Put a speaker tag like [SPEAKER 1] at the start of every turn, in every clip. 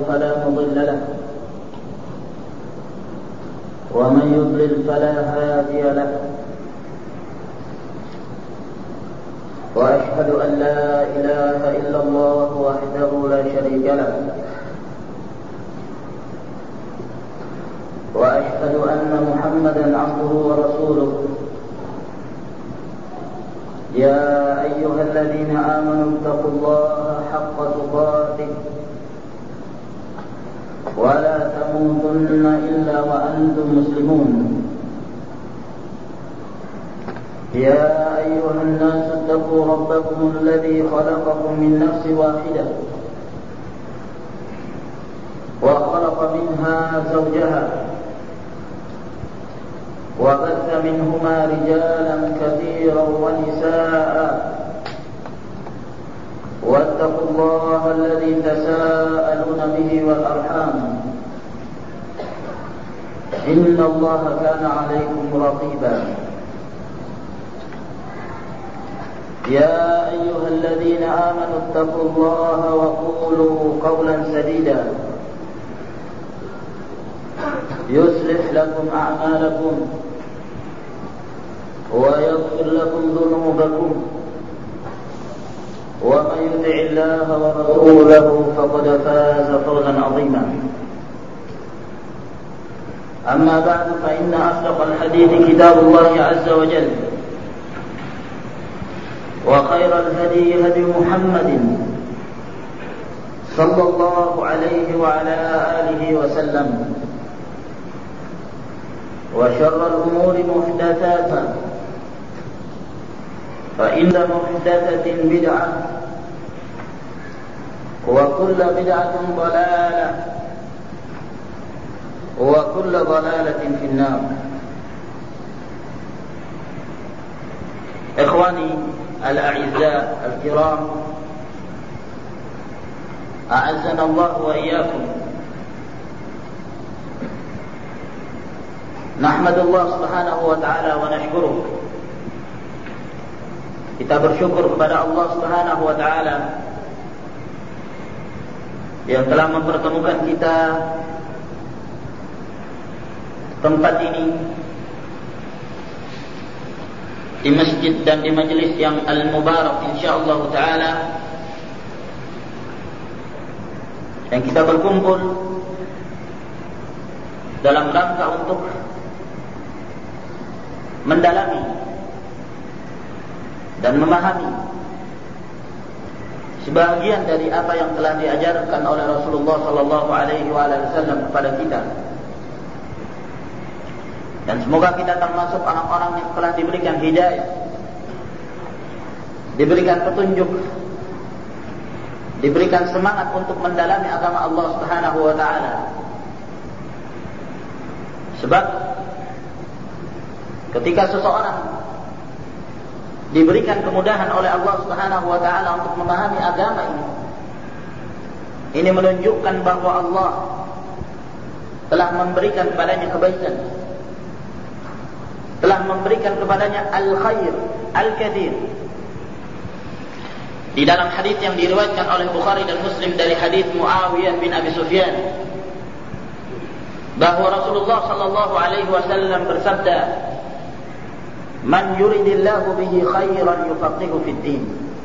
[SPEAKER 1] فلا مضل له ومن يضلل فلا هادي له وأشهد أن لا إله إلا الله وحده لا شريك له وأشهد أن محمدا عبده ورسوله يا أيها الذين آمنوا اتقوا الله حق تقاته ولا تموتن إلا وأنتم مسلمون يا أيها الناس اتقوا ربكم الذي خلقكم من نفس واحدة وخلق منها زوجها وبث منهما رجالا كثيرا ونساء واتقوا الله الذي تساءلون به والأرحام إن الله كان عليكم رقيبا يا أيها الذين آمنوا اتقوا الله وقولوا قولا سديدا يصلح لكم أعمالكم ويغفر لكم ذنوبكم ومن يطع الله ورسوله فقد فاز فوزا عظيما أما بعد فإن أصدق الحديث كتاب الله عز وجل وخير الهدي هدي محمد صلى الله عليه وعلى آله وسلم وشر الأمور محدثاتها فإن محدثة بدعة وكل بدعة ضلالة وكل ضلالة في النار. إخواني الأعزاء الكرام أعزنا الله وإياكم. Nahmadullah subhanahu wa ta'ala wa nashkuruh. Kita bersyukur kepada Allah subhanahu wa ta'ala yang telah mempertemukan kita tempat ini di masjid dan di majlis yang al-mubarak insyaallah ta'ala, yang kita berkumpul dalam rangka untuk mendalami dan memahami sebahagian dari apa yang telah diajarkan oleh Rasulullah sallallahu alaihi wasallam kepada kita. Dan semoga kita termasuk orang-orang yang telah diberikan hidayah, diberikan petunjuk, diberikan semangat untuk mendalami agama Allah Subhanahu wa taala. Sebab ketika seseorang diberikan kemudahan oleh Allah Subhanahu wa taala untuk memahami agama ini menunjukkan bahwa Allah telah memberikan kepadanya kebaikan, telah memberikan kepadanya al-khair al-kathir. Di dalam hadis yang diriwayatkan oleh Bukhari dan Muslim dari hadis Muawiyah bin Abi Sufyan, bahwa Rasulullah sallallahu alaihi wasallam bersabda, "Man yuridillahu bihi khairan yufaqihu fid din."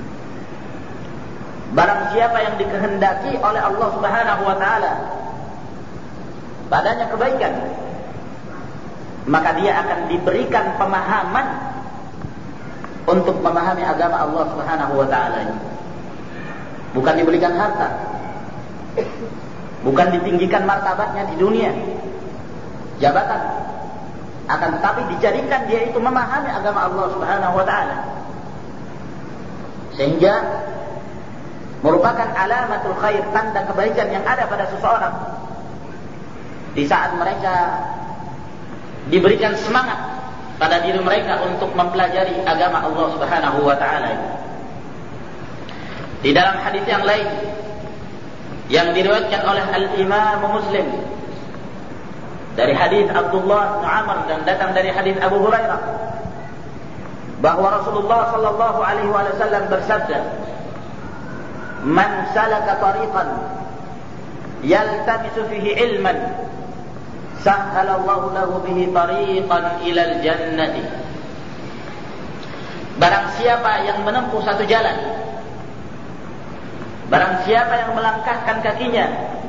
[SPEAKER 1] Barang siapa yang dikehendaki oleh Allah Subhanahu wa taala padanya kebaikan, maka dia akan diberikan pemahaman untuk memahami agama Allah Subhanahu wa taala. Bukan diberikan harta, bukan ditinggikan martabatnya di dunia, jabatan, akan tetapi dijadikan dia itu memahami agama Allah Subhanahu wa taala, sehingga merupakan alamatul khair, tanda kebaikan yang ada pada seseorang di saat mereka diberikan semangat pada diri mereka untuk mempelajari agama Allah Subhanahu wa taala. Di dalam hadis yang lain yang diriwayatkan oleh Al-Imam Muslim dari hadis Abdullah bin Amr dan datang dari hadis Abu Hurairah, bahwa Rasulullah sallallahu alaihi wasallam bersabda, "Man salaka tariqan yaltamisu fihi ilman sahhalallahu lahu bihi tariqan ilal jannati. Barang siapa yang menempuh satu jalan, barang siapa yang melangkahkan kakinya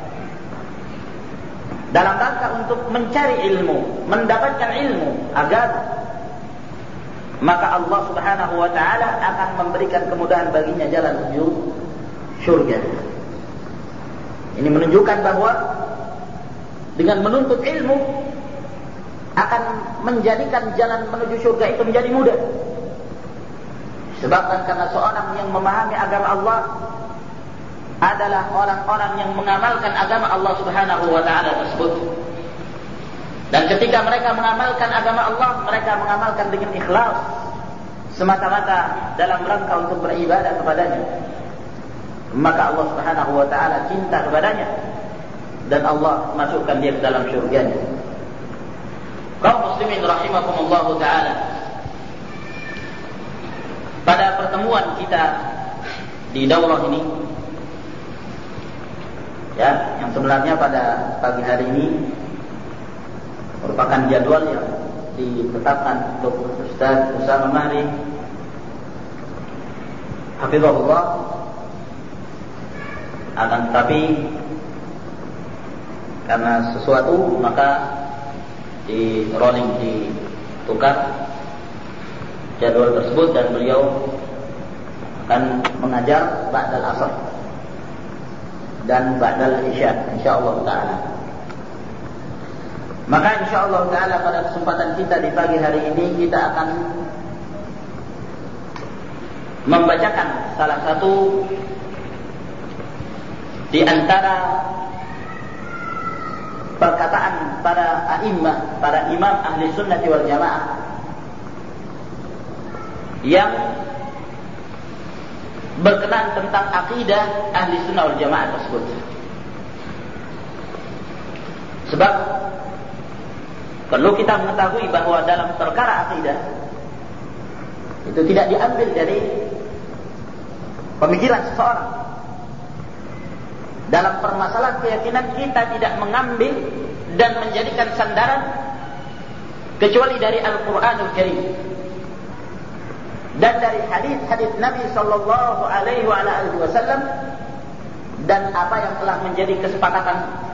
[SPEAKER 1] dalam rangka untuk mencari ilmu, mendapatkan ilmu agama, maka Allah Subhanahu wa taala akan memberikan kemudahan baginya jalan menuju surga. Ini menunjukkan bahwa dengan menuntut ilmu akan menjadikan jalan menuju surga itu menjadi mudah. Sebabkan karena seorang yang memahami agama Allah adalah orang-orang yang mengamalkan agama Allah Subhanahu wa taala tersebut. Dan ketika mereka mengamalkan agama Allah, mereka mengamalkan dengan ikhlas, semata-mata dalam rangka untuk beribadah kepadanya. Maka Allah Subhanahu wa taala cinta kepadanya dan Allah masukkan dia ke dalam syurganya. Kaum muslimin rahimakumullah taala, pada pertemuan kita di daurah ini, ya, yang sebenarnya pada pagi hari ini merupakan jadwal yang ditetapkan untuk Ustaz Usama Mahri hafizahullah, akan tetapi karena sesuatu maka di rolling ditukar jadwal tersebut dan beliau akan mengajar ba'dal asar dan ba'dal isya insyaallah taala. Maka insyaallah taala pada kesempatan kita di pagi hari ini kita akan membacakan salah satu di antara perkataan para a'immah, para imam ahli sunnati wal jamaah yang berkenaan tentang akidah ahli sunnah wal jamaah tersebut. Sebab perlu kita mengetahui bahwa dalam perkara akidah itu tidak diambil dari pemikiran seseorang. Dalam permasalahan keyakinan kita tidak mengambil dan menjadikan sandaran kecuali dari Al-Quranul Karim dan dari hadis-hadis Nabi Sallallahu Alaihi Wasallam dan apa yang telah menjadi kesepakatan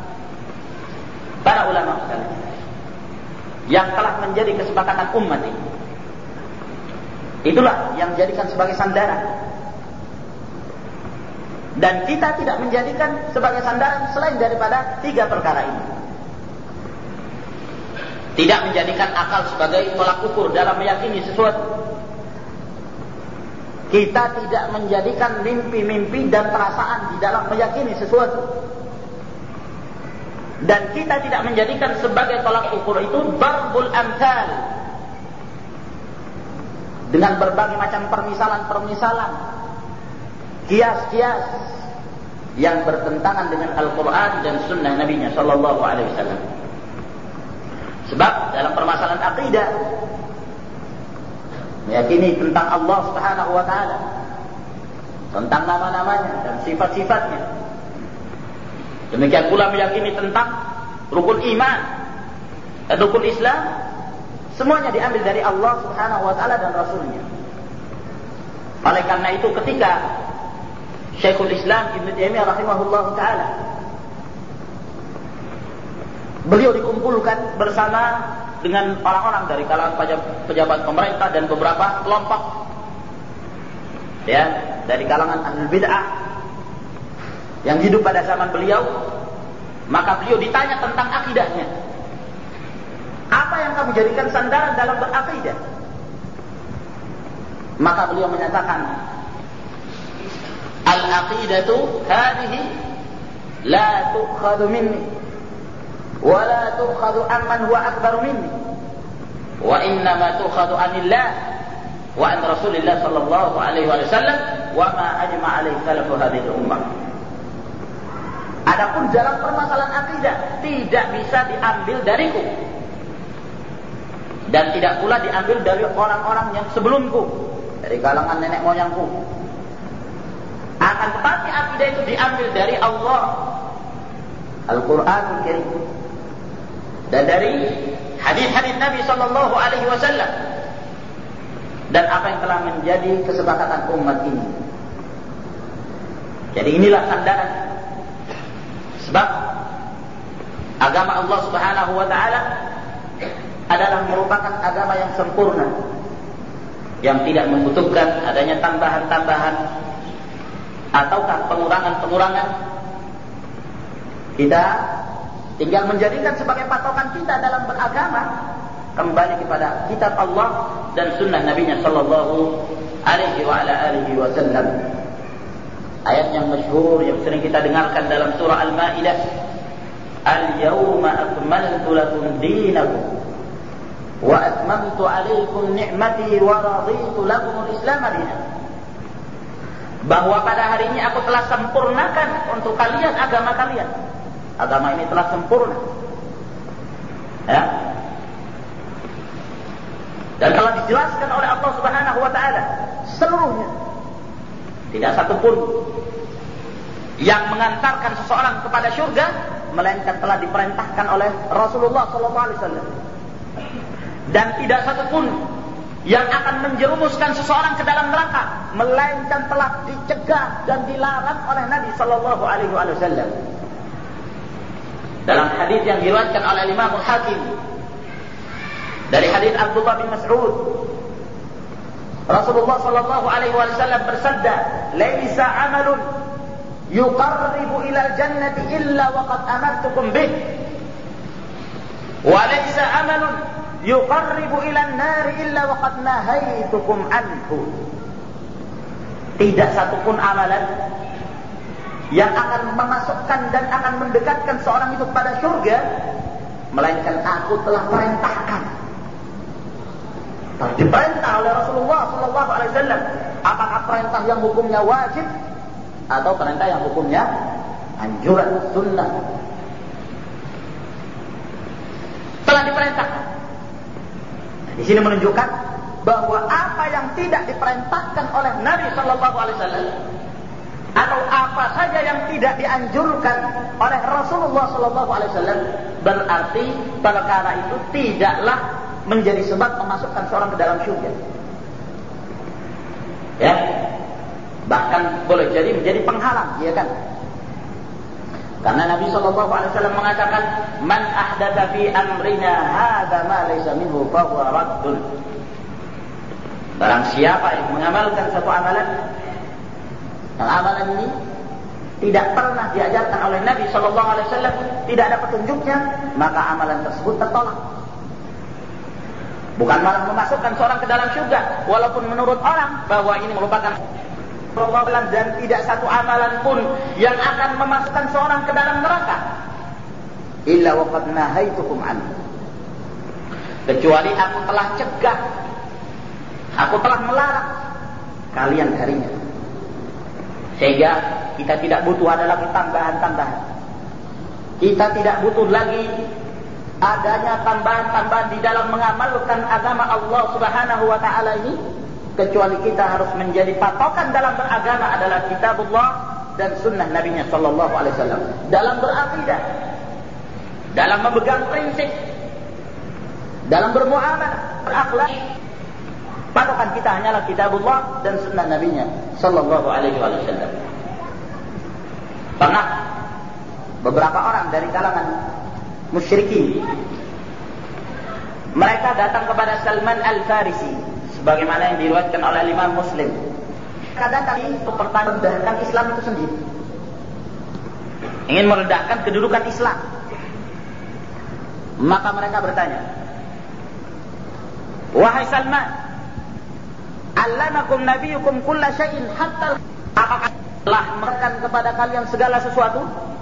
[SPEAKER 1] para ulama sekalian, yang telah menjadi kesepakatan umat ini. Itulah yang dijadikan sebagai sandaran. Dan kita tidak menjadikan sebagai sandaran selain daripada tiga perkara ini. Tidak menjadikan akal sebagai tolak ukur dalam meyakini sesuatu. Kita tidak menjadikan mimpi-mimpi dan perasaan di dalam meyakini sesuatu. Dan kita tidak menjadikan sebagai tolak ukur itu darbul amthal, dengan berbagai macam permisalan-permisalan, kias-kias yang bertentangan dengan Al-Quran dan Sunnah Nabi-Nya Sallallahu Alaihi Wasallam. Sebab dalam permasalahan akidah, meyakini tentang Allah Subhanahu Wa Taala, tentang nama-namanya dan sifat-sifatnya. Demikian pula meyakini tentang rukun iman dan rukun Islam, semuanya diambil dari Allah Subhanahu Wa Taala dan Rasulnya. Oleh karena itu ketika Syekhul Islam Ibnu Taimiyah rahimahullah taala beliau dikumpulkan bersama dengan orang-orang dari kalangan pejabat pemerintah dan beberapa kelompok, ya, dari kalangan ahlul bid'ah yang hidup pada zaman beliau. Maka beliau ditanya tentang akidahnya. Apa yang kamu jadikan sandaran dalam berakidah? Maka beliau menyatakan, al-aqidatu hadhihi la tu'khadhu minni wa la tu'khadhu amman huwa akbaru minni wa innama tu'khadhu anillah wa an Rasulillah sallallahu alaihi wasallam wa ma ajma' alaihi salafu hadhihi ummah. Adapun dalam permasalahan akidah tidak bisa diambil dariku dan tidak pula diambil dari orang-orang yang sebelumku, dari kalangan nenek moyangku. Akan tetapi akidah itu diambil dari Allah Al-Qur'anul Karim. Dan dari hadis-hadis Nabi sallallahu alaihi wasallam dan apa yang telah menjadi kesepakatan umat ini. Jadi inilah sandaran. Sebab agama Allah Subhanahu wa taala adalah merupakan agama yang sempurna, yang tidak membutuhkan adanya tambahan-tambahan ataukah pengurangan-pengurangan. Kita tinggal menjadikan sebagai patokan kita dalam beragama kembali kepada kitab Allah dan sunnah Nabi-Nya sallallahu alaihi wa ala alihi wasallam. Ayat yang masyhur yang sering kita dengarkan dalam surah Al-Maidah, "Al-yawma akmaltu lakum dinakum wa atmamtu 'alaikum ni'mati wa raditu lakum al-Islam dinan." Bahwa pada hari ini aku telah sempurnakan untuk kalian agama kalian. Agama ini telah sempurna. Ya. Dan telah dijelaskan oleh Allah Subhanahu wa taala seluruhnya. Tidak satu pun yang mengantarkan seseorang kepada surga melainkan telah diperintahkan oleh Rasulullah sallallahu alaihi wasallam. Dan tidak satu pun yang akan menjerumuskan seseorang ke dalam neraka melainkan telah dicegah dan dilarang oleh Nabi sallallahu alaihi wasallam. Dalam hadis yang diriwayatkan oleh Imam Al-Hakim dari hadis Abdullah bin Mas'ud, Rasulullah sallallahu alaihi wasallam bersabda, "Laisa 'amalun yuqarribu ila al-jannati illa waqad amartukum bih, wa laisa 'amalun yuqarribu ila an-nari illa waqad nahaitukum anhu." Tidak satupun amalan yang akan memasukkan dan akan mendekatkan seorang itu kepada surga melainkan aku telah perintahkan. Telah diperintah oleh Rasulullah sallallahu alaihi wasallam. Apakah perintah yang hukumnya wajib atau perintah yang hukumnya anjuran sunnah? Telah diperintahkan. Di sini menunjukkan bahwa apa yang tidak diperintahkan oleh Nabi sallallahu alaihi wasallam atau apa saja yang tidak dianjurkan oleh Rasulullah sallallahu alaihi wasallam berarti perkara itu tidaklah menjadi sebab memasukkan seorang ke dalam syurga. Ya. Bahkan boleh jadi menjadi penghalang, ya kan? Karena Nabi sallallahu alaihi wasallam mengatakan, "Man ahdatsa fi amrina hadza ma laysa minhu fa huwa raddun." Barang siapa yang mengamalkan satu amalan, dan amalan ini tidak pernah diajarkan oleh Nabi sallallahu alaihi wasallam, tidak ada petunjuknya, maka amalan tersebut tertolak. Bukan malah memasukkan seorang ke dalam syurga, walaupun menurut orang bahwa ini merupakan amalan dan tidak satu amalan pun yang akan memasukkan seorang ke dalam neraka. Illa waqad nahaitukum anhu. Kecuali aku telah cegah, aku telah melarang kalian darinya. Sehingga kita tidak butuh ada lagi tambahan-tambahan. Kita tidak butuh lagi adanya tambahan-tambahan di dalam mengamalkan agama Allah Subhanahu wa taala ini, kecuali kita harus menjadi patokan dalam beragama adalah kitabullah dan sunnah Nabi-Nya sallallahu alaihi wasallam. Dalam berakidah, dalam memegang prinsip, dalam bermuamalah, berakhlak, patokan kita hanyalah kitabullah dan sunnah Nabi-Nya sallallahu alaihi wasallam. Pernah beberapa orang dari kalangan musyrikin, mereka datang kepada Salman Al-Farisi sebagaimana yang diriwayatkan oleh Imam Muslim. Mereka datang untuk merendahkan Islam itu sendiri, ingin merendahkan kedudukan Islam. Maka mereka bertanya, "Wahai Salman, allamakum nabiyukum kulla syai'in hatta..." Apakah telah memberikan kepada kalian segala sesuatu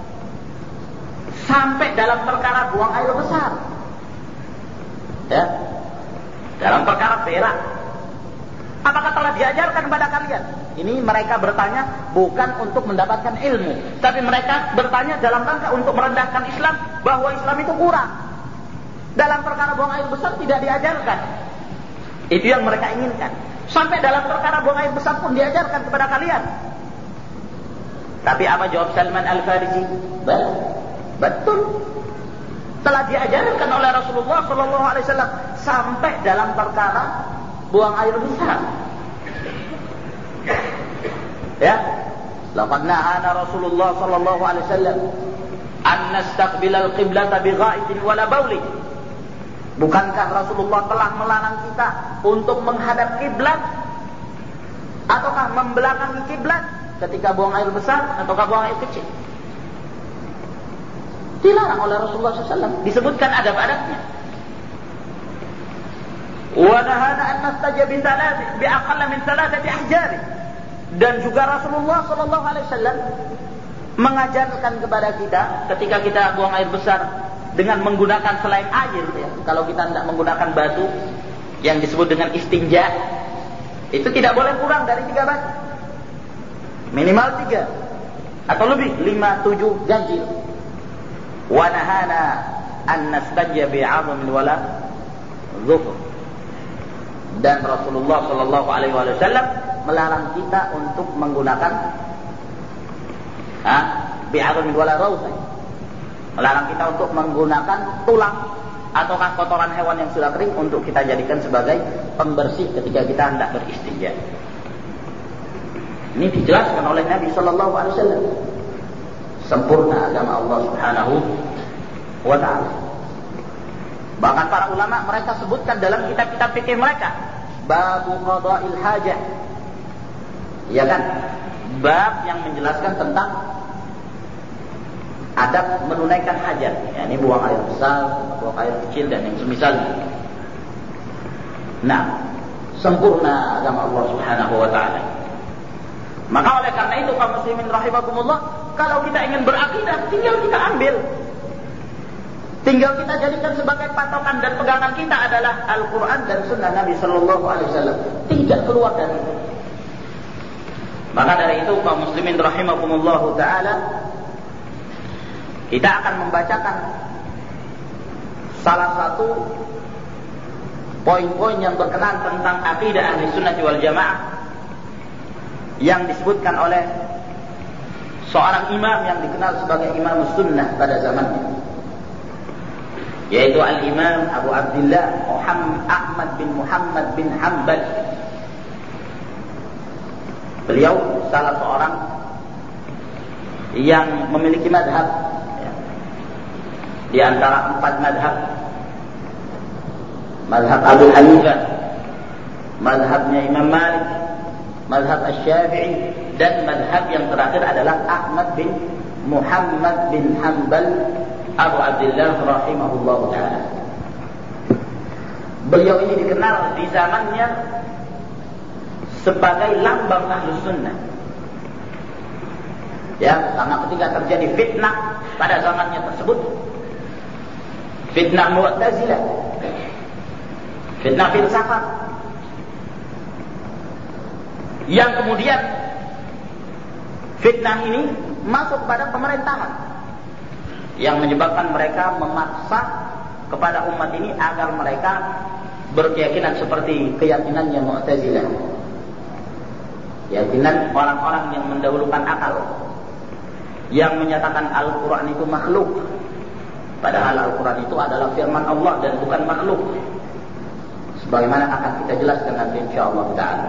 [SPEAKER 1] sampai dalam perkara buang air besar, ya, dalam perkara berak? Apakah telah diajarkan kepada kalian? Ini mereka bertanya bukan untuk mendapatkan ilmu, tapi mereka bertanya dalam rangka untuk merendahkan Islam, bahwa Islam itu kurang. Dalam perkara buang air besar tidak diajarkan. Itu yang mereka inginkan. Sampai dalam perkara buang air besar pun diajarkan kepada kalian. Tapi apa jawab Salman Al-Farisi? Betul. Telah diajarkan oleh Rasulullah sallallahu alaihi wasallam sampai dalam perkara buang air besar. Ya. Laqad nahana Rasulullah sallallahu alaihi wasallam an nastaqbilal qiblata bighaitin wala bauli. Bukankah Rasulullah telah melarang kita untuk menghadap kiblat ataukah membelakangi kiblat ketika buang air besar ataukah buang air kecil? Dilarang oleh Rasulullah SAW. Disebutkan adab-adabnya. Wa nahana an nastajib bi aqall min 3 ahjar. Dan juga Rasulullah SAW mengajarkan kepada kita ketika kita buang air besar dengan menggunakan selain air, ya. Kalau kita tidak menggunakan batu yang disebut dengan istinja, itu tidak boleh kurang dari 3 batu. Minimal 3 atau lebih, 5, 7 ganjil. Wa nahana an nastajja bi'azmin wala dhufr. Dan Rasulullah sallallahu alaihi wasallam melarang kita untuk menggunakan bi'azmin wala rawth. Melarang kita untuk menggunakan tulang ataukah kotoran hewan yang sudah kering untuk kita jadikan sebagai pembersih ketika kita hendak beristinja. Ini dijelaskan oleh Nabi sallallahu alaihi wasallam. Sempurna agama Allah Subhanahu wa ta'ala. Bahkan para ulama mereka sebutkan dalam kitab-kitab fikih mereka, babu qada'il hajah. Ya kan? Bab yang menjelaskan tentang adab menunaikan hajat. Ya, ini buang air besar, buang air kecil dan yang semisalnya. Nah, sempurna agama Allah Subhanahu wa ta'ala. Maka oleh karena itu kaum muslimin rahimakumullah, kalau kita ingin berakidah, tinggal kita ambil. Tinggal kita jadikan sebagai patokan dan pegangan kita adalah Al-Quran dan Sunnah Nabi Sallallahu Alaihi Wasallam. Tidak keluar dari itu. Maka dari itu kaum muslimin rahimakumullah ta'ala, kita akan membacakan salah satu poin-poin yang berkenaan tentang akidah ahli sunnah wal jamaah yang disebutkan oleh seorang imam yang dikenal sebagai imam sunnah pada zamannya, yaitu al-imam Abu Abdullah Ahmad bin Muhammad bin Hanbal. Beliau salah seorang yang memiliki madhab, ya, di antara 4 madhab. Madhab Abu Hanifah, madhabnya Imam Malik, madhab Asy-Syafi'i, dan madhab yang terakhir adalah Ahmad bin Muhammad bin Hanbal Abu Abdullah rahimahullah ta'ala. Beliau ini dikenal di zamannya sebagai lambang Ahlus Sunnah. Ya, karena ketika terjadi fitnah pada zamannya tersebut, fitnah Mu'tazilah, fitnah filsafat, yang kemudian fitnah ini masuk pada pemerintahan yang menyebabkan mereka memaksa kepada umat ini agar mereka berkeyakinan seperti keyakinannya Mu'tazilah, keyakinan orang-orang yang mendahulukan akal, yang menyatakan Al-Quran itu makhluk, padahal Al-Quran itu adalah firman Allah dan bukan makhluk, sebagaimana akan kita jelaskan nanti insyaallah ta'ala.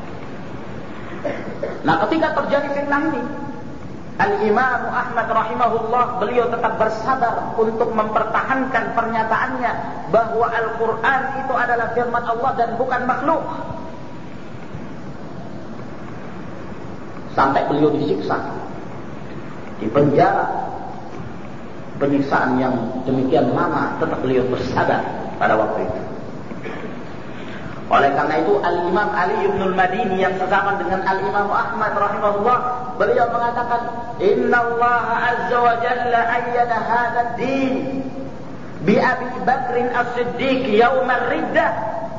[SPEAKER 1] Nah, ketika terjadi fitnah ini, Al-Imam Ahmad rahimahullah, beliau tetap bersabar untuk mempertahankan pernyataannya bahwa Al-Quran itu adalah firman Allah dan bukan makhluk, sampai beliau disiksa, dipenjara, penyiksaan yang demikian lama, tetap beliau bersabar pada waktu itu. Oleh karena itu Al-Imam Ali bin Al-Madini yang sesama dengan Al-Imam Ahmad rahimahullah, beliau mengatakan, Inna Allah azza wa jalla ayyada hadha ad-din bi Abi Bakr as-Siddiq yawm ar-riddah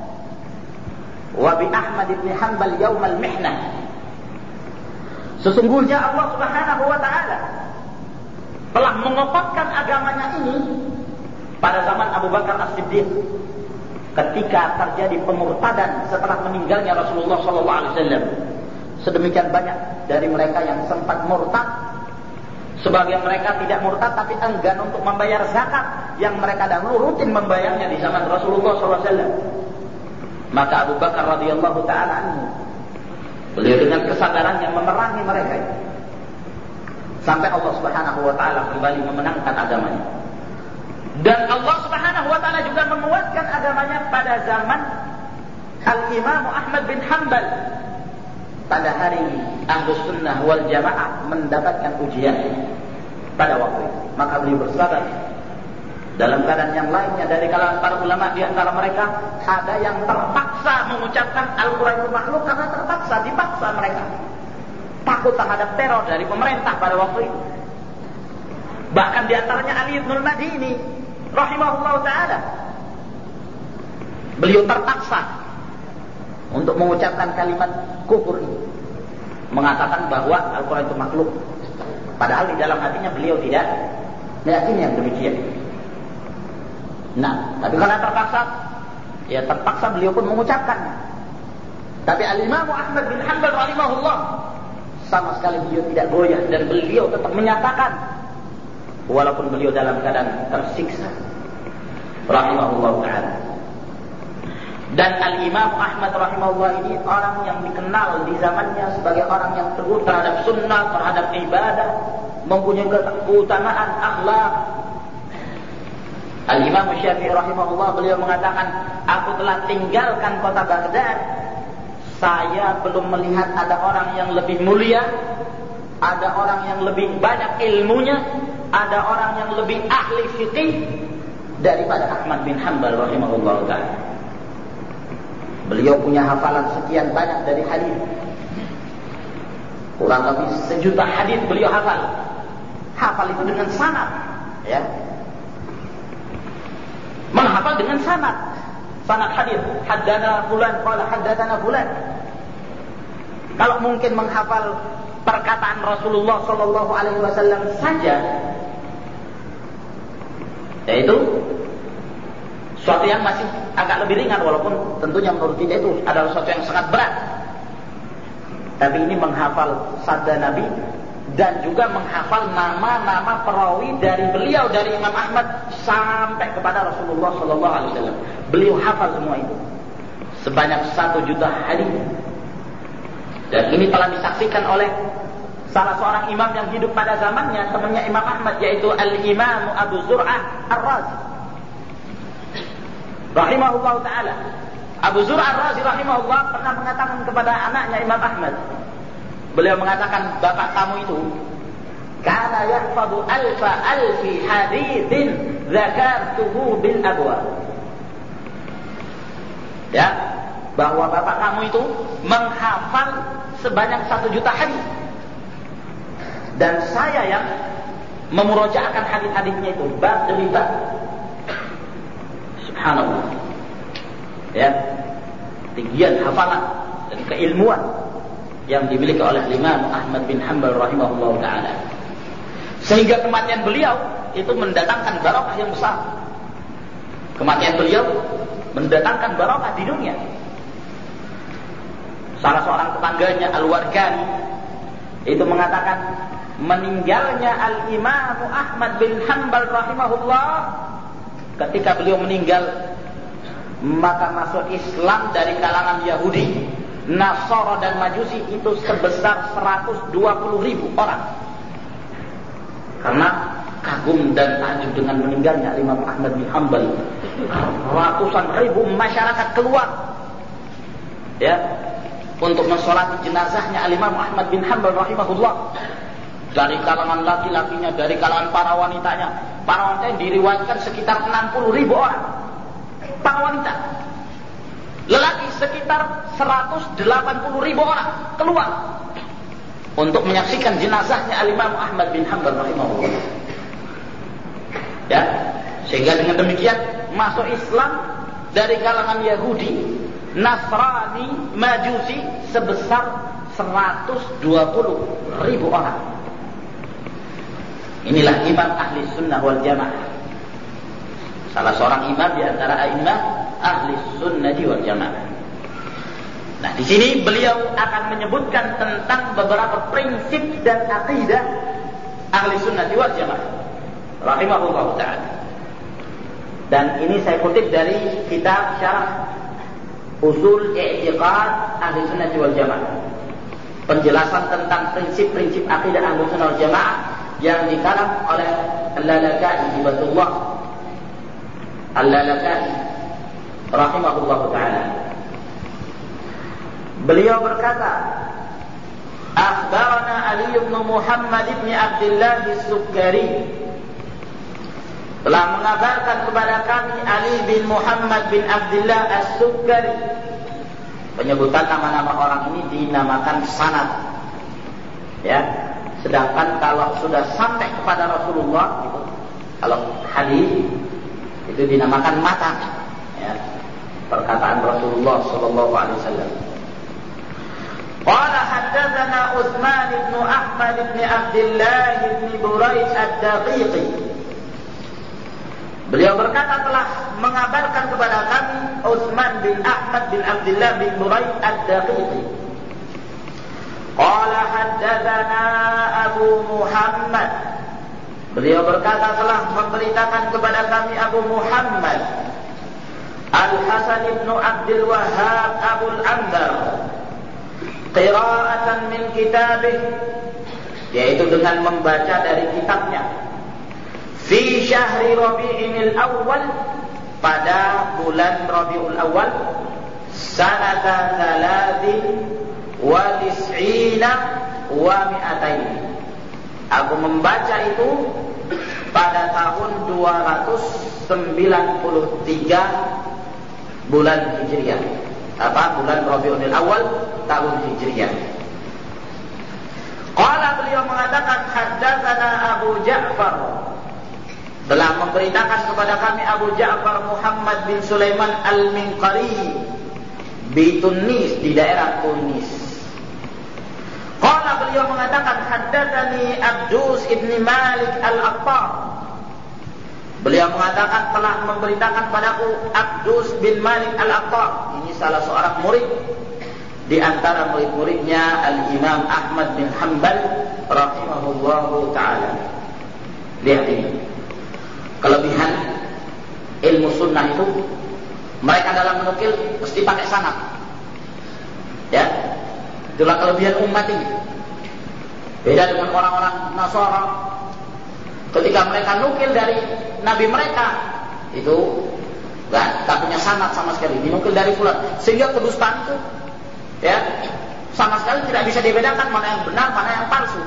[SPEAKER 1] wa bi Ahmad bin Hanbal yawm al-mihnah. Sesungguhnya Allah Subhanahu wa ta'ala telah mengokohkan agamanya ini pada zaman Abu Bakar as-Siddiq ketika terjadi pemurtadan setelah meninggalnya Rasulullah SAW. Sedemikian banyak dari mereka yang sempat murtad Sebagian mereka tidak murtad tapi enggan untuk membayar zakat yang mereka dahulu rutin membayarnya di zaman Rasulullah SAW. Maka Abu Bakar radhiyallahu taala anhu, beliau dengan kesabarannya memerangi mereka sampai Allah Subhanahu wa taala kembali memenangkan agamanya. Dan Allah Subhanahu wa taala juga menguatkan agamanya pada zaman Al-Imam Ahmad bin Hanbal. Pada hari Ahlus Sunnah wal Jamaah mendapatkan ujian pada waktu itu, maka beliau bersabar. Dalam keadaan yang lainnya dari kalangan para ulama, di antara mereka ada yang terpaksa mengucapkan Al-Quran itu makhluk karena dipaksa mereka. Takut terhadap teror dari pemerintah pada waktu itu. Bahkan di antaranya Ali bin Madini rahimahullah taala. Beliau terpaksa untuk mengucapkan kalimat kufur ini, mengatakan bahwa Al-Quran itu makhluk, padahal di dalam hatinya beliau tidak meyakini yang demikian. Nah, tapi karena terpaksa beliau pun mengucapkannya. Tapi Al-Imam Ahmad bin Hanbal rahimahullah sama sekali beliau tidak goyah, dan beliau tetap menyatakan walaupun beliau dalam keadaan tersiksa rahimahullah ta'ala. Dan Al-Imam Ahmad rahimahullah ini orang yang dikenal di zamannya sebagai orang yang teguh terhadap sunnah, terhadap ibadah, mempunyai keutamaan akhlak. Al-Imam Syafi'i rahimahullah beliau mengatakan, aku telah tinggalkan kota Baghdad, saya belum melihat ada orang yang lebih mulia, ada orang yang lebih banyak ilmunya, ada orang yang lebih ahli fiqih daripada Ahmad bin Hanbal rahimahullah ta'ala. Beliau punya hafalan sekian banyak dari hadis. Kurang lebih 1 juta hadis beliau hafal. Hafal itu dengan sanad, ya. Menghafal dengan sanad. Sanad hadis. Haddatsana fulan qala haddatsana fulan. Kalau mungkin menghafal perkataan Rasulullah sallallahu alaihi wasallam saja, yaitu suatu yang masih agak lebih ringan, walaupun tentunya menurut kita itu adalah suatu yang sangat berat. Tapi ini menghafal sabda Nabi dan juga menghafal nama-nama perawi dari beliau, dari Imam Ahmad sampai kepada Rasulullah sallallahu alaihi wasallam. Beliau hafal semua itu sebanyak 1 juta hadis. Dan ini telah disaksikan oleh salah seorang imam yang hidup pada zamannya, temannya Imam Ahmad, yaitu Al-Imam Abu Zur'ah Ar-Razi rahimahullah ta'ala. Abu Zur'ah Ar-Razi rahimahullah pernah mengatakan kepada anaknya Imam Ahmad, beliau mengatakan, bapak kamu itu kana yahfadu alfi hadithin zakartuhu bil abwab, ya, bahwa bapak kamu itu menghafal sebanyak 1 juta hadis, dan saya yang memurojaahkan hadis-hadisnya itu bab demi bab. Subhanallah, ya, tinggian hafalan dan keilmuan yang dimiliki oleh Imam Ahmad bin Hanbal rahimahullah ta'ala, sehingga kematian beliau itu mendatangkan barokah yang besar. Kematian beliau mendatangkan barokah di dunia. Salah seorang tetangganya Al-Warqani itu mengatakan, meninggalnya Al-Imam Ahmad bin Hanbal rahimahullah, ketika beliau meninggal, maka masuk Islam dari kalangan Yahudi, Nasara dan Majusi itu sebesar 120.000 orang. Karena kagum dan takjub dengan meninggalnya Imam Ahmad bin Hanbal, ratusan ribu masyarakat keluar, ya, untuk mensolati jenazahnya Imam Ahmad bin Hanbal rahimahullah. Dari kalangan laki-lakinya, dari kalangan para wanitanya. Para wanita yang diriwayatkan sekitar 60.000 orang. Para wanita. Lelaki sekitar 180.000 orang keluar untuk menyaksikan jenazahnya Imam Ahmad bin Hanbal rahimahullah. Ya, sehingga dengan demikian masuk Islam dari kalangan Yahudi, Nasrani, Majusi sebesar 120.000 orang. Inilah imam ahli sunnah wal jamaah, salah seorang imam di antara imam ahli sunnah wal jamaah. Nah, di sini beliau akan menyebutkan tentang beberapa prinsip dan akidah ahli sunnati wal jamaah rahimahullah ta'ala. Dan ini saya kutip dari kitab Syarah Usul I'tiqad Ahli Sunnah wal Jamaah, penjelasan tentang prinsip-prinsip akidah Ahli Sunnah wal Jamaah yang dikarang oleh Al-Lalaka'i Hibatullah Al-Lalaka'i rahimahullah ta'ala. Beliau berkata, akhbarana Ali bin Muhammad bin Abdullah As-Sukkari, telah mengabarkan kepada kami Ali bin Muhammad bin Abdullah As-Sukkari. Penyebutan nama-nama orang ini dinamakan sanad, ya. Sedangkan kalau sudah sampai kepada Rasulullah, gitu, kalau hadis itu dinamakan matan, ya. Perkataan Rasulullah sallallahu alaihi wasallam. Qala haddatsana Utsman bin Ahmad bin Abdullah bin Buraid Ad-Daqiqi. Beliau berkata telah mengabarkan kepada kami Utsman bin Ahmad bin Abdullah bin Buraid Ad-Daqiqi. Qala haddatsana Abu Muhammad. Beliau berkata telah memberitakan kepada kami Abu Muhammad Al-Hasan bin Abdul Wahhab Abul Anbar, qira'atan min kitabih, yaitu dengan membaca dari kitabnya, fi syahri Rabi'il Awal, pada bulan Rabiul Awal, sanata 93 wa 200. Aku membaca itu pada tahun 293 bulan Hijriah. Bulan Rabiul Awal tahun Hijriah. Qala, beliau mengatakan, haddatsana Abu Ja'far, telah memberitakan kepada kami Abu Ja'far Muhammad bin Sulaiman Al-Minqari di Tunis, di daerah Tunis. Qala, beliau mengatakan, haddatsani Abdus ibn Malik Al-Attar. Beliau mengatakan telah memberitakan padaku Abdus bin Malik Al-Attar. Ini salah seorang murid di antara murid-muridnya Al-Imam Ahmad bin Hanbal rahimahullahu ta'ala. Lihat ini kelebihan ilmu sunnah itu, mereka dalam menukil mesti pakai sanad, ya. Itulah kelebihan umat ini. Beda dengan orang-orang Nasara, ketika mereka nukil dari nabi mereka itu tak punya sanad sama sekali, dinukil dari fulan, sehingga kedustaan itu, ya, sama sekali tidak bisa dibedakan mana yang benar, mana yang palsu.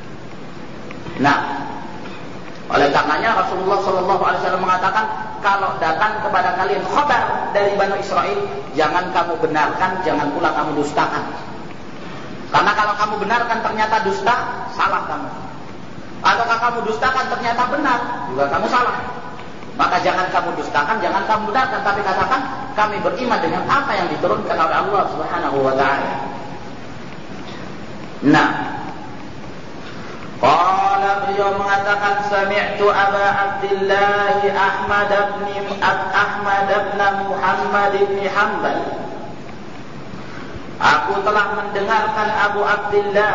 [SPEAKER 1] Nah, oleh karenanya Rasulullah SAW mengatakan, kalau datang kepada kalian khabar dari Bani Israel, jangan kamu benarkan, jangan pula kamu dustakan. Karena kalau kamu benarkan ternyata dusta, salah kamu. Ataukah kamu dustakan ternyata benar, juga kamu salah. Maka jangan kamu dustakan, jangan kamu benarkan, tapi katakan kami beriman dengan apa yang diturunkan oleh Allah Subhanahu wa ta'ala. Nah, qala, beliau mengatakan, sami'tu Aba Abdullah Ahmad bin Muhammad bin Hanbal. Aku telah mendengarkan Abu Abdullah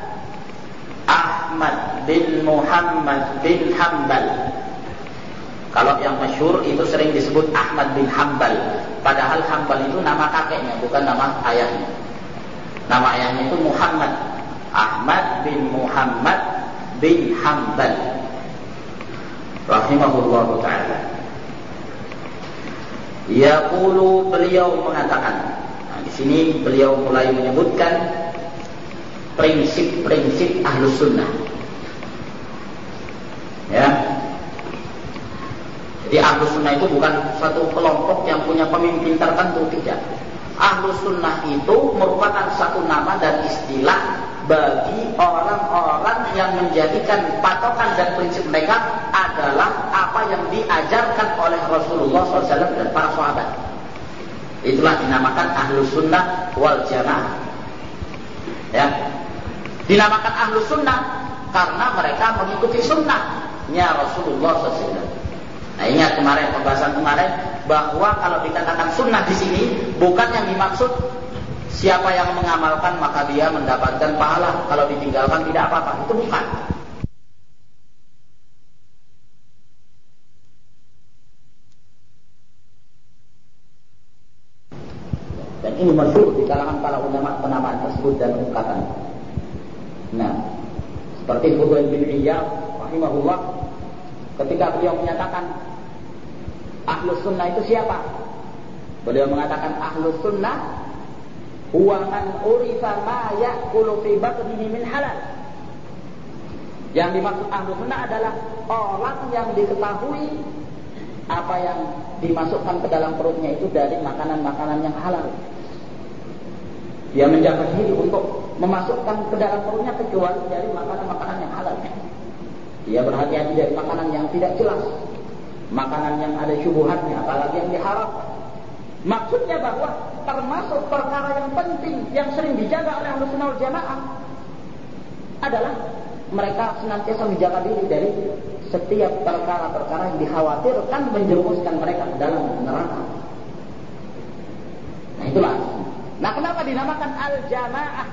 [SPEAKER 1] Ahmad bin Muhammad bin Hanbal. Kalau yang masyhur itu sering disebut Ahmad bin Hanbal, padahal Hanbal itu nama kakeknya, bukan nama ayahnya. Nama ayahnya itu Muhammad. Ahmad bin Muhammad bin Hanbal rahimahullahu ta'ala. Yaqulu, beliau mengatakan, di sini beliau mulai menyebutkan prinsip-prinsip Ahlus Sunnah, ya. Jadi Ahlus Sunnah itu bukan satu kelompok yang punya pemimpin tertentu, tidak. Ahlus Sunnah itu merupakan satu nama dan istilah bagi orang-orang yang menjadikan patokan dan prinsip mereka adalah apa yang diajarkan oleh Rasulullah SAW dan para sahabat. Itulah dinamakan Ahlus Sunnah wal Jamaah, ya. Dinamakan Ahlus Sunnah karena mereka mengikuti sunnahnya Rasulullah SAW. Nah, ingat kemarin pembahasan kemarin bahwa kalau dikatakan sunnah di sini bukan yang dimaksud siapa yang mengamalkan maka dia mendapatkan pahala, kalau ditinggalkan tidak apa-apa, itu bukan. Dan ini masyhur di kalangan para ulama penamaan tersebut dan ungkapan. Nah, seperti Fudail bin Iyad rahimahullah, ketika beliau menyatakan Ahlus Sunnah itu siapa? Beliau mengatakan Ahlus Sunnah huwa man urifa ma ya'kulu fi batnihi min halal. Yang dimaksud Ahlus Sunnah adalah orang yang diketahui apa yang dimasukkan ke dalam perutnya itu dari makanan-makanan yang halal. Dia menjaga diri untuk memasukkan ke dalam perutnya kecuali dari makanan-makanan yang halal. Dia berhati-hati dari makanan yang tidak jelas, makanan yang ada syubhatnya, apalagi yang diharamkan. Maksudnya bahwa termasuk perkara yang penting yang sering dijaga oleh Ahlus Sunnah wal Jamaah adalah mereka senantiasa menjaga diri dari setiap perkara-perkara yang dikhawatirkan menjerumuskan mereka ke dalam neraka. Nah, itulah. Nah, kenapa dinamakan al-jamaah?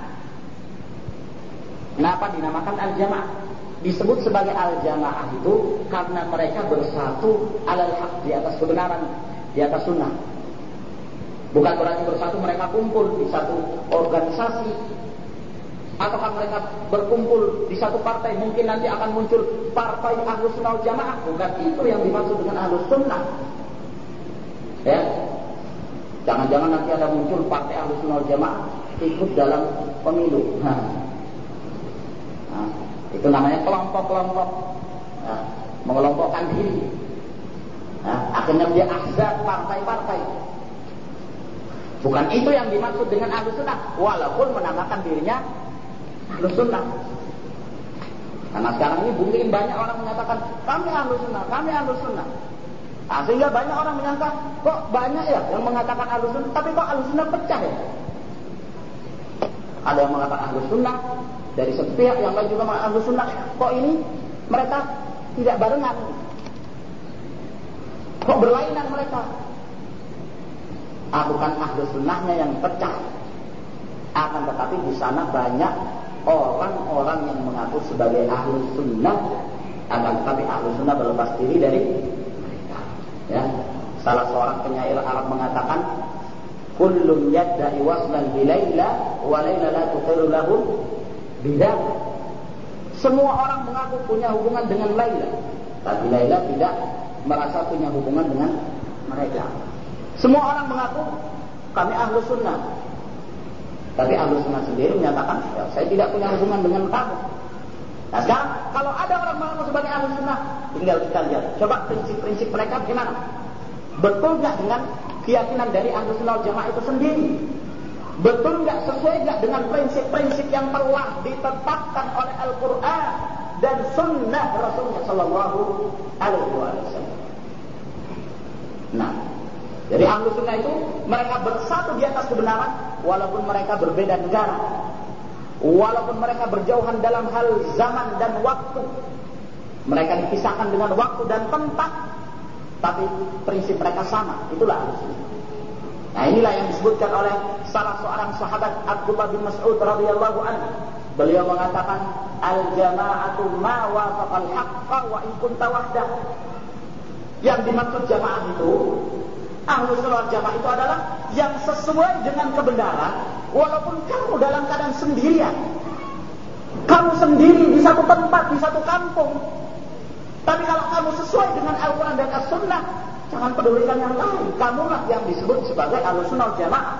[SPEAKER 1] Kenapa dinamakan al-jamaah? Disebut sebagai al-jamaah itu karena mereka bersatu alal haq, di atas kebenaran, di atas sunnah. Bukan berarti bersatu mereka kumpul di satu organisasi, ataukah mereka berkumpul di satu partai. Mungkin nanti akan muncul partai Ahlus Sunnah wal Jamaah. Bukan itu yang dimaksud dengan Ahlus Sunnah. Ya, jangan-jangan nanti ada muncul partai Ahlus Sunnah wal Jamaah ikut dalam pemilu. Nah, itu namanya kelompok-kelompok, mengelompokkan diri. Akhirnya dia ahzab, partai-partai. Bukan itu yang dimaksud dengan Ahlus Sunnah, walaupun menamakan dirinya Ahlus Sunnah. Karena sekarang ini mungkin banyak orang menyatakan kami Ahlus Sunnah, kami Ahlus Sunnah. Sehingga banyak orang menyangka kok banyak ya yang mengatakan Ahlus Sunnah, tapi kok Ahlus Sunnah pecah ya? Ada yang mengatakan Ahlus Sunnah dari satu pihak, yang lain juga mengatakan Ahlus Sunnah. Kok ini mereka tidak barengan? Kok berlainan mereka? Bukan Ahlus Sunnahnya yang pecah, akan tetapi di sana banyak orang-orang yang mengaku sebagai Ahlus Sunnah, akan tetapi Ahlus Sunnah berlepas diri dari mereka. Ya, salah seorang penyair Arab mengatakan, "Kullun yadda'i waslan bi Laila wa Laila la tuqiru lahu bidzak." Semua orang mengaku punya hubungan dengan Laila, tapi Laila tidak merasa punya hubungan dengan mereka. Semua orang mengaku kami Ahlus Sunnah, tapi Ahlus Sunnah sendiri menyatakan ya, saya tidak punya hubungan dengan kamu. Nah, sekarang kalau ada orang mengaku sebagai Ahlus Sunnah, tinggal kita lihat, coba prinsip-prinsip mereka bagaimana? Betul nggak dengan keyakinan dari Ahlus Sunnah wal Jamaah itu sendiri? Betul nggak, sesuai nggak dengan prinsip-prinsip yang telah ditetapkan oleh Al-Quran dan Sunnah Rasulullah Sallallahu Alaihi Wasallam? Nah, jadi Ahlus Sunnah itu mereka bersatu di atas kebenaran, walaupun mereka berbeda negara, walaupun mereka berjauhan dalam hal zaman dan waktu, mereka dipisahkan dengan waktu dan tempat, tapi prinsip mereka sama. Itulah Ahlus Sunnah. Nah, inilah yang disebutkan oleh salah seorang sahabat Abdullah bin Mas'ud radhiyallahu anhu. Beliau mengatakan, al-jama'atu ma wafaqal haqqa wa in kunta wahdah. Yang dimaksud jamaah itu, Ahlus Sunnah wal Jamaah itu adalah yang sesuai dengan kebenaran, walaupun kamu dalam keadaan sendirian, kamu sendiri di satu tempat, di satu kampung. Tapi kalau kamu sesuai dengan Al-Quran dan As-Sunnah, jangan pedulikan yang lain. Kamulah yang disebut sebagai Ahlus Sunnah wal Jamaah.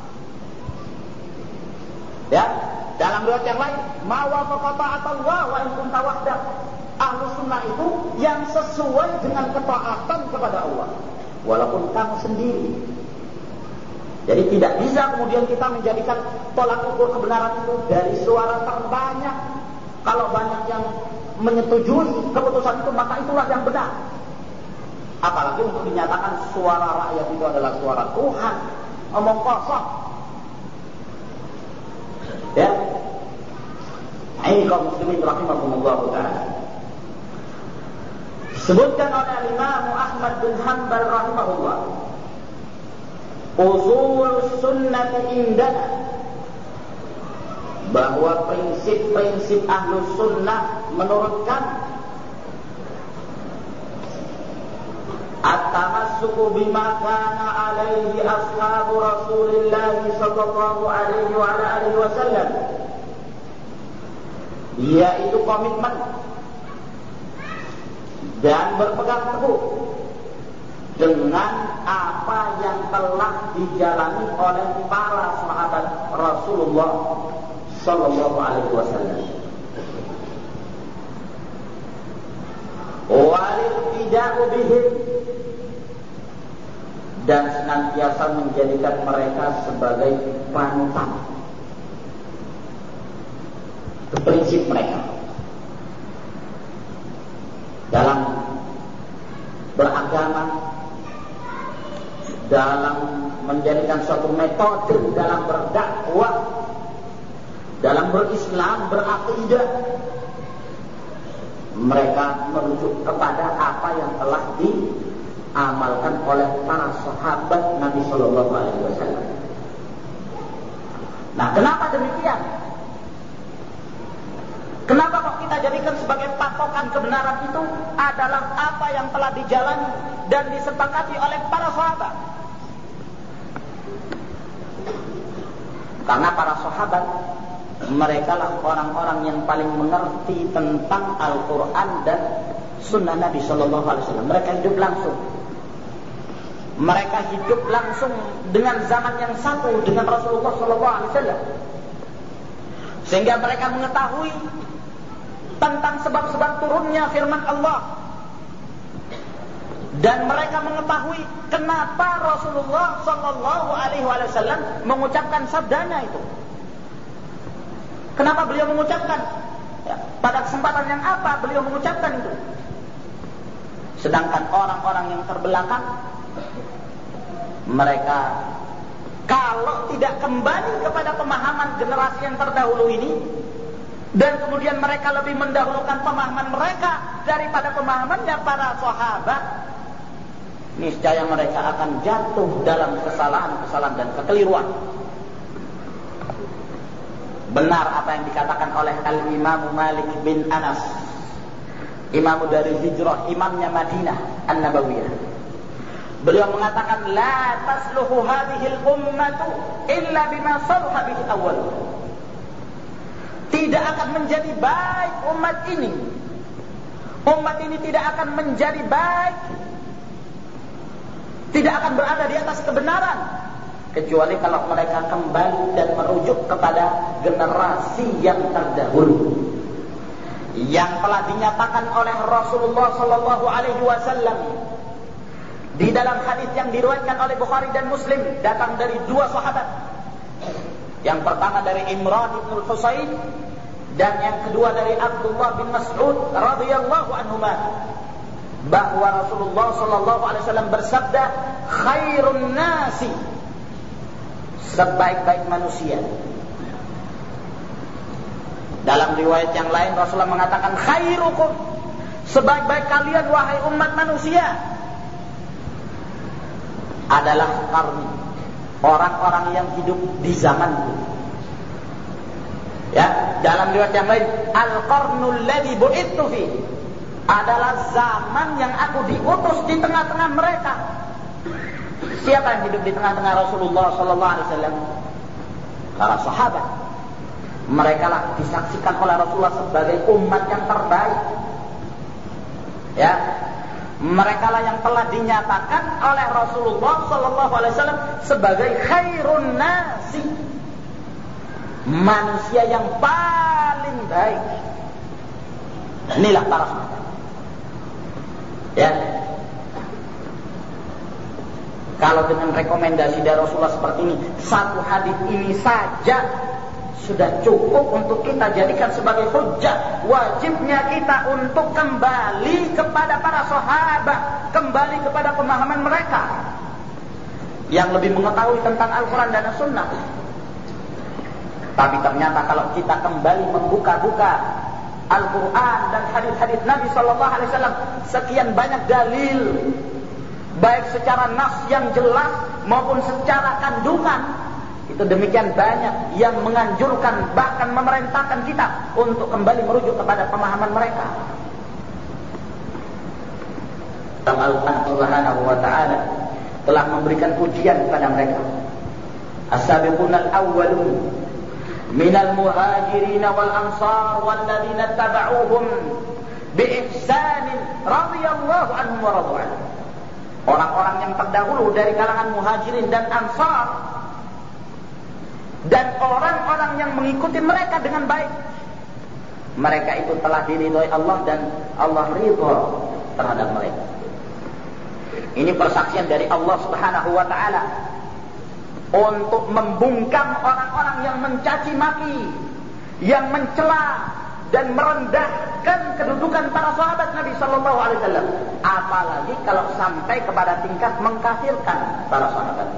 [SPEAKER 1] Ya, dalam riwayat yang lain, ma wafaqa ta'atallah wa in kunta wahdak. Ahlus Sunnah itu yang sesuai dengan ketaatan kepada Allah, walaupun kamu sendiri. Jadi tidak bisa kemudian kita menjadikan tolak ukur kebenaran itu dari suara terbanyak. Kalau banyak yang menyetujui keputusan itu, maka itulah yang benar. Apalagi untuk dinyatakan suara rakyat itu adalah suara Tuhan, omong kosong. Ya, ini kaum muslimin rahimahumullah ta'ala. Sebutkan oleh Imam Ahmad bin Hanbal rahimahullah, usul sunnati indana, bahwa prinsip-prinsip Ahlus Sunnah menurut kami at-tamassuk tamassuku bima kana alaihi ashabu Rasulillah sallallahu alaihi wa ala alihi wasallam, yaitu komitmen dan berpegang teguh dengan apa yang telah dijalani oleh para sahabat Rasulullah sallallahu alaihi wasallam. Walittida'u bihim, dan senantiasa menjadikan mereka sebagai panutan. Itu prinsip mereka dalam beragama, dalam menjadikan suatu metode dalam berdakwah, dalam berislam, berakidah. Mereka merujuk kepada apa yang telah diamalkan oleh para sahabat Nabi Sallallahu Alaihi Wasallam. Nah, kenapa demikian? Kenapa kok kita jadikan sebagai patokan kebenaran itu adalah apa yang telah dijalani dan disepakati oleh para sahabat? Karena para sahabat, mereka lah orang-orang yang paling mengerti tentang Al-Quran dan Sunnah Nabi Sallallahu Alaihi Wasallam. Mereka hidup langsung. Mereka hidup langsung dengan zaman yang satu dengan Rasulullah Sallallahu Alaihi Wasallam, sehingga mereka mengetahui tentang sebab-sebab turunnya firman Allah, dan mereka mengetahui kenapa Rasulullah Sallallahu Alaihi Wasallam mengucapkan sabdanya itu. Kenapa beliau mengucapkan? Ya, pada kesempatan yang apa beliau mengucapkan itu? Sedangkan orang-orang yang terbelakang, mereka kalau tidak kembali kepada pemahaman generasi yang terdahulu ini, dan kemudian mereka lebih mendahulukan pemahaman mereka daripada pemahamannya para sahabat, niscaya mereka akan jatuh dalam kesalahan-kesalahan dan kekeliruan. Benar apa yang dikatakan oleh Al-Imam Malik bin Anas, imam dari hijrah, imamnya Madinah An-Nabawiyah. Beliau mengatakan, la tasluhu hadhil ummatu illa bima saluha bihi awal. Tidak akan menjadi baik umat ini. Umat ini tidak akan menjadi baik, tidak akan berada di atas kebenaran, kecuali kalau mereka kembali dan merujuk kepada generasi yang terdahulu, yang telah dinyatakan oleh Rasulullah Sallallahu Alaihi Wasallam di dalam hadis yang diriwayatkan oleh Bukhari dan Muslim, datang dari dua sahabat. Yang pertama dari Imran bin Husain, dan yang kedua dari Abdullah bin Mas'ud radhiyallahu anhuma, bahwa Rasulullah Sallallahu Alaihi Wasallam bersabda, khairun nasi, sebaik-baik manusia. Dalam riwayat yang lain Rasulullah mengatakan, khairukum, sebaik-baik kalian wahai umat manusia adalah qarni, orang-orang yang hidup di zamanku. Ya, dalam riwayat yang lain, al-qarnul ladzi bu'ittu fi, adalah zaman yang aku diutus di tengah-tengah mereka. Siapa yang hidup di tengah-tengah Rasulullah Sallallahu Alaihi Wasallam? Para sahabat. Mereka lah disaksikan oleh Rasulullah sebagai umat yang terbaik. Ya, mereka lah yang telah dinyatakan oleh Rasulullah Sallallahu Alaihi Wasallam sebagai khairun nasi, manusia yang paling baik. Inilah para sahabat. Ya. Kalau dengan rekomendasi dari Rasulullah seperti ini, satu hadis ini saja sudah cukup untuk kita jadikan sebagai hujjah. Wajibnya kita untuk kembali kepada para sahabat, kembali kepada pemahaman mereka yang lebih mengetahui tentang Al-Quran dan Sunnah. Tapi ternyata kalau kita kembali membuka-buka Al-Quran dan hadis-hadis Nabi Sallallahu Alaihi Wasallam, sekian banyak dalil, baik secara nas yang jelas maupun secara kandungan, itu demikian banyak yang menganjurkan, bahkan memerintahkan kita untuk kembali merujuk kepada pemahaman mereka. Allah Subhanahu wa taala telah memberikan pujian kepada mereka. As-sabiqunal awwalun minal muhajirin wal ansar wal ladzina tabauhum bi ihsanin radhiyallahu anhum wa radu anhu. Orang-orang yang terdahulu dari kalangan muhajirin dan ansar dan orang-orang yang mengikuti mereka dengan baik, mereka itu telah diridhoi Allah dan Allah ridha terhadap mereka. Ini persaksian dari Allah Subhanahu wa taala untuk membungkam orang-orang yang mencaci maki, yang mencela dan merendahkan kedudukan para sahabat Nabi sallallahu alaihi wasallam, apalagi kalau sampai kepada tingkat mengkafirkan para sahabat.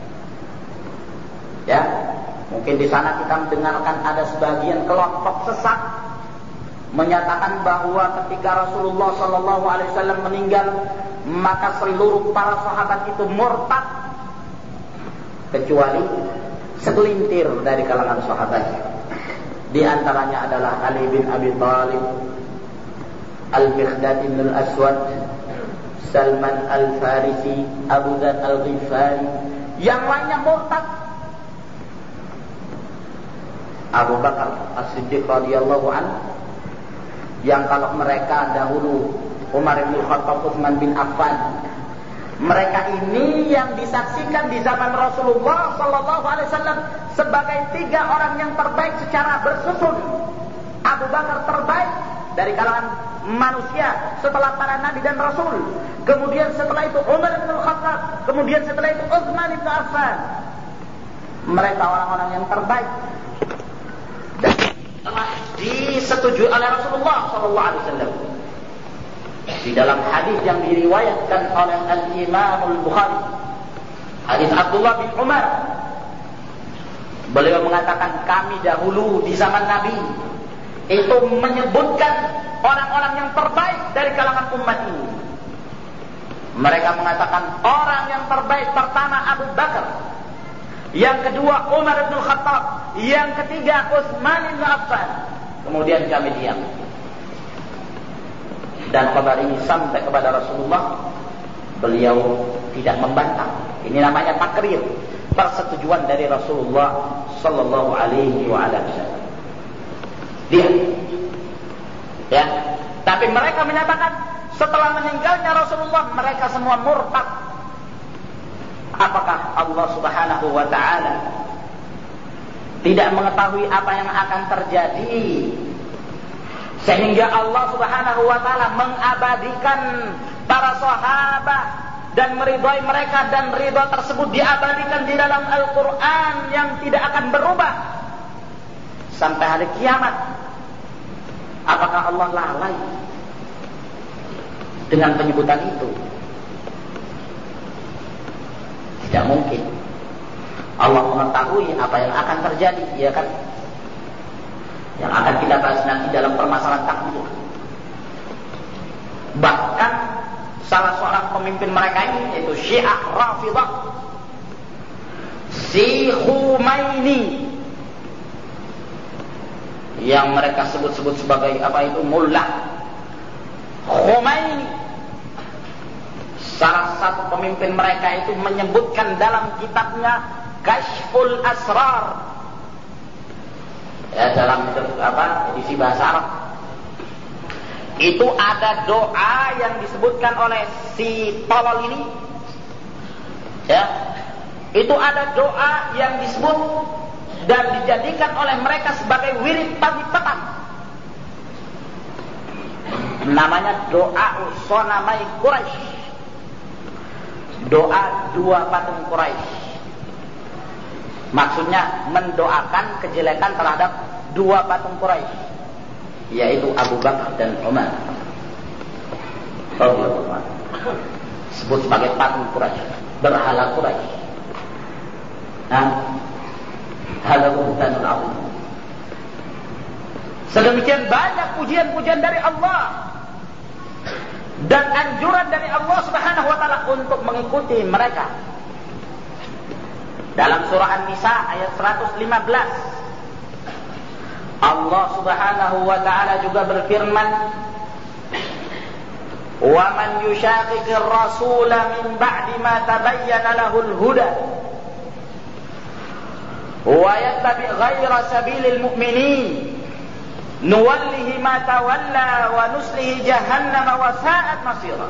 [SPEAKER 1] Ya, mungkin di sana kita mendengarkan ada sebagian kelompok sesat menyatakan bahwa ketika Rasulullah sallallahu alaihi wasallam meninggal, maka seluruh para sahabat itu murtad kecuali segelintir dari kalangan sahabat. Di antaranya adalah Ali bin Abi Thalib, Al-Miqdad bin Al-Aswad, Salman Al-Farisi, Abu Dzar Al-Ghifari. Yang lainnya murtad. Abu Bakar As-Siddiq radhiyallahu anhu, yang kalau mereka dahulu Umar bin Khattab, Utsman bin Affan, mereka ini yang disaksikan di zaman Rasulullah sallallahu alaihi wasallam sebagai 3 orang yang terbaik secara bersusun. Abu Bakar terbaik dari kalangan manusia setelah para nabi dan rasul. Kemudian setelah itu Umar bin Khattab, kemudian setelah itu Utsman bin Affan. Mereka orang-orang yang terbaik dan telah disetujui oleh Rasulullah sallallahu alaihi wasallam. Di dalam hadis yang diriwayatkan oleh Al-Imam Al-Bukhari, hadis Abdullah bin Umar, beliau mengatakan kami dahulu di zaman Nabi itu menyebutkan orang-orang yang terbaik dari kalangan umat ini. Mereka mengatakan orang yang terbaik pertama Abu Bakar, yang kedua Umar bin Khattab, yang ketiga Utsman bin Affan. Kemudian kami diam. Dan kabar ini sampai kepada Rasulullah, beliau tidak membantah. Ini namanya takrir, persetujuan dari Rasulullah sallallahu alaihi wasallam. Dia, ya. Tapi mereka menyatakan setelah meninggalnya Rasulullah mereka semua murtad. Apakah Allah Subhanahu wa taala tidak mengetahui apa yang akan terjadi sehingga Allah Subhanahu wa taala mengabadikan para sahabat dan meridhai mereka, dan ridha tersebut diabadikan di dalam Al-Qur'an yang tidak akan berubah sampai hari kiamat? Apakah Allah lalai dengan penyebutan itu? Tidak mungkin. Allah mengetahui apa yang akan terjadi, ya kan? Yang akan kita bahas nanti dalam permasalahan takdir. Bahkan salah seorang pemimpin mereka ini, yaitu Syiah Rafidhah, si Khumaini, yang mereka sebut-sebut sebagai apa itu, mullah Khumaini, salah satu pemimpin mereka itu menyebutkan dalam kitabnya Kashful Asrar, ya, dalam edisi bahasa Arab, itu ada doa yang disebutkan oleh si tolol ini, ya, itu ada doa yang disebut dan dijadikan oleh mereka sebagai wirid pagi petang. Namanya doa Sonamai Quraisy, doa 2 patung Quraisy. Maksudnya mendoakan kejelekan terhadap 2 patung Quraisy, yaitu Abu Bakar dan Umar. Sebut sebagai patung Quraisy, berhala Quraisy. Nah, hal buhtanul azim. Sedemikian banyak pujian-pujian dari Allah dan anjuran dari Allah Subhanahu wa taala untuk mengikuti mereka. Dalam surah An-Nisa ayat 115, Allah Subhanahu wa taala juga berfirman, Wa man yushaqiqir rasula min ba'di ma tabayyana lahul huda wa yattabi' ghayra sabilil mu'minin nuwallihi ma tawalla wa nuslihi jahannam wa sa'at masira.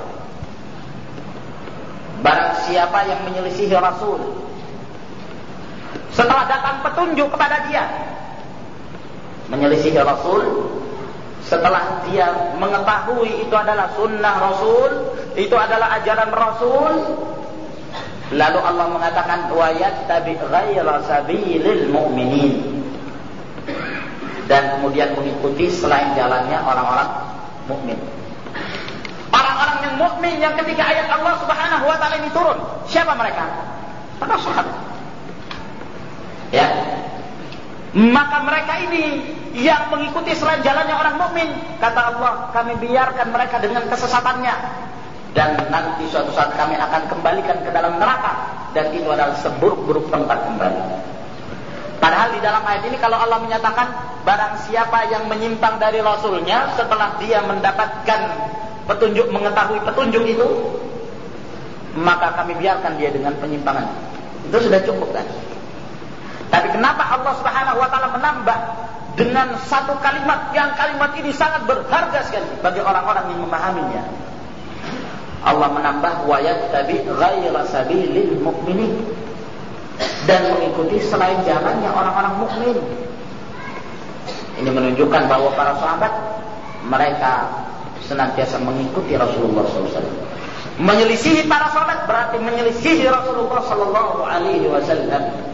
[SPEAKER 1] Barang siapa yang menyelisihi Rasul setelah datang petunjuk kepada dia, menyelisihi Rasul setelah dia mengetahui itu adalah sunnah Rasul, itu adalah ajaran Rasul, lalu Allah mengatakan wa yattabi' ghayra sabilil mu'minin, dan kemudian mengikuti selain jalannya orang-orang mukmin. Orang-orang yang mukmin yang ketika ayat Allah Subhanahu wa taala ini turun, siapa mereka? Para sahabat. Ya. Maka mereka ini yang mengikuti selain jalannya orang mukmin, kata Allah, kami biarkan mereka dengan kesesatannya, dan nanti suatu saat kami akan kembalikan ke dalam neraka, dan itu adalah seburuk-buruk tempat kembali. Padahal di dalam ayat ini kalau Allah menyatakan barang siapa yang menyimpang dari Rasulnya setelah dia mendapatkan petunjuk, mengetahui petunjuk itu, maka kami biarkan dia dengan penyimpangan. Itu sudah cukup kan? Tapi kenapa Allah Subhanahu wa taala menambah dengan satu kalimat yang kalimat ini sangat berharga sekali bagi orang-orang yang memahaminya? Allah menambah wa yattabi' ghayra sabilil mu'minin, dan mengikuti selain jalannya orang-orang mukmin. Ini menunjukkan bahwa para sahabat mereka senantiasa mengikuti Rasulullah SAW. Menyelisihi para sahabat berarti menyelisihi Rasulullah SAW.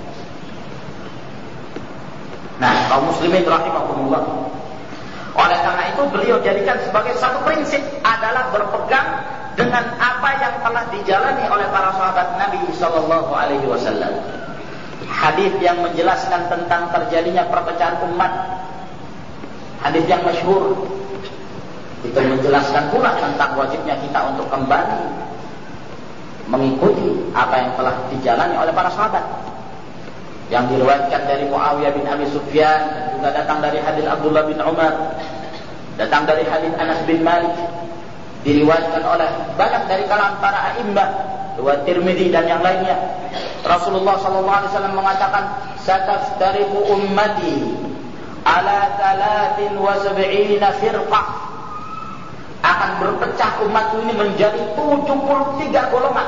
[SPEAKER 1] Nah, kaum muslimin rahimahumullah, oleh karena itu beliau jadikan sebagai satu prinsip adalah berpegang dengan apa yang telah dijalani oleh para sahabat Nabi SAW. Hadis yang menjelaskan tentang terjadinya perpecahan umat, hadis yang masyhur, itu menjelaskan pula tentang wajibnya kita untuk kembali mengikuti apa yang telah dijalani oleh para sahabat, yang diriwayatkan dari Muawiyah bin Abi Sufyan, dan juga datang dari hadis Abdullah bin Umar, datang dari hadis Anas bin Malik, diriwayatkan oleh banyak dari kalangan para a'immah, riwayat Tirmidzi dan yang lainnya. Rasulullah SAW mengatakan, "Sataftariqu ummati ala 73 firqah." Akan berpecah umatku ini menjadi 73 golongan.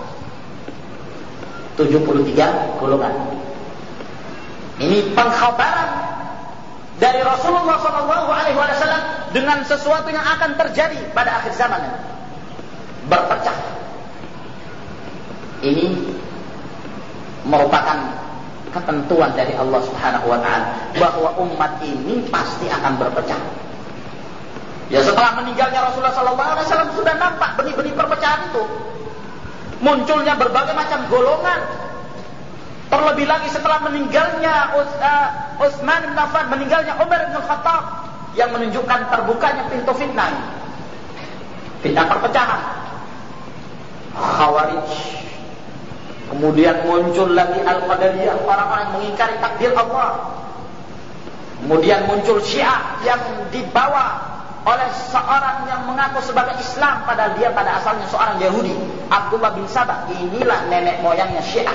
[SPEAKER 1] 73 golongan. Ini pengkhabaran dari Rasulullah SAW dengan sesuatu yang akan terjadi pada akhir zaman. Berpecah. Ini merupakan ketentuan dari Allah Subhanahu wa taala bahwa umat ini pasti akan berpecah. Ya, setelah meninggalnya Rasulullah SAW sudah nampak benih-benih perpecahan itu. Munculnya berbagai macam golongan. Terlebih lagi setelah meninggalnya Utsman bin Affan, meninggalnya Umar bin Khattab, yang menunjukkan terbukanya pintu fitnah. Fitnah perpecahan. Khawarij. Kemudian muncul lagi Al-Qadariyah, orang-orang yang mengingkari takdir Allah. Kemudian muncul Syiah yang dibawa oleh seorang yang mengaku sebagai Islam padahal dia pada asalnya seorang Yahudi, Abdullah bin Sabah. Inilah nenek moyangnya Syiah.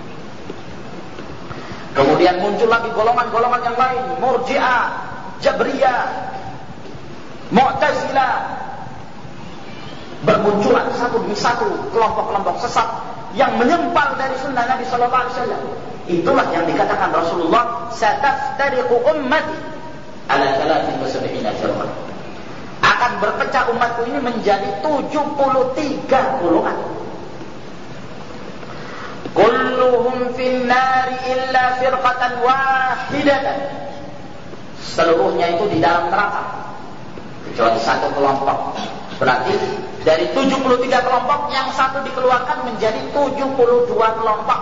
[SPEAKER 1] Kemudian muncul lagi golongan-golongan yang lain, Murji'ah, Jabriyah, Mu'tazilah. Bermunculan satu demi satu kelompok-kelompok sesat yang menyempal dari sunnah Nabi sallallahu alaihi wasallam. Itulah yang dikatakan Rasulullah, "Sataftariqu ummati ala 73 firqah." Akan berpecah umatku ini menjadi 73 golongan. Kulluhum fin nari illa firqatan wahidatan. Seluruhnya itu di dalam neraka kecuali satu kelompok. Berarti dari 73 kelompok yang satu dikeluarkan menjadi 72 kelompok.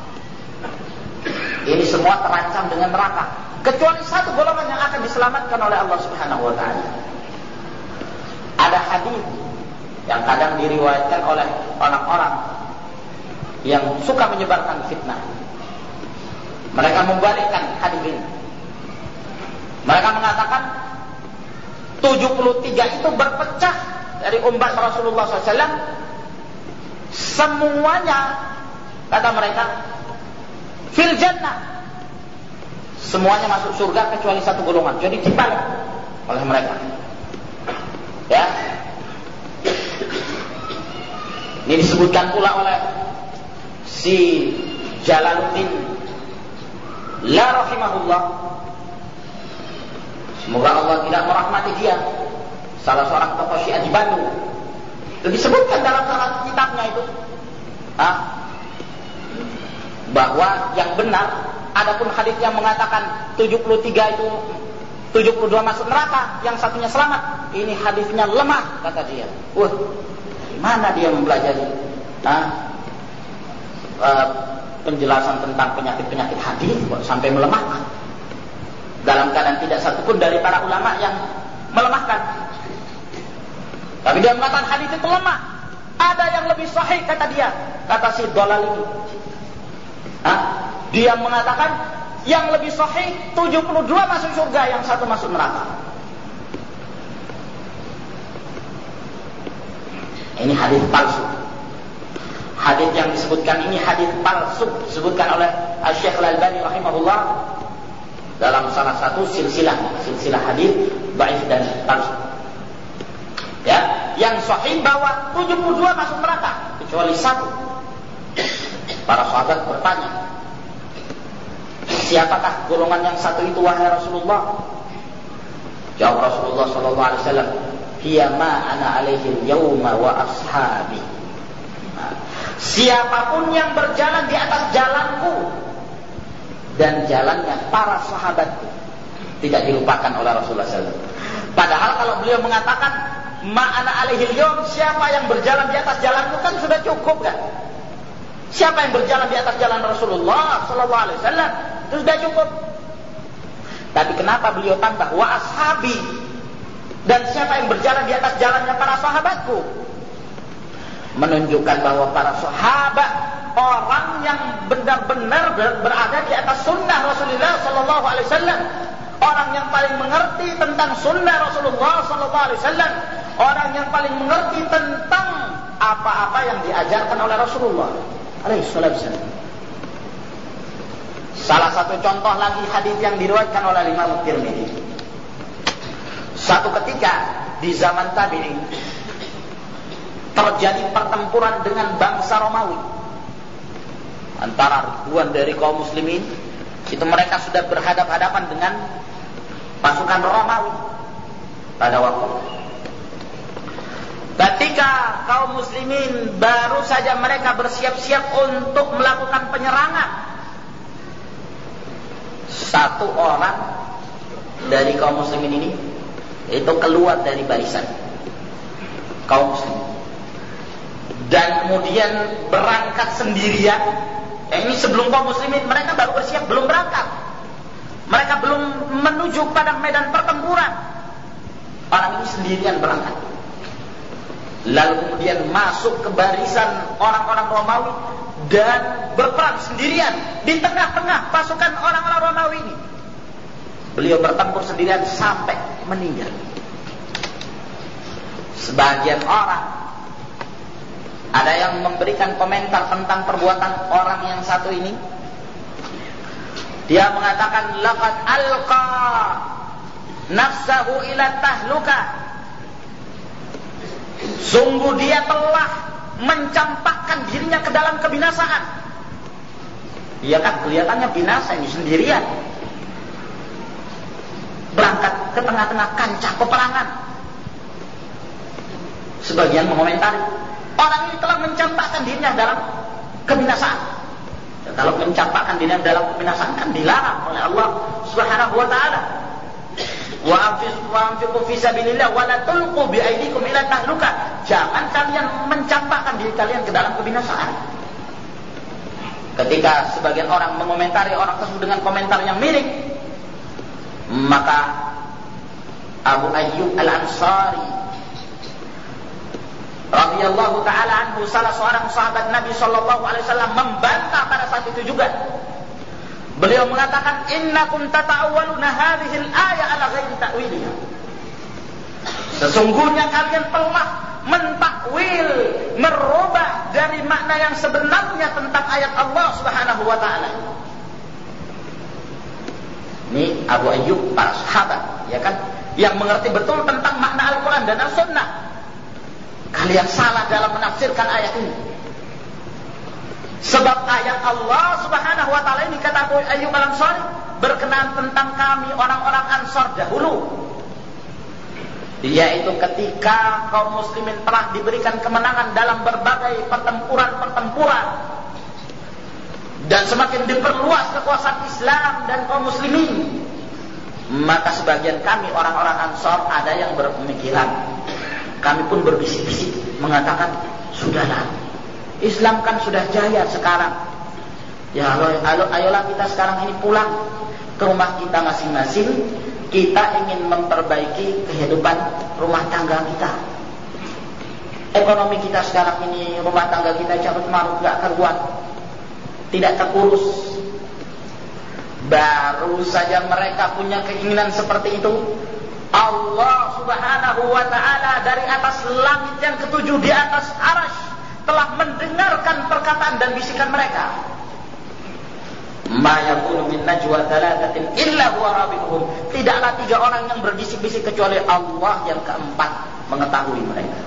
[SPEAKER 1] Ini semua terancam dengan neraka kecuali satu golongan yang akan diselamatkan oleh Allah Subhanahu wa taala. Ada hadis yang kadang diriwayatkan oleh orang-orang yang suka menyebarkan fitnah. Mereka membalikkan hadis ini. Mereka mengatakan 73 itu berpecah dari umat Rasulullah SAW, semuanya kata mereka fil jannah, semuanya masuk surga kecuali satu golongan. Jadi dibalik oleh mereka. Ya, ini disebutkan pula oleh si Jalaluddin la rahimahullah, semoga Allah tidak merahmati dia, salah seorang tokoh Syiah di Bandung. Itu disebutkan dalam salah kitabnya itu, bahwa yang benar, adapun hadis yang mengatakan 73 itu 72 masuk neraka, yang satunya selamat, ini hadisnya lemah kata dia. Dari mana dia mempelajari penjelasan tentang penyakit-penyakit hadis kok sampai melemahkan? Dalam keadaan tidak satupun dari para ulama yang melemahkan. Tapi dia mengatakan hadis itu lemah. Ada yang lebih sahih kata dia, kata si Dolal ini. Dia mengatakan yang lebih sahih 72 masuk surga, yang satu masuk neraka. Ini hadis palsu. Hadis yang disebutkan ini hadis palsu, disebutkan oleh Syekh Al-Albani rahimahullah dalam salah satu silsilah hadis dhaif dan palsu. Ya, yang sahih bahwa 72 masuk neraka kecuali satu. Para sahabat bertanya, siapakah golongan yang satu itu wahai Rasulullah? Jawab Rasulullah sallallahu alaihi wasallam, "Hiya ma ana alaihi al-yawma wa ashabi." Siapapun yang berjalan di atas jalanku dan jalannya para sahabatku, tidak dilupakan oleh Rasulullah SAW. Padahal kalau beliau mengatakan ma'ana alaihil yawm, siapa yang berjalan di atas jalanku, kan sudah cukup kan? Siapa yang berjalan di atas jalan Rasulullah sallallahu alaihi wasallam, itu sudah cukup. Tapi kenapa beliau tambah wa ashabi, dan siapa yang berjalan di atas jalannya para sahabatku? Menunjukkan bahwa para sahabat orang yang benar-benar berada di atas sunnah Rasulullah sallallahu alaihi wasallam, orang yang paling mengerti tentang sunnah Rasulullah sallallahu alaihi wasallam, orang yang paling mengerti tentang apa-apa yang diajarkan oleh Rasulullah alaihi wasallam. Salah satu contoh lagi hadis yang diriwayatkan oleh Imam Tirmidzi. Suatu ketika di zaman tabi'in terjadi pertempuran dengan bangsa Romawi. Antara ribuan dari kaum muslimin, itu mereka sudah berhadapan-hadapan dengan pasukan Romawi pada waktu. Ketika kaum muslimin baru saja mereka bersiap-siap untuk melakukan penyerangan, satu orang dari kaum muslimin ini itu keluar dari barisan kaum muslimin dan kemudian berangkat sendirian. Ini sebelum kaum muslimin, mereka baru bersiap, belum berangkat, mereka belum menuju pada medan pertempuran. Orang ini sendirian berangkat, lalu kemudian masuk ke barisan orang-orang Romawi dan berperang sendirian di tengah-tengah pasukan orang-orang Romawi ini. Beliau bertempur sendirian sampai meninggal. Sebagian orang ada yang memberikan komentar tentang perbuatan orang yang satu ini. Dia mengatakan laqad alqa nafsahu ila tahluka, sungguh dia telah mencampakkan dirinya ke dalam kebinasaan. Dia kan kelihatannya binasa ini, sendirian berangkat ke tengah-tengah kancah peperangan. Sebagian mengomentari, orang ini telah mencampakkan dirinya dalam kebinasaan. Dan kalau mencampakkan dirinya dalam kebinasaan kan dilarang oleh Allah Subhanahu wa taala. Wa anfiqu fi sabilillah wa la tulqu bi aydikum ila tahluka. Jangan kalian mencampakkan diri kalian ke dalam kebinasaan. Ketika sebagian orang mengomentari orang tersebut dengan komentar yang miring, maka Abu Ayyub Al-Ansari radhiyallahu taala anhu, salah seorang sahabat Nabi sallallahu alaihi wasallam, membantah pada saat itu juga. Beliau mengatakan, innakum tata'awwaluna hadhihi al-ayah ala ghairi ta'wiliha. Sesungguhnya kalian telah mentakwil, merubah dari makna yang sebenarnya tentang ayat Allah Subhanahu wa taala. Ini Abu Ayyub, para sahabat, ya kan, yang mengerti betul tentang makna Al-Quran dan As-Sunnah. Kalian salah dalam menafsirkan ayat ini. Sebab ayat Allah Subhanahu wa taala ini, kata Abu Ayyub Al-Ansari, berkenaan tentang kami orang-orang Ansar dahulu, yaitu ketika kaum muslimin telah diberikan kemenangan dalam berbagai pertempuran dan semakin diperluas kekuasaan Islam dan kaum muslimin, maka sebagian kami orang-orang Ansar ada yang berpemikiran, kami pun berbisik-bisik mengatakan, sudahlah, Islam kan sudah jaya sekarang, ya ayolah kita sekarang ini pulang ke rumah kita masing-masing. Kita ingin memperbaiki kehidupan rumah tangga kita. Ekonomi kita sekarang ini, rumah tangga kita carut marut, gak karuan, tidak terurus. Baru saja mereka punya keinginan seperti itu, Allah Subhanahu wa ta'ala dari atas langit yang ketujuh, di atas arasy, telah mendengarkan perkataan dan bisikan mereka. Ma yakunu min najwa thalathatin illa huwa rabi'uhum. Tidaklah 3 orang yang berbisik-bisik kecuali Allah yang keempat mengetahui mereka.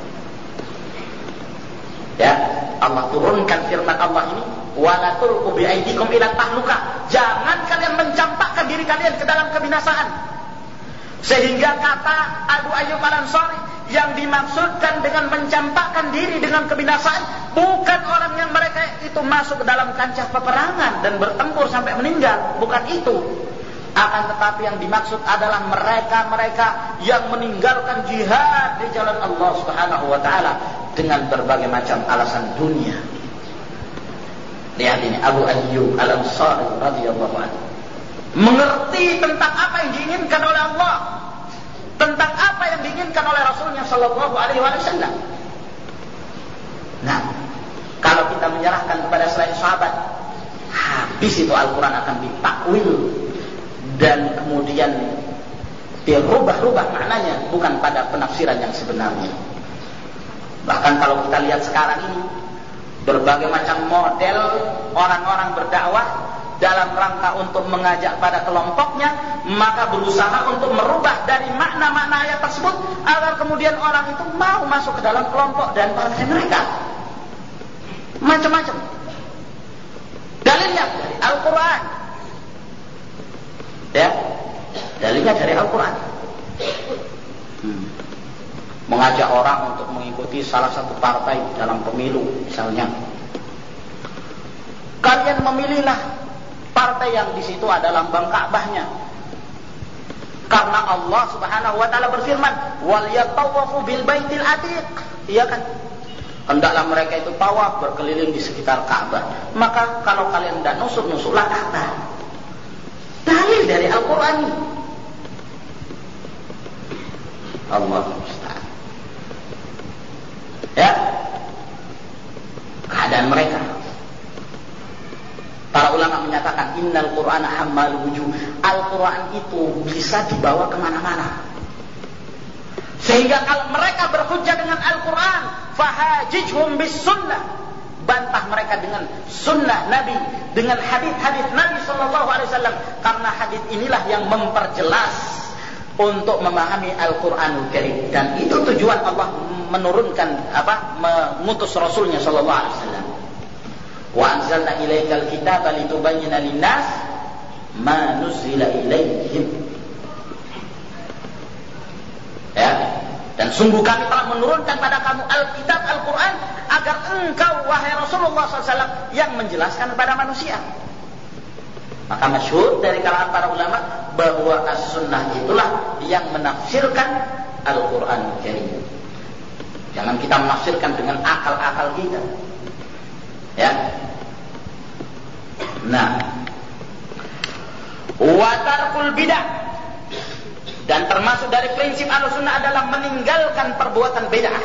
[SPEAKER 1] Ya, Allah turunkan firman Allah ini, wala tulqu bi aydikum ila tahluka. Jangan kalian mencampakkan diri kalian ke dalam kebinasaan. Sehingga kata Abu Ayyub Al-Ansari, yang dimaksudkan dengan mencampakkan diri dengan kebinasaan bukan orang yang mereka itu masuk ke dalam kancah peperangan dan bertempur sampai meninggal, bukan itu. Akan tetapi yang dimaksud adalah mereka-mereka yang meninggalkan jihad di jalan Allah Subhanahu wa taala dengan berbagai macam alasan dunia. Lihat ini, Abu Ayyub Al-Ansari radhiyallahu anhu mengerti tentang apa yang diinginkan oleh Allah, tentang apa yang diinginkan oleh Rasulnya Sallallahu Alaihi Wasallam. Nah, kalau kita menyerahkan kepada selain sahabat, habis itu Al-Quran akan ditakwil dan kemudian dirubah-rubah maknanya, bukan pada penafsiran yang sebenarnya. Bahkan kalau kita lihat sekarang ini, berbagai macam model orang-orang berdakwah dalam rangka untuk mengajak pada kelompoknya, maka berusaha untuk merubah dari makna-makna ayat tersebut agar kemudian orang itu mau masuk ke dalam kelompok dan partai mereka. Macam-macam. Dalilnya dari Al-Quran. Ya, dalilnya dari Al-Quran. Mengajak orang untuk mengikuti salah satu partai dalam pemilu, misalnya. Kalian memilihlah partai yang di situ ada lambang Ka'bahnya. Karena Allah Subhanahu wa taala berfirman, "Wal yatawafu bil baitil atiq." Iya kan? Hendaklah mereka itu tawaf berkeliling di sekitar Ka'bah. Maka kalau kalian tidak nusuk-nusuklah Ka'bah. Dalil dari Al-Qur'an ini. Allah musta'an. Ya. Keadaan mereka. Para ulama menyatakan, innal Qur'ana hammalul wujuh. Al-Quran itu bisa dibawa kemana-mana. Sehingga kalau mereka berhujjah dengan Al-Quran, fahajijhum bis sunnah, bantah mereka dengan sunnah Nabi, dengan hadis-hadis Nabi SAW. Karena hadis inilah yang memperjelas untuk memahami Al-Quranul Karim. Dan itu tujuan Allah menurunkan mengutus Rasulnya SAW. Wa anzalna ilaikal kitaba litubayyana linnas ma nuzila ilaihim. Ya, dan sungguh kami telah menurunkan pada kamu Alkitab Al-Quran agar engkau wahai Rasulullah SAW yang menjelaskan kepada manusia. Maka masyhur dari kalangan para ulama bahwa as-sunnah itulah yang menafsirkan Al-Quran Karim. Jangan kita menafsirkan dengan akal-akal kita. Ya. Nah, wa tarkul bidah, dan termasuk dari prinsip Ahlussunnah adalah meninggalkan perbuatan bid'ah.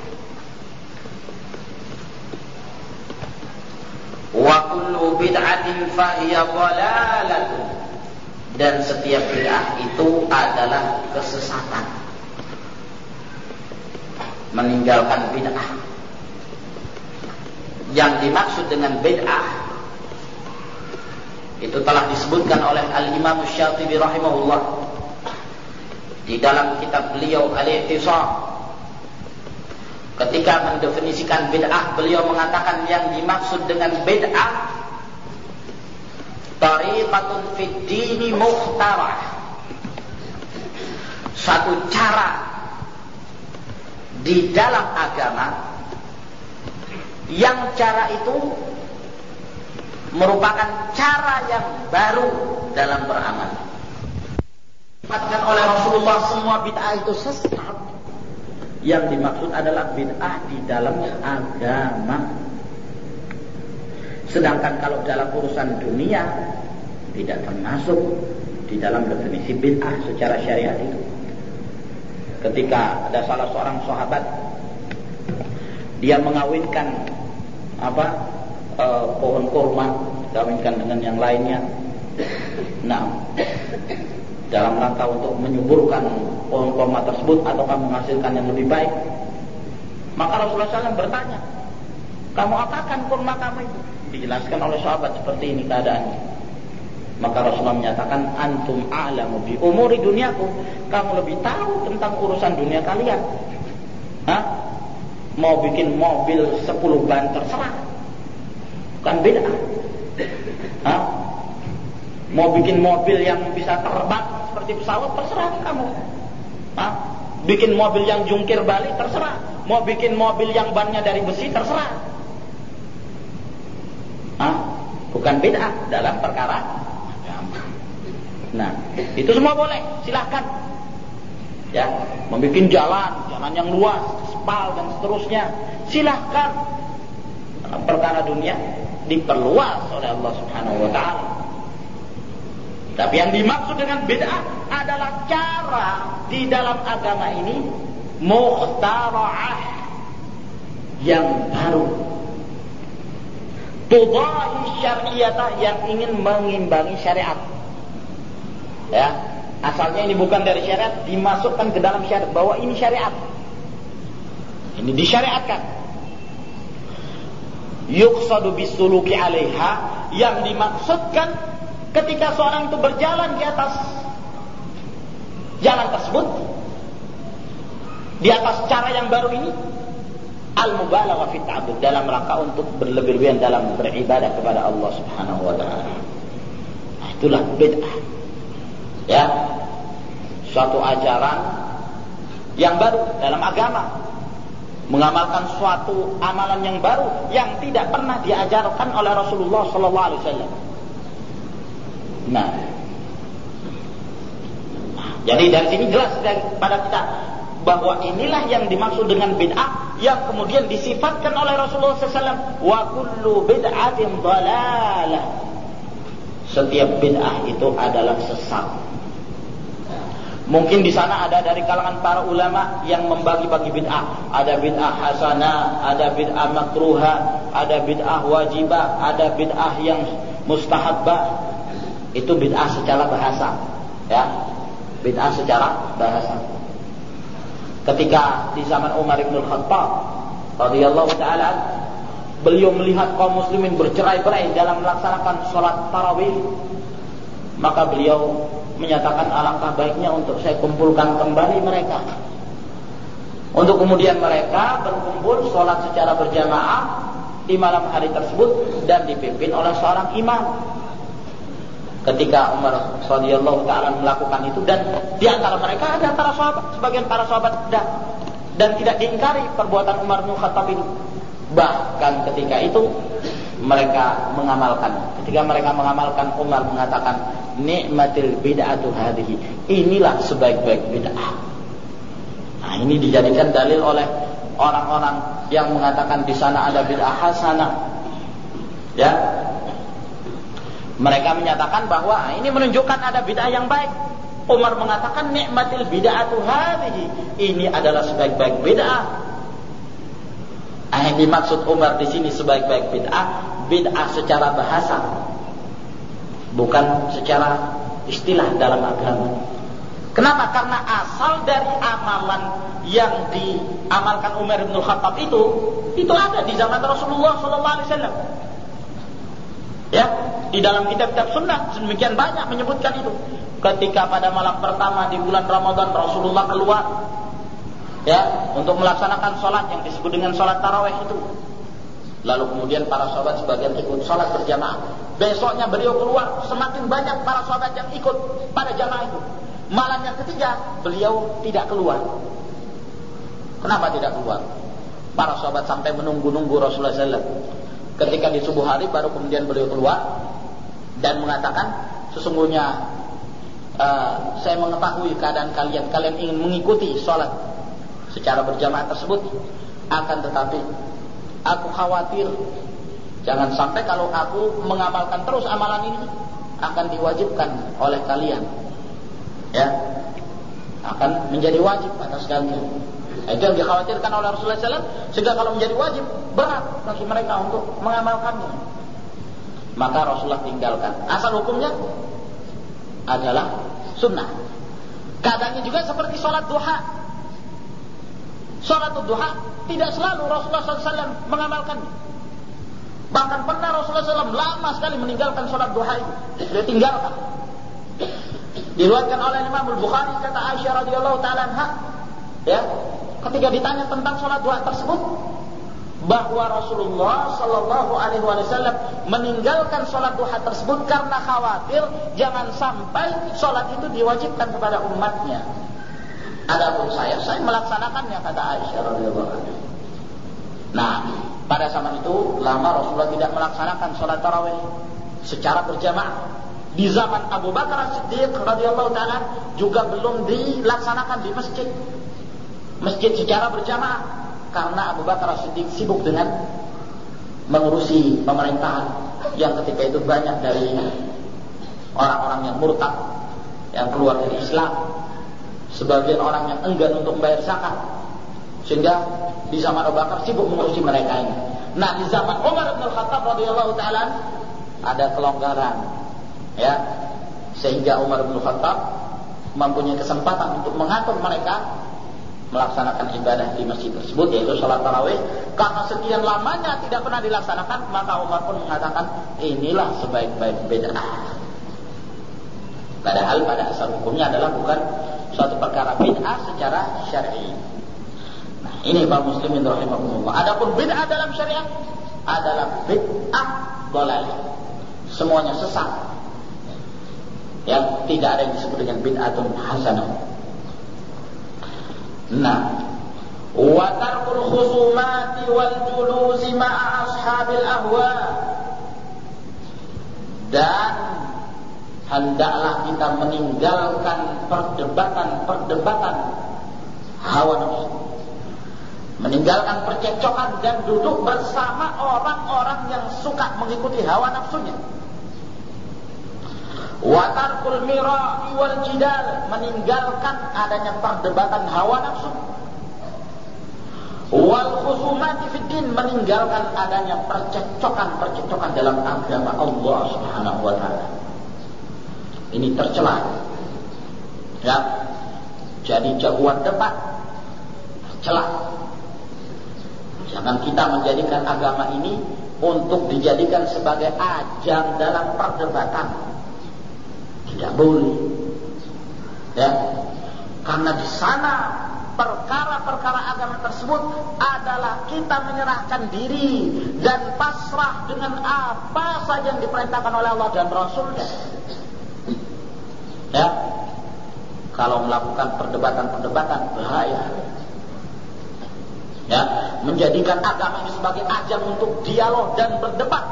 [SPEAKER 1] Wa kullu bid'atin fa hiya dhalalatun, dan setiap bid'ah itu adalah kesesatan. meninggalkan bid'ah. Yang dimaksud dengan bid'ah itu telah disebutkan oleh Al-Imam Syatibi rahimahullah di dalam kitab beliau Al-I'tisam. Ketika mendefinisikan bid'ah, beliau mengatakan yang dimaksud dengan bid'ah tariqatun fid dini mukhtarah, satu cara di dalam agama yang cara itu merupakan cara yang baru dalam beramal. Dikatakan oleh Rasulullah semua bid'ah itu sesat. Yang dimaksud adalah bid'ah di dalam agama. Sedangkan kalau dalam urusan dunia tidak termasuk di dalam definisi bid'ah secara syariat itu. Ketika ada salah seorang sahabat, dia mengawinkan pohon kurma, kawinkan dengan yang lainnya. Nah, dalam rangka untuk menyuburkan pohon kurma tersebut ataukah menghasilkan yang lebih baik. Maka Rasulullah SAW bertanya, kamu apakan kurma kamu itu? Dijelaskan oleh sahabat seperti ini keadaannya. Maka Rasulullah menyatakan, antum a'lamu bi umuri dunyakum, kamu lebih tahu tentang urusan dunia kalian. Mau bikin mobil 10 ban terserah, bukan bid'ah. Mau bikin mobil yang bisa terbang seperti pesawat, terserah kamu. Bikin mobil yang jungkir balik, terserah. Mau bikin mobil yang bannya dari besi, terserah. Bukan bid'ah dalam perkara agama. Nah, itu semua boleh, silahkan. Ya, membikin jalan yang luas, aspal dan seterusnya, silahkan. Dalam perkara dunia diperluas oleh Allah Subhanahu wa taala. Tapi yang dimaksud dengan bid'ah adalah cara di dalam agama ini mukhtara'ah, yang baru, tudahi syariatah, yang ingin mengimbangi syariat. Ya, asalnya ini bukan dari syariat, dimasukkan ke dalam syariat, bahwa ini syariat, ini disyariatkan. Yuqsadu bisuluki 'alaiha, yang dimaksudkan ketika seorang itu berjalan di atas jalan tersebut, di atas cara yang baru ini, al-mubalaghah fi ta'abbud, dalam rangka untuk berlebih-lebihan dalam beribadah kepada Allah Subhanahu wa taala. Nah, itulah bid'ah. Ya, suatu ajaran yang baru dalam agama, mengamalkan suatu amalan yang baru yang tidak pernah diajarkan oleh Rasulullah sallallahu alaihi wasallam. Nah, jadi dari sini jelas pada kita bahwa inilah yang dimaksud dengan bid'ah, yang kemudian disifatkan oleh Rasulullah SAW. Wa kullu bid'atin dhalalah, setiap bid'ah itu adalah sesat. Mungkin di sana ada dari kalangan para ulama yang membagi-bagi bid'ah. Ada bid'ah hasanah, ada bid'ah makruhah, ada bid'ah wajibah, ada bid'ah yang mustahabbah. Itu bid'ah secara bahasa, ya, bid'ah secara bahasa. Ketika di zaman Umar bin Khattab radhiyallahu taala, beliau melihat kaum muslimin bercerai-berai dalam melaksanakan sholat tarawih, maka beliau menyatakan alangkah baiknya untuk saya kumpulkan kembali mereka, untuk kemudian mereka berkumpul sholat secara berjamaah di malam hari tersebut dan dipimpin oleh seorang imam. Ketika Umar radhiyallahu taala melakukan itu, dan di antara mereka ada para sahabat, sebagian para sahabat dan tidak diingkari perbuatan Umar bin Khattab ini. Bahkan ketika itu mereka mengamalkan. Ketika mereka mengamalkan, Umar mengatakan, nikmatil bid'atu hadhihi, inilah sebaik-baik bid'ah. Nah, ini dijadikan dalil oleh orang-orang yang mengatakan di sana ada bid'ah hasanah. Ya, mereka menyatakan bahwa ini menunjukkan ada bid'ah yang baik. Umar mengatakan nikmatil bid'atu hadhihi, ini adalah sebaik-baik bid'ah. Yang dimaksud Umar di sini sebaik-baik bid'ah, bid'ah secara bahasa, bukan secara istilah dalam agama. Kenapa? Karena asal dari amalan yang diamalkan Umar bin Khattab itu ada di zaman Rasulullah SAW. Ya, di dalam kitab-kitab sunnah sedemikian banyak menyebutkan itu. Ketika pada malam pertama di bulan Ramadan Rasulullah keluar, ya, untuk melaksanakan sholat yang disebut dengan sholat tarawih itu. Lalu kemudian para sahabat sebagian ikut sholat berjamaah. Besoknya beliau keluar, semakin banyak para sahabat yang ikut pada jamaah itu. Malam yang ketiga beliau tidak keluar. Kenapa tidak keluar? Para sahabat sampai menunggu-nunggu Rasulullah SAW. Ketika di subuh hari baru kemudian beliau keluar dan mengatakan, sesungguhnya saya mengetahui keadaan kalian ingin mengikuti sholat secara berjamaah tersebut, akan tetapi aku khawatir jangan sampai kalau aku mengamalkan terus amalan ini akan diwajibkan oleh kalian, ya, akan menjadi wajib atas kalian. Itu yang dikhawatirkan oleh Rasulullah SAW, sehingga kalau menjadi wajib berat bagi mereka untuk mengamalkannya. Maka Rasulullah tinggalkan. Asal hukumnya adalah sunnah. Keadaannya juga seperti sholat duha. Sholat duha tidak selalu Rasulullah SAW mengamalkannya. Bahkan pernah Rasulullah SAW lama sekali meninggalkan sholat duha itu. Dia tinggalkan. Diriwayatkan oleh Imam Al-Bukhari, kata Aisyah radhiyallahu taala anha, ya, ketika ditanya tentang sholat duha tersebut, bahwa Rasulullah Shallallahu Alaihi Wasallam meninggalkan sholat duha tersebut karena khawatir jangan sampai sholat itu diwajibkan kepada umatnya. Adapun saya melaksanakannya, kata Aisyah radhiyallahu anha. Nah, pada zaman itu lama Rasulullah tidak melaksanakan sholat tarawih secara berjamaah. Di zaman Abu Bakar As-Siddiq radhiyallahu taala juga belum dilaksanakan di masjid secara berjamaah, karena Abu Bakar As-Siddiq sibuk dengan mengurusi pemerintahan yang ketika itu banyak dari orang-orang yang murtad yang keluar dari Islam, sebagian orang yang enggan untuk membayar zakat, sehingga di zaman Abu Bakar sibuk mengurusi mereka ini. Nah, di zaman Umar bin Khattab radhiyallahu taala ada kelonggaran, ya, sehingga Umar bin Khattab mempunyai kesempatan untuk mengatur mereka melaksanakan ibadah di masjid tersebut, yaitu sholat tarawih. Karena sekian lamanya tidak pernah dilaksanakan, maka Umar pun mengatakan inilah sebaik-baik bid'ah. Padahal pada asal hukumnya adalah bukan suatu perkara bid'ah secara syar'i. Nah, ini para muslimin rahimahumullah. Adapun bid'ah dalam syariat adalah bid'ah dhalalah. Semuanya sesat. Yang tidak ada yang disebut dengan bid'atun hasanah. Nah, wa tarkul khusumati wal julusi ma'a ashabil ahwa, dan hendaklah kita meninggalkan perdebatan hawa nafsu, meninggalkan percekcokan dan duduk bersama orang-orang yang suka mengikuti hawa nafsunya. Wa tarkul mira'i wal jidal, meninggalkan adanya perdebatan hawa nafsu. Wal khusumati fid din, meninggalkan adanya percekcokan dalam agama Allah Subhanahu wa taala. Ini tercela. Ya. Jadi jagoan debat tercela. Jangan kita menjadikan agama ini untuk dijadikan sebagai ajang dalam perdebatan. Tidak boleh, ya, karena di sana perkara-perkara agama tersebut adalah kita menyerahkan diri dan pasrah dengan apa saja yang diperintahkan oleh Allah dan Rasulnya. Ya, kalau melakukan perdebatan bahaya. Ya, menjadikan agama ini sebagai ajang untuk dialog dan berdebat,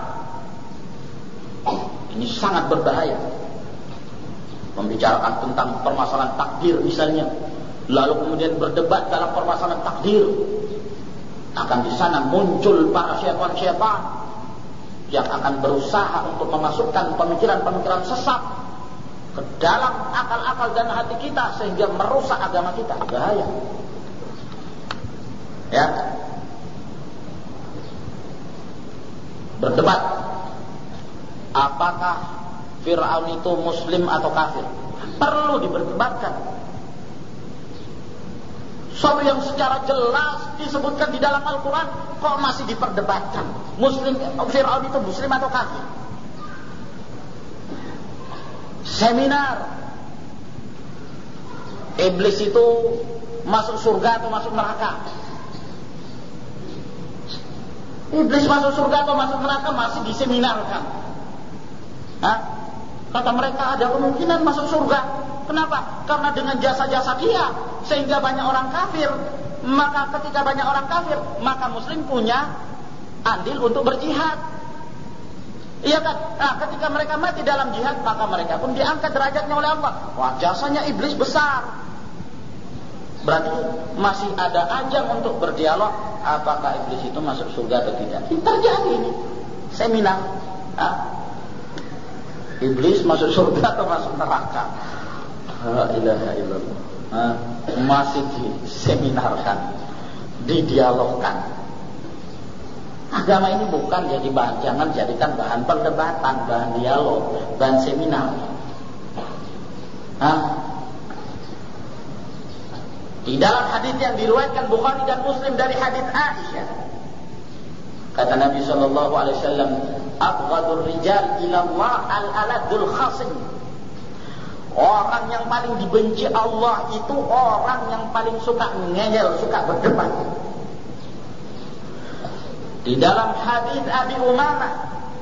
[SPEAKER 1] ini sangat berbahaya. Membicarakan tentang permasalahan takdir misalnya, lalu kemudian berdebat dalam permasalahan takdir, akan di sana muncul para syaitan yang akan berusaha untuk memasukkan pemikiran-pemikiran sesat ke dalam akal-akal dan hati kita sehingga merusak agama kita. Bahaya. Ya. Berdebat, apakah Fir'aun itu muslim atau kafir? Perlu diperdebatkan. Suatu yang secara jelas disebutkan di dalam Al-Quran kok masih diperdebatkan. Muslim, Fir'aun itu muslim atau kafir? Seminar iblis itu masuk surga atau masuk neraka? Iblis masuk surga atau masuk neraka masih diseminarkan. Kata mereka ada kemungkinan masuk surga. Kenapa? Karena dengan jasa-jasa dia sehingga banyak orang kafir. Maka ketika banyak orang kafir, maka muslim punya andil untuk berjihad. Iya kan? Nah, ketika mereka mati dalam jihad, maka mereka pun diangkat derajatnya oleh Allah. Wah, jasanya iblis besar. Berarti masih ada ajang untuk berdialog apakah iblis itu masuk surga atau tidak. Terjadi ini seminar. Iblis masuk surga atau masuk neraka? La ilaha illallah. Masih diseminarkan, didialogkan. Agama ini bukan jadi bahan, jangan jadikan bahan perdebatan, bahan dialog, bahan seminar. Di dalam hadis yang diriwayatkan Bukhari dan Muslim dari hadis Aisyah, kata Nabi sallallahu alaihi wasallam, "Abghadur rijal ila Allah al-aladul khasim." Orang yang paling dibenci Allah itu orang yang paling suka ngeyel, suka berdebat. Di dalam hadis Abi Umamah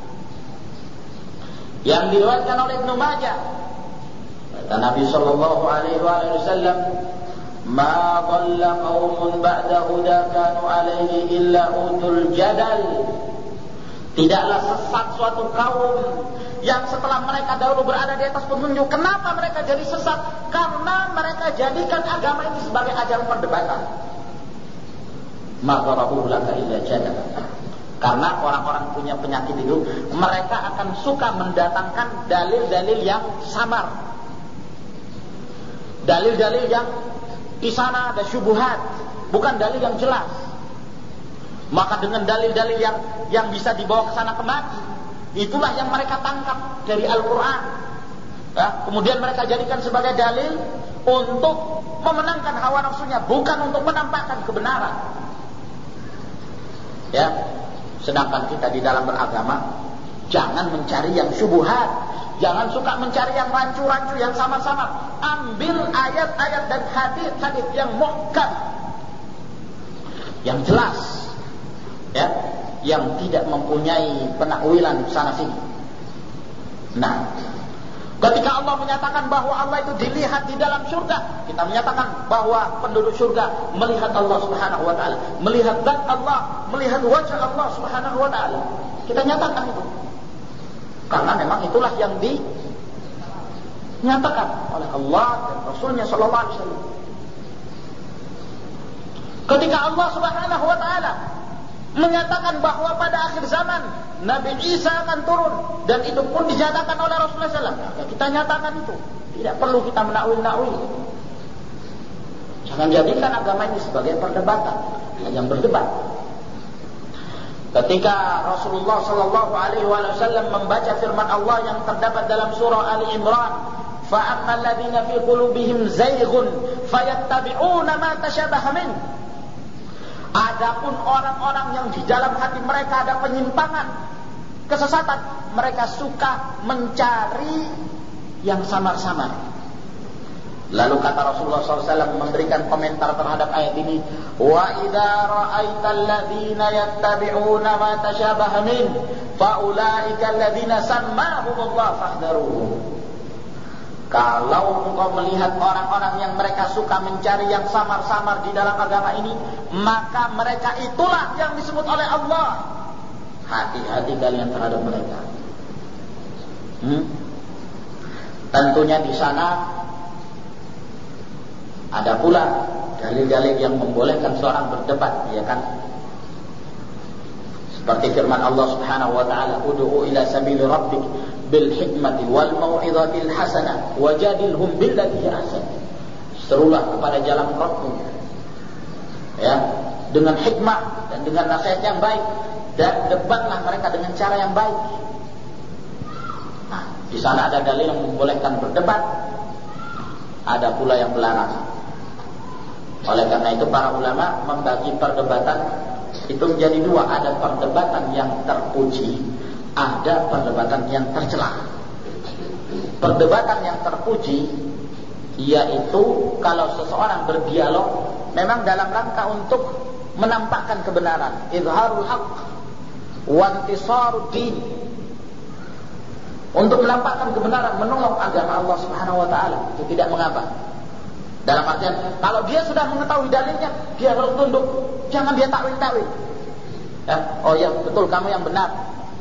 [SPEAKER 1] yang diriwayatkan oleh Ibnu Majah, kata Nabi sallallahu alaihi wasallam, "Ma dhalla qaumun ba'da huda kanu alaihi illa utul jadal." Tidaklah sesat suatu kaum yang setelah mereka dahulu berada di atas petunjuk. Kenapa mereka jadi sesat? Karena mereka jadikan agama ini sebagai ajaran perdebatan. Magharabuhu laka illa jadal. Karena orang-orang punya penyakit itu, mereka akan suka mendatangkan dalil-dalil yang samar, dalil-dalil yang di sana ada syubhat, bukan dalil yang jelas. Maka dengan dalil-dalil yang bisa dibawa ke sana kemari, itulah yang mereka tangkap dari Al-Quran. Kemudian mereka jadikan sebagai dalil untuk memenangkan hawa nafsunya, bukan untuk menampakkan kebenaran. Sedangkan kita di dalam beragama jangan mencari yang syubhat, jangan suka mencari yang rancu-rancu, yang samar-samar. Ambil ayat-ayat dan hadis-hadis yang muhkam, yang jelas, yang tidak mempunyai penakwilan sana sini. Nah, ketika Allah menyatakan bahwa Allah itu dilihat di dalam surga, kita menyatakan bahwa penduduk surga melihat Allah Subhanahu wa taala, melihat zat Allah, melihat wajah Allah Subhanahu wa taala. Kita nyatakan itu. Karena memang itulah yang dinyatakan oleh Allah dan Rasulnya sallallahu alaihi wasallam. Ketika Allah Subhanahu wa taala menyatakan bahwa pada akhir zaman Nabi Isa akan turun, dan itu pun dinyatakan oleh Rasulullah SAW. Kita nyatakan itu, tidak perlu kita menakwil-nakwil. Jangan jadikan agama ini sebagai perdebatan, yang berdebat. Ketika Rasulullah SAW membaca firman Allah yang terdapat dalam surah Ali Imran, فَأَمَّا الَّذِينَ فِي قُلُوبِهِمْ زَيْغٌ فَيَتَّبِعُونَ مَا تَشَابَهَ مِنْهُ. Adapun orang-orang yang di dalam hati mereka ada penyimpangan, kesesatan, mereka suka mencari yang samar-samar. Lalu kata Rasulullah SAW memberikan komentar terhadap ayat ini, wa idza ra'aital ladzina yattabi'una ma tashabaha min fa ulaika alladzina sammahumullah fahdharuhum. Kalau engkau melihat orang-orang yang mereka suka mencari yang samar-samar di dalam agama ini, maka mereka itulah yang disebut oleh Allah. Hati-hati kalian terhadap mereka. Tentunya di sana ada pula dalil-dalil yang membolehkan seorang berdebat, ya kan? Seperti firman Allah Subhanahu wa taala, "Ud'u ila sabili rabbik bil hikmati wal mau'izatil hasanah wajadilhum billati hiya ahsan." Serulah kepada jalan Rabbmu, dengan hikmah dan dengan nasihat yang baik, dan debatlah mereka dengan cara yang baik. Nah, di sana ada dalil yang membolehkan berdebat, ada pula yang melarang. Oleh karena itu para ulama membagi perdebatan itu menjadi dua. Ada perdebatan yang terpuji, ada perdebatan yang tercela. Perdebatan yang terpuji yaitu kalau seseorang berdialog memang dalam rangka untuk menampakkan kebenaran, izharul haqq wa intisarud din, untuk menampakkan kebenaran, menolong agama Allah Subhanahu wa taala, itu tidak mengapa. Dalam artian kalau dia sudah mengetahui dalilnya, dia harus tunduk, jangan dia takwil-takwil. Ya, oh ya betul, kamu yang benar.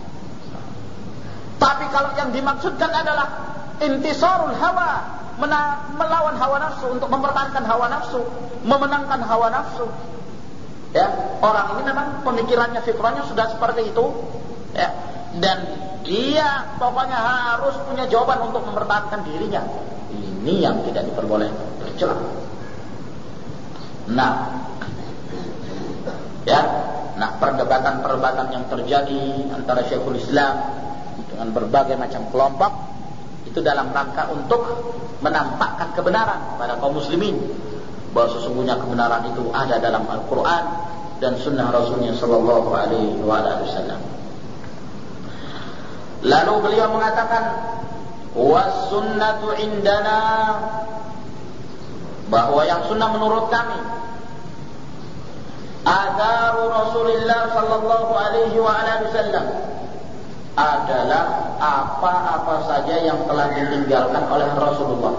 [SPEAKER 1] Tapi kalau yang dimaksudkan adalah intisarul hawa, melawan hawa nafsu, untuk mempertahankan hawa nafsu, memenangkan hawa nafsu. Ya, orang ini memang pemikirannya, fitrahnya sudah seperti itu, ya, dan dia pokoknya harus punya jawaban untuk mempertahankan dirinya. Ini yang tidak diperbolehkan, tercela. Nah, perdebatan-perdebatan yang terjadi antara Syekhul Islam dengan berbagai macam kelompok itu dalam rangka untuk menampakkan kebenaran pada kaum muslimin, bahwa sesungguhnya kebenaran itu ada dalam Al-Quran dan Sunnah Rasulnya Sallallahu Alaihi Wasallam. Lalu beliau mengatakan, was sunnatu indana, bahwa yang sunnah menurut kami, atharu Rasulullah Sallallahu Alaihi Wasallam, adalah apa-apa saja yang telah ditinggalkan oleh Rasulullah,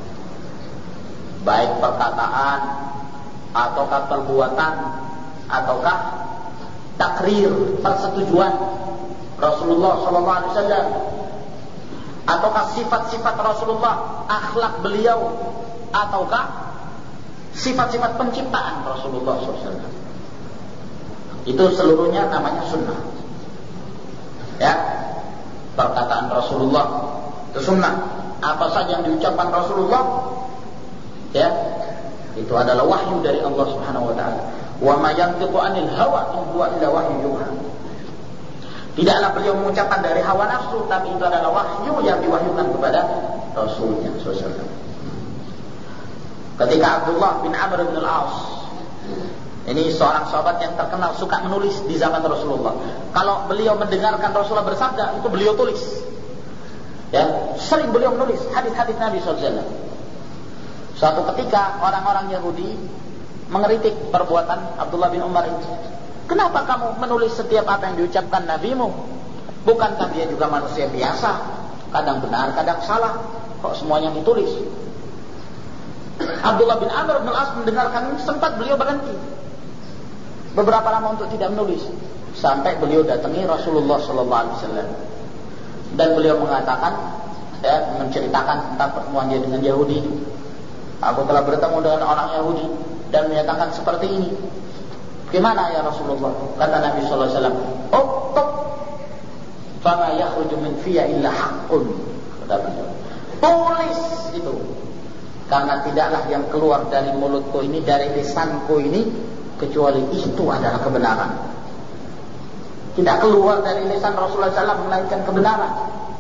[SPEAKER 1] baik perkataan ataukah perbuatan ataukah takrir, persetujuan Rasulullah sallallahu alaihi wasallam, ataukah sifat-sifat Rasulullah, akhlak beliau, ataukah sifat-sifat penciptaan Rasulullah sallallahu alaihi wasallam. Itu seluruhnya namanya sunnah. Ya, perkataan Rasulullah itu sunnah. Apa saja yang diucapkan Rasulullah, ya, itu adalah wahyu dari Allah Subhanahu wa taala. Wa ma yantiqu 'anil hawa in huwa illa wahyu yuha. Tidaklah beliau mengucapkan dari hawa nafsu, tapi itu adalah wahyu yang diwahyukan kepada Rasulnya sallallahu alaihi wasallam. Ketika Abdullah bin Amr bin Al-As, ini seorang sahabat yang terkenal suka menulis di zaman Rasulullah. Kalau beliau mendengarkan Rasulullah bersabda, itu beliau tulis. Ya, sering beliau menulis hadis-hadis Nabi SAW. Suatu ketika orang-orang Yahudi mengeritik perbuatan Abdullah bin Umar itu. Kenapa kamu menulis setiap apa yang diucapkan nabimu? Bukankah dia juga manusia biasa? Kadang benar, kadang salah. Kok semuanya ditulis? Abdullah bin Amr bin Al-As mendengarkan ini, sempat beliau berhenti beberapa lama untuk tidak menulis, sampai beliau datangi Rasulullah sallallahu alaihi wasallam dan beliau mengatakan, ya, menceritakan tentang pertemuan dia dengan Yahudi. Aku telah bertemu dengan orang Yahudi dan menyatakan seperti ini. Gimana ya Rasulullah? Kata Nabi sallallahu alaihi wasallam, "Uktub fama yakhruju min fiyya illa haqqun." Tulis itu, karena tidaklah yang keluar dari mulutku ini, dari lisanku ini, kecuali itu adalah kebenaran. Tidak keluar dari lisan Rasulullah SAW melainkan kebenaran.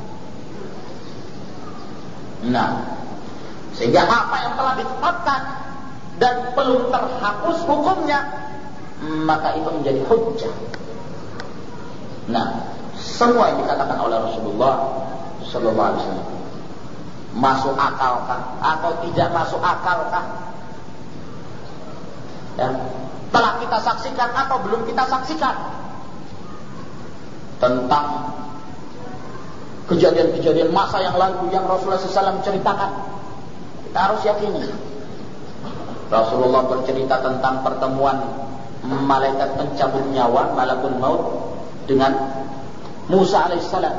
[SPEAKER 1] Nah, sehingga apa yang telah ditetapkan dan belum terhapus hukumnya, maka itu menjadi hujjah. Nah, semua yang dikatakan oleh Rasulullah SAW masuk akalkah atau tidak masuk akalkah? Ya, telah kita saksikan atau belum kita saksikan tentang kejadian-kejadian masa yang lalu yang Rasulullah SAW ceritakan. Kita harus yakini. Rasulullah bercerita tentang pertemuan malaikat pencabut nyawa, malakul maut, dengan Musa alaihissalam.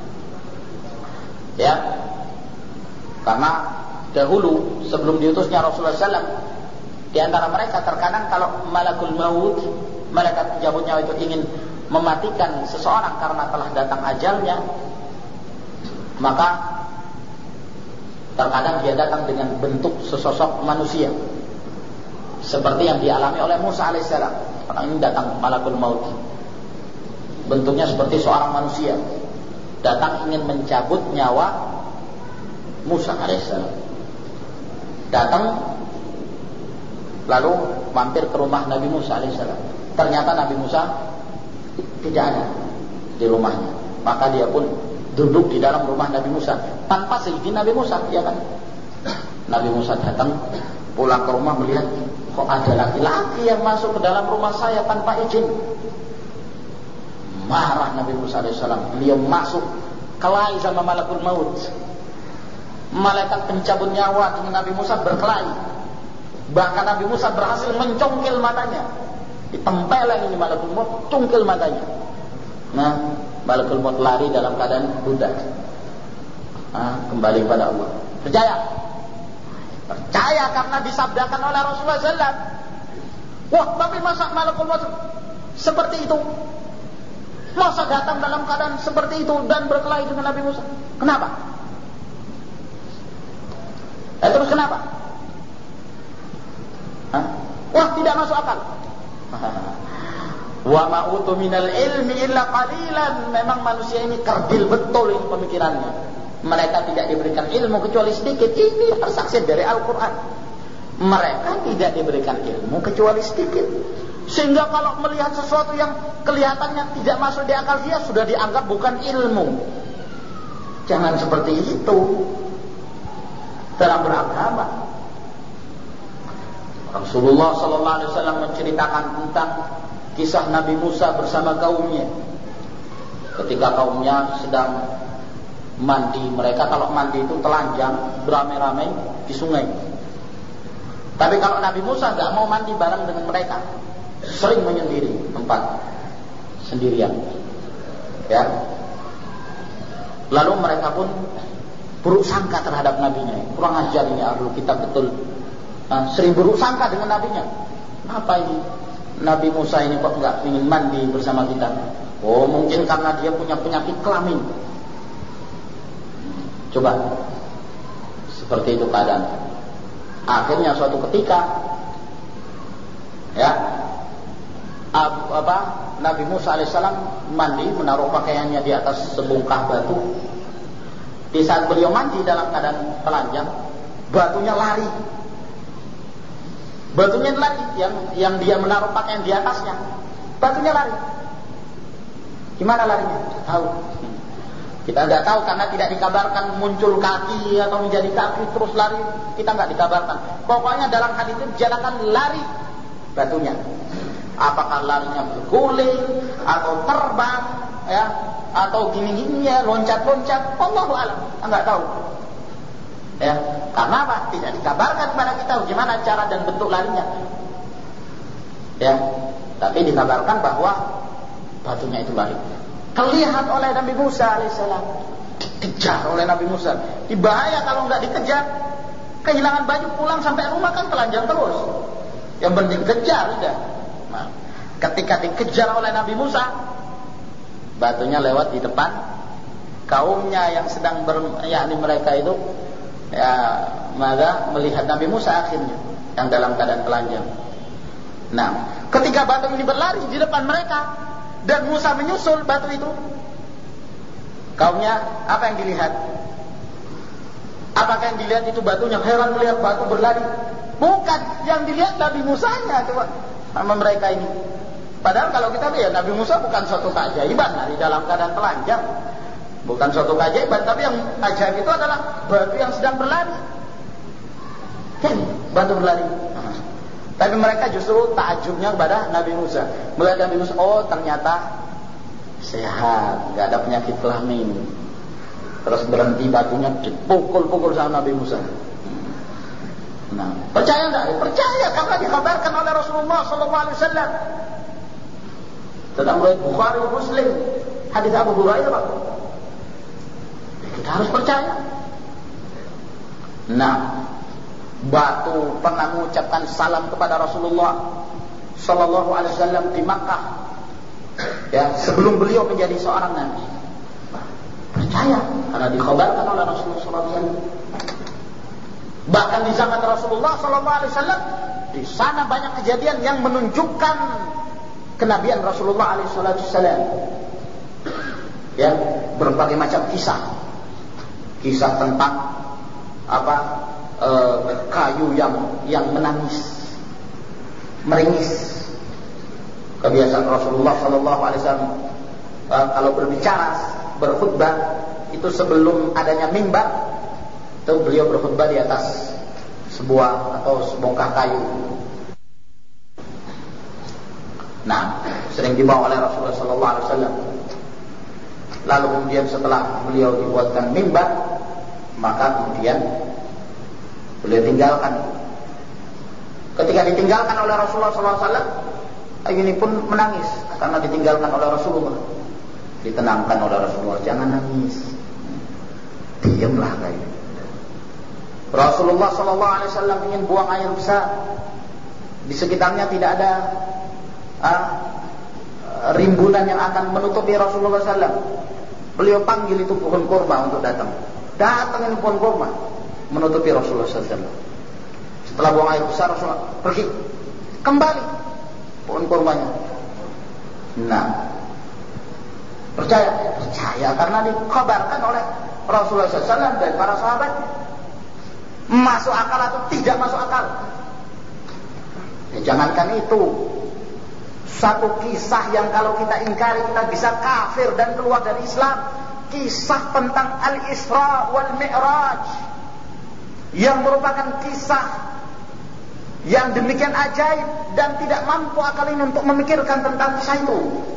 [SPEAKER 1] Ya, karena dahulu sebelum diutusnya Rasulullah SAW, di antara mereka terkadang kalau malakul maut, malaikat pencabut nyawa itu ingin mematikan seseorang karena telah datang ajalnya, maka terkadang dia datang dengan bentuk sesosok manusia, seperti yang dialami oleh Musa alaihissalam. Orang ini datang malakul maut, bentuknya seperti seorang manusia, datang ingin mencabut nyawa Musa alaihissalam. Datang lalu mampir ke rumah Nabi Musa alaihissalam. Ternyata Nabi Musa tidak ada di rumahnya. Maka dia pun duduk di dalam rumah Nabi Musa tanpa seizin Nabi Musa, ya kan? Nabi Musa datang pulang ke rumah melihat kok ada laki-laki yang masuk ke dalam rumah saya tanpa izin. Marah Nabi Musa alaihissalam. Beliau masuk kelahi sama malakul maut. Malaikat pencabut nyawa dengan Nabi Musa berkelahi. Bahkan Nabi Musa berhasil mencongkel matanya. Ditempelin ini malakul maut, congkel matanya. Nah, malakul maut lari dalam keadaan budak. Kembali kepada Allah. Percaya? Percaya karena disabdakan oleh Rasulullah SAW. Wah, tapi masa malakul maut seperti itu? Masa datang dalam keadaan seperti itu dan berkelahi dengan Nabi Musa? Kenapa? Terus kenapa? Wah, tidak masuk akal. Wa ma'utu minal ilmi illa qalilan. Memang manusia ini kerdil betul ini pemikirannya. Mereka tidak diberikan ilmu kecuali sedikit. Ini tersaksi dari Al-Quran. Mereka tidak diberikan ilmu kecuali sedikit. Sehingga kalau melihat sesuatu yang kelihatannya tidak masuk di akal dia, sudah dianggap bukan ilmu. Jangan seperti itu dalam beragama. Rasulullah SAW menceritakan tentang kisah Nabi Musa bersama kaumnya. Ketika kaumnya sedang mandi, mereka kalau mandi itu telanjang beramai-ramai di sungai. Tapi kalau Nabi Musa nggak mau mandi bareng dengan mereka, sering menyendiri tempat sendirian, ya. Lalu mereka pun buruk sangka terhadap nabinya. Kurang ajar ini ahlul kitab betul. Sering buruk sangka dengan nabinya. Apa ini? Nabi Musa ini kok nggak ingin mandi bersama kita? Oh, mungkin karena dia punya penyakit kelamin. Coba, seperti itu keadaan. Akhirnya suatu ketika, ya, Nabi Musa alaihissalam mandi, menaruh pakaiannya di atas sebongkah batu. Di saat beliau mandi dalam keadaan telanjang, batunya lari. Batunya lari, yang dia menaruh pakaian di atasnya, batunya lari. Gimana larinya? Tahu? Kita nggak tahu karena tidak dikabarkan muncul kaki atau menjadi kaki terus lari. Kita nggak dikabarkan. Pokoknya dalam hadis itu dijadikan lari batunya. Apakah larinya berguling atau terbang, ya, atau gini-gininya loncat-loncat? Allahu a'lam. Nggak tahu. Ya, karena apa? Tidak dikabarkan kepada kita gimana cara dan bentuk larinya. Ya, tapi dikabarkan bahwa batunya itu lari. Kelihatan oleh Nabi Musa alaihissalam, dikejar oleh Nabi Musa. Bahaya kalau nggak dikejar, kehilangan baju pulang sampai rumah kan telanjang terus. Yang penting kejar udah. Nah, ketika dikejar oleh Nabi Musa, batunya lewat di depan kaumnya yang sedang yakni mereka itu, ya, maka melihat Nabi Musa akhirnya yang dalam keadaan telanjang. Nah, ketika batu ini berlari di depan mereka dan Musa menyusul batu itu, kaumnya apa yang dilihat? Apakah yang dilihat itu batunya? Heran melihat batu berlari. Bukan, yang dilihat Nabi Musanya. Coba sama mereka ini. Padahal kalau kita lihat Nabi Musa bukan suatu keajaiban di dalam keadaan telanjang. Bukan suatu keajaiban, tapi yang ajaib itu adalah batu yang sedang berlari. Kan, batu berlari. Tapi mereka justru takjubnya kepada Nabi Musa. Melihat Nabi Musa, oh ternyata sehat, nggak ada penyakit kelamin. Terus berhenti batunya dipukul-pukul sama Nabi Musa. Nah, percaya nggak? Percaya karena dikabarkan oleh Rasulullah SAW. Tentang riwayat Bukhari Muslim, hadis Abu Hurairah. Kita harus percaya. Nah, batu pernah mengucapkan salam kepada Rasulullah Sallallahu Alaihi Wasallam di Makkah, ya, sebelum beliau menjadi seorang nabi. Percaya karena dikhabarkan oleh Rasulullah Sallallahu Alaihi Wasallam. Bahkan di zaman Rasulullah Sallallahu Alaihi Wasallam, di sana banyak kejadian yang menunjukkan kenabian Rasulullah Alaihi Wasallam. Ya, berbagai macam kisah tentang kayu yang menangis, meringis. Kebiasaan Rasulullah SAW kalau berbicara, berkhutbah itu sebelum adanya mimbar, itu beliau berkhutbah di atas sebuah atau sebongkah kayu. Nah, sering dibawa oleh Rasulullah SAW. Lalu kemudian setelah beliau dibuatkan mimbar, maka kemudian beliau tinggalkan. Ketika ditinggalkan oleh Rasulullah SAW, ini pun menangis karena ditinggalkan oleh Rasulullah. Ditenangkan oleh Rasulullah, jangan nangis, diamlah kayak. Rasulullah SAW ingin buang air besar, di sekitarnya tidak ada rimbunan yang akan menutupi Rasulullah SAW. Beliau panggil itu pohon kurma untuk datang. Datang ini pohon kurma menutupi Rasulullah SAW. Setelah buang air besar, Rasulullah pergi, kembali pohon kurmanya. Nah, percaya karena dikabarkan oleh Rasulullah SAW dan para sahabat. Masuk akal atau tidak masuk akal? Ya, jangankan itu, satu kisah yang kalau kita ingkari kita bisa kafir dan keluar dari Islam. Kisah tentang Al-Isra wal Mi'raj, yang merupakan kisah yang demikian ajaib dan tidak mampu akal ini untuk memikirkan tentang kisah itu.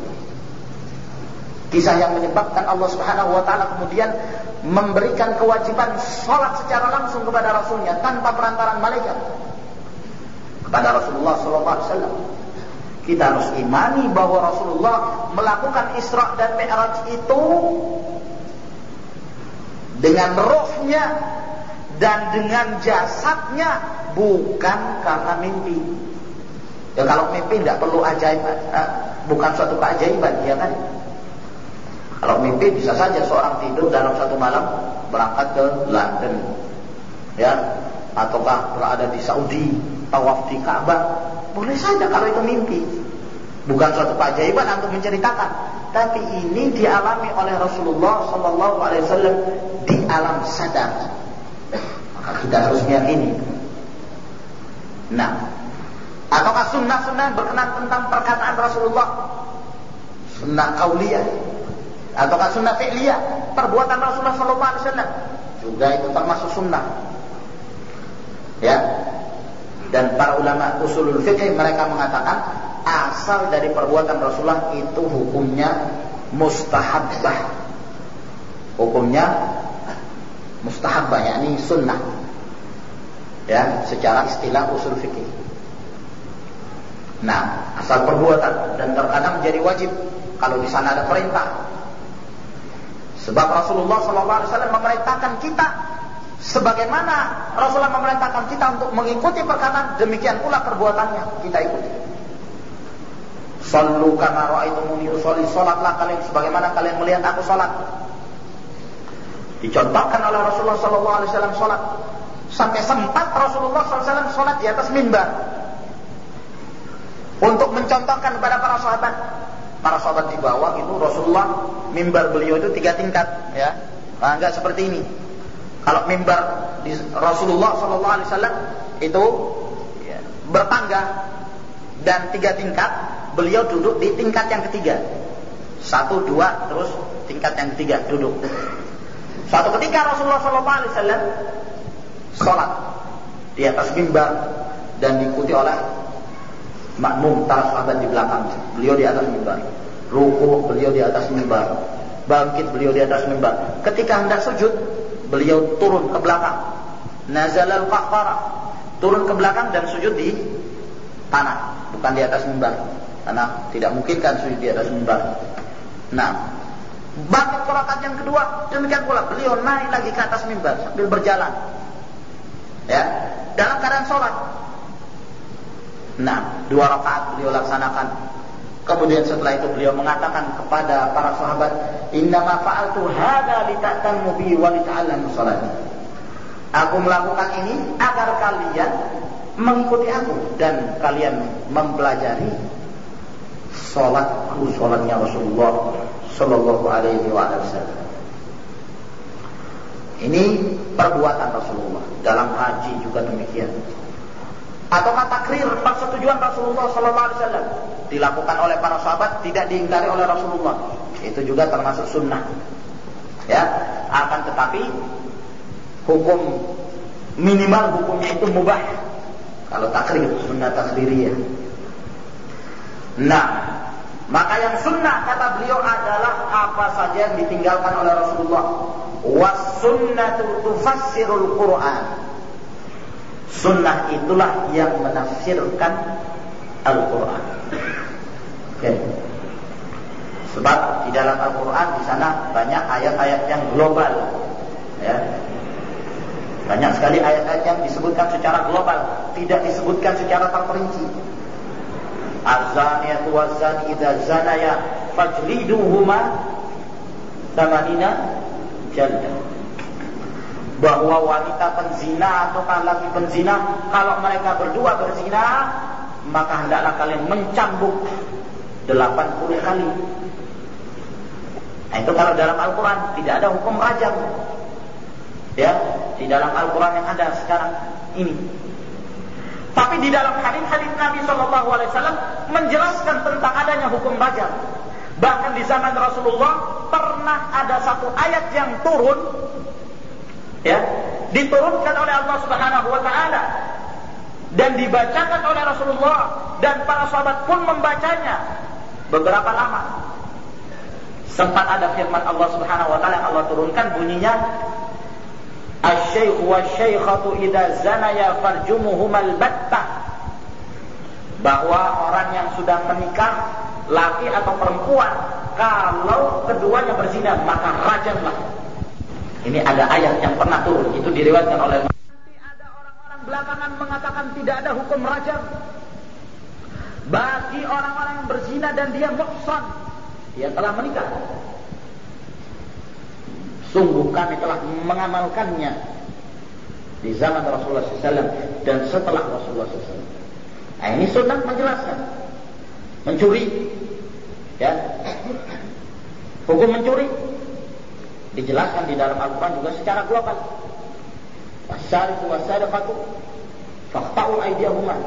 [SPEAKER 1] Kisah yang menyebabkan Allah Subhanahu wa taala kemudian memberikan kewajiban salat secara langsung kepada Rasulnya tanpa perantaran malaikat kepada Rasulullah SAW. Kita harus imani bahwa Rasulullah melakukan Isra dan Mi'raj itu dengan rohnya dan dengan jasadnya, bukan karena mimpi. Ya, kalau mimpi tidak perlu ajaib, bukan suatu keajaiban, ya kan? Kalau mimpi bisa saja seorang tidur dalam satu malam berangkat ke London, ya, ataukah berada di Saudi, tawaf di Ka'bah, boleh saja kalau itu mimpi. Bukan suatu keajaiban untuk menceritakan, tapi ini dialami oleh Rasulullah SAW di alam sadar. Maka kita harus meyakini. Nah, ataukah sunnah-sunnah berkenaan tentang perkataan Rasulullah, sunnah qauliyah, ataukah sunnah fi'liyah, perbuatan Rasulullah SAW, juga itu termasuk sunnah. Ya. Dan para ulama usulul fiqh mereka mengatakan asal dari perbuatan Rasulullah itu hukumnya mustahabbah. Hukumnya mustahabbah, yakni sunnah. Ya, secara istilah usul fikih. Nah, asal perbuatan dan terkadang menjadi wajib kalau di sana ada perintah. Sebab Rasulullah SAW memerintahkan kita, sebagaimana Rasulullah memerintahkan kita untuk mengikuti perkataan, demikian pula perbuatannya kita ikuti. Sallu kama ra'aitumuni usolli, salatlah kalian sebagaimana kalian melihat aku salat. Dicontohkan oleh Rasulullah SAW salat. Sampai sempat Rasulullah SAW salat di atas mimbar untuk mencontohkan kepada para sahabat. Para sahabat di bawah itu, Rasulullah mimbar beliau itu 3 tingkat, ya. Nah, enggak seperti ini. Kalau mimbar di Rasulullah SAW itu ya, bertangga dan 3 tingkat, beliau duduk di tingkat yang ketiga. 1, 2, terus tingkat yang ketiga duduk. Suatu ketika Rasulullah SAW sholat di atas mimbar dan diikuti oleh makmum para sahabat di belakang. Beliau di atas mimbar, ruku beliau di atas mimbar, bangkit beliau di atas mimbar. Ketika hendak sujud, beliau turun ke belakang, nazalal qahqara, turun ke belakang dan sujud di tanah, bukan di atas mimbar, karena tidak mungkin kan sujud di atas mimbar. Nah, bangkit ke rakaat yang kedua, demikian pula beliau naik lagi ke atas mimbar sambil berjalan, ya, dalam keadaan sholat. Nah, 2 rakaat beliau laksanakan. Kemudian setelah itu beliau mengatakan kepada para sahabat, innama fa'altu hadza lita'tammu bi wa lita'allamu sholati. Aku melakukan ini agar kalian mengikuti aku dan kalian mempelajari sholatku, sholatnya Rasulullah sallallahu alaihi wasallam. Ini perbuatan Rasulullah. Dalam haji juga demikian. ataukah takrir persetujuan Rasulullah sallallahu alaihi wasallam dilakukan oleh para sahabat, tidak diingkari oleh Rasulullah, itu juga termasuk sunnah. Ya, akan tetapi hukum minimal hukumnya itu mubah. Kalau takrir, sunnah takririyah. Nah, maka yang sunnah kata beliau adalah apa saja yang ditinggalkan oleh Rasulullah. Was sunnatu tufassirul Quran. Sunnah itulah yang menafsirkan Al-Quran. Okay. Sebab di dalam Al-Quran di sana banyak ayat-ayat yang global, ya. Banyak sekali ayat-ayat yang disebutkan secara global, tidak disebutkan secara terperinci. Az-zaniyatu waz-zani idza zanaya fajliduhuma 80 jaldah. Bahwa wanita penzina atau laki penzina, kalau mereka berdua berzina, maka hendaklah kalian mencambuk 80 kali. Nah, itu kalau dalam Al-Quran tidak ada hukum rajam. Ya, di dalam Al-Quran yang ada sekarang ini. Tapi di dalam hadis-hadis Nabi SAW menjelaskan tentang adanya hukum rajam. Bahkan di zaman Rasulullah pernah ada satu ayat yang turun, ya, diturunkan oleh Allah Subhanahu wa taala dan dibacakan oleh Rasulullah dan para sahabat pun membacanya beberapa lama. Sempat ada firman Allah Subhanahu wa taala yang Allah turunkan, bunyinya asy-syaikhu wasy-syaikhatu idza zanaya farjumuhumal battah. Bahwa orang yang sudah menikah, laki atau perempuan, kalau keduanya berzina maka rajamlah. Ini ada ayat yang pernah turun, itu diriwayatkan oleh. Nanti ada orang-orang belakangan mengatakan tidak ada hukum rajam bagi orang-orang yang berzina dan dia muhsan, dia telah menikah. Sungguh kami telah mengamalkannya di zaman Rasulullah SAW dan setelah Rasulullah SAW. Nah, ini sunnah menjelaskan mencuri, ya, hukum mencuri dijelaskan di dalam Al-Quran juga secara global. Wasyariqu wasyariqatu faqta'u aydiyahuma.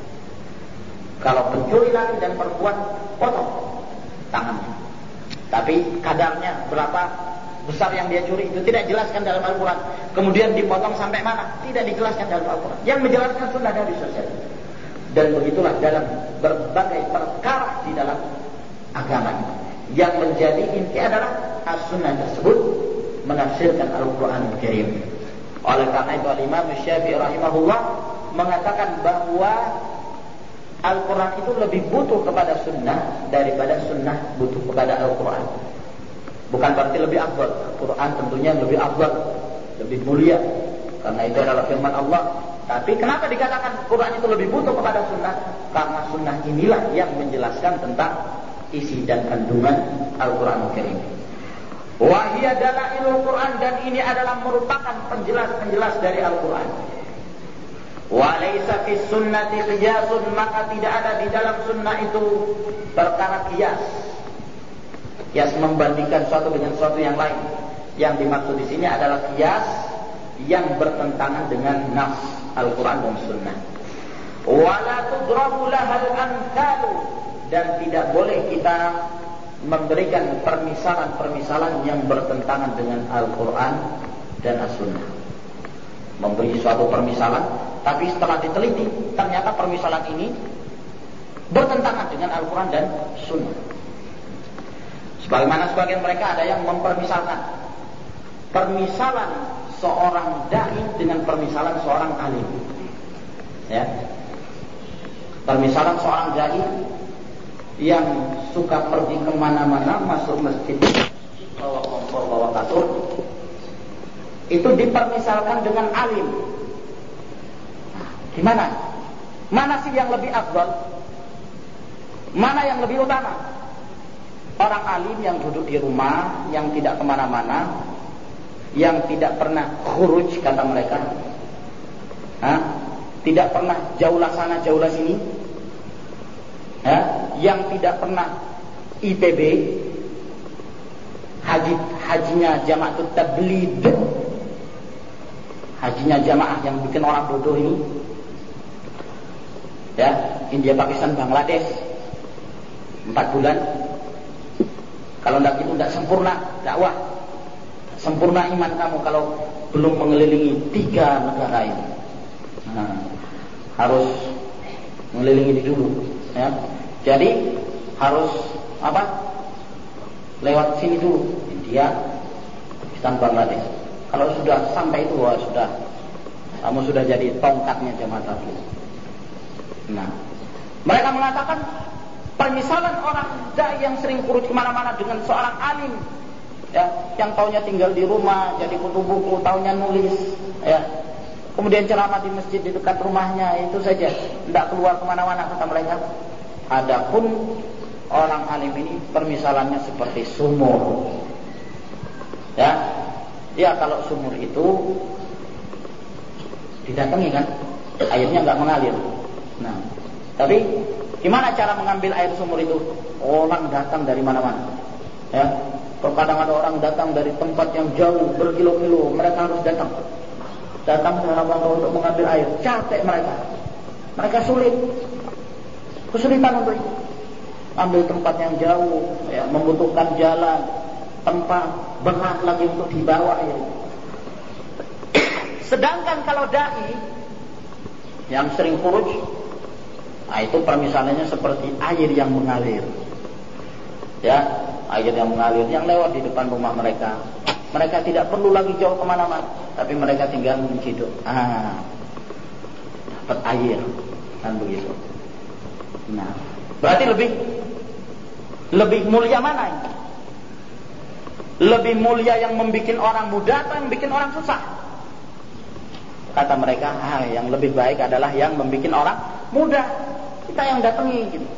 [SPEAKER 1] Kalau pencuri laki dan perempuan, potong tangannya. Tapi kadarnya berapa besar yang dia curi itu tidak dijelaskan dalam Al-Quran. Kemudian dipotong sampai mana? Tidak dijelaskan dalam Al-Quran. Yang menjelaskan sunnah Nabi SAW. Dan begitulah dalam berbagai perkara di dalam agama ini. Yang menjadi inti adalah as-sunnah tersebut menafsirkan Al-Quran Al-Karim. Oleh karena itu Imam Syafi'i rahimahullah mengatakan bahwa Al-Quran itu lebih butuh kepada sunnah daripada sunnah butuh kepada Al-Quran. Bukan berarti lebih afdal. Al-Quran tentunya lebih afdal, lebih mulia, karena itu adalah firman Allah. Tapi kenapa dikatakan Quran itu lebih butuh kepada sunnah? Karena sunnah inilah yang menjelaskan tentang isi dan kandungan Al-Quran Al-Karim. Wahia dalailul Quran, dan ini adalah merupakan penjelas-penjelas dari Al-Quran. Walaysa fis sunnati qiyasun, maka tidak ada di dalam sunnah itu perkara qiyas. Qiyas membandingkan suatu dengan suatu yang lain. Yang dimaksud di sini adalah qiyas yang bertentangan dengan nas Al-Quran dan sunnah. Wala tudrabu lahal amthalu, dan tidak boleh kita memberikan permisalan-permisalan yang bertentangan dengan Al-Quran dan As-Sunnah. Memberi suatu permisalan, tapi setelah diteliti ternyata permisalan ini bertentangan dengan Al-Quran dan Sunnah. Sebagaimana sebagian mereka ada yang mempermisalkan permisalan seorang dai dengan permisalan seorang alim. Ya. Permisalan seorang dai yang suka pergi kemana-mana, masuk masjid, bawa kompor, bawa kasur, itu dipermisalkan dengan alim. Gimana? Mana sih yang lebih afdal? Mana yang lebih utama? Orang alim yang duduk di rumah, yang tidak kemana-mana, yang tidak pernah khuruj kata mereka, tidak pernah jaulah sana jaulah sini, yang tidak pernah IPB, hajinya jamaah tabligh, hajinya jamaah yang bikin orang bodoh ini, Ya, India, Pakistan, Bangladesh 4 bulan. Kalau tidak itu tidak sempurna dakwah, sempurna iman kamu kalau belum mengelilingi 3 negara ini. Harus mengelilingi dulu, ya. Jadi harus lewat sini dulu, India, Pakistan, Bangladesh. Kalau sudah sampai itu, sudah kamu sudah jadi tongkatnya jamaah tabligh. Nah, mereka mengatakan permisalan orang dai yang sering khuruj kemana-mana dengan seorang alim, ya, yang taunya tinggal di rumah, jadi kutu buku, taunya nulis, ya, kemudian ceramah di masjid di dekat rumahnya, itu saja, tidak keluar kemana-mana, kata mereka. Adapun orang alim ini permisalannya seperti sumur, ya, kalau sumur itu didatangi kan, airnya nggak mengalir. Nah, tapi gimana cara mengambil air sumur itu? Orang datang dari mana-mana, ya. Kadang ada orang datang dari tempat yang jauh berkilo-kilo, mereka harus datang dalam rangka untuk mengambil air. Capek mereka kesulitan untuk itu. Ambil tempat yang jauh, ya, membutuhkan jalan, tempat berat lagi untuk dibawa air. Sedangkan kalau dai yang sering khuruj, itu permisalannya seperti air yang mengalir, ya, air yang mengalir yang lewat di depan rumah mereka. Mereka tidak perlu lagi jauh kemana-mana, tapi mereka tinggal menciduk, dapat air, kan begitu. Nah, berarti lebih mulia mana ini? Lebih mulia yang membuat orang mudah atau yang membuat orang susah? Kata mereka, yang lebih baik adalah yang membuat orang mudah. Kita yang datangi gitu.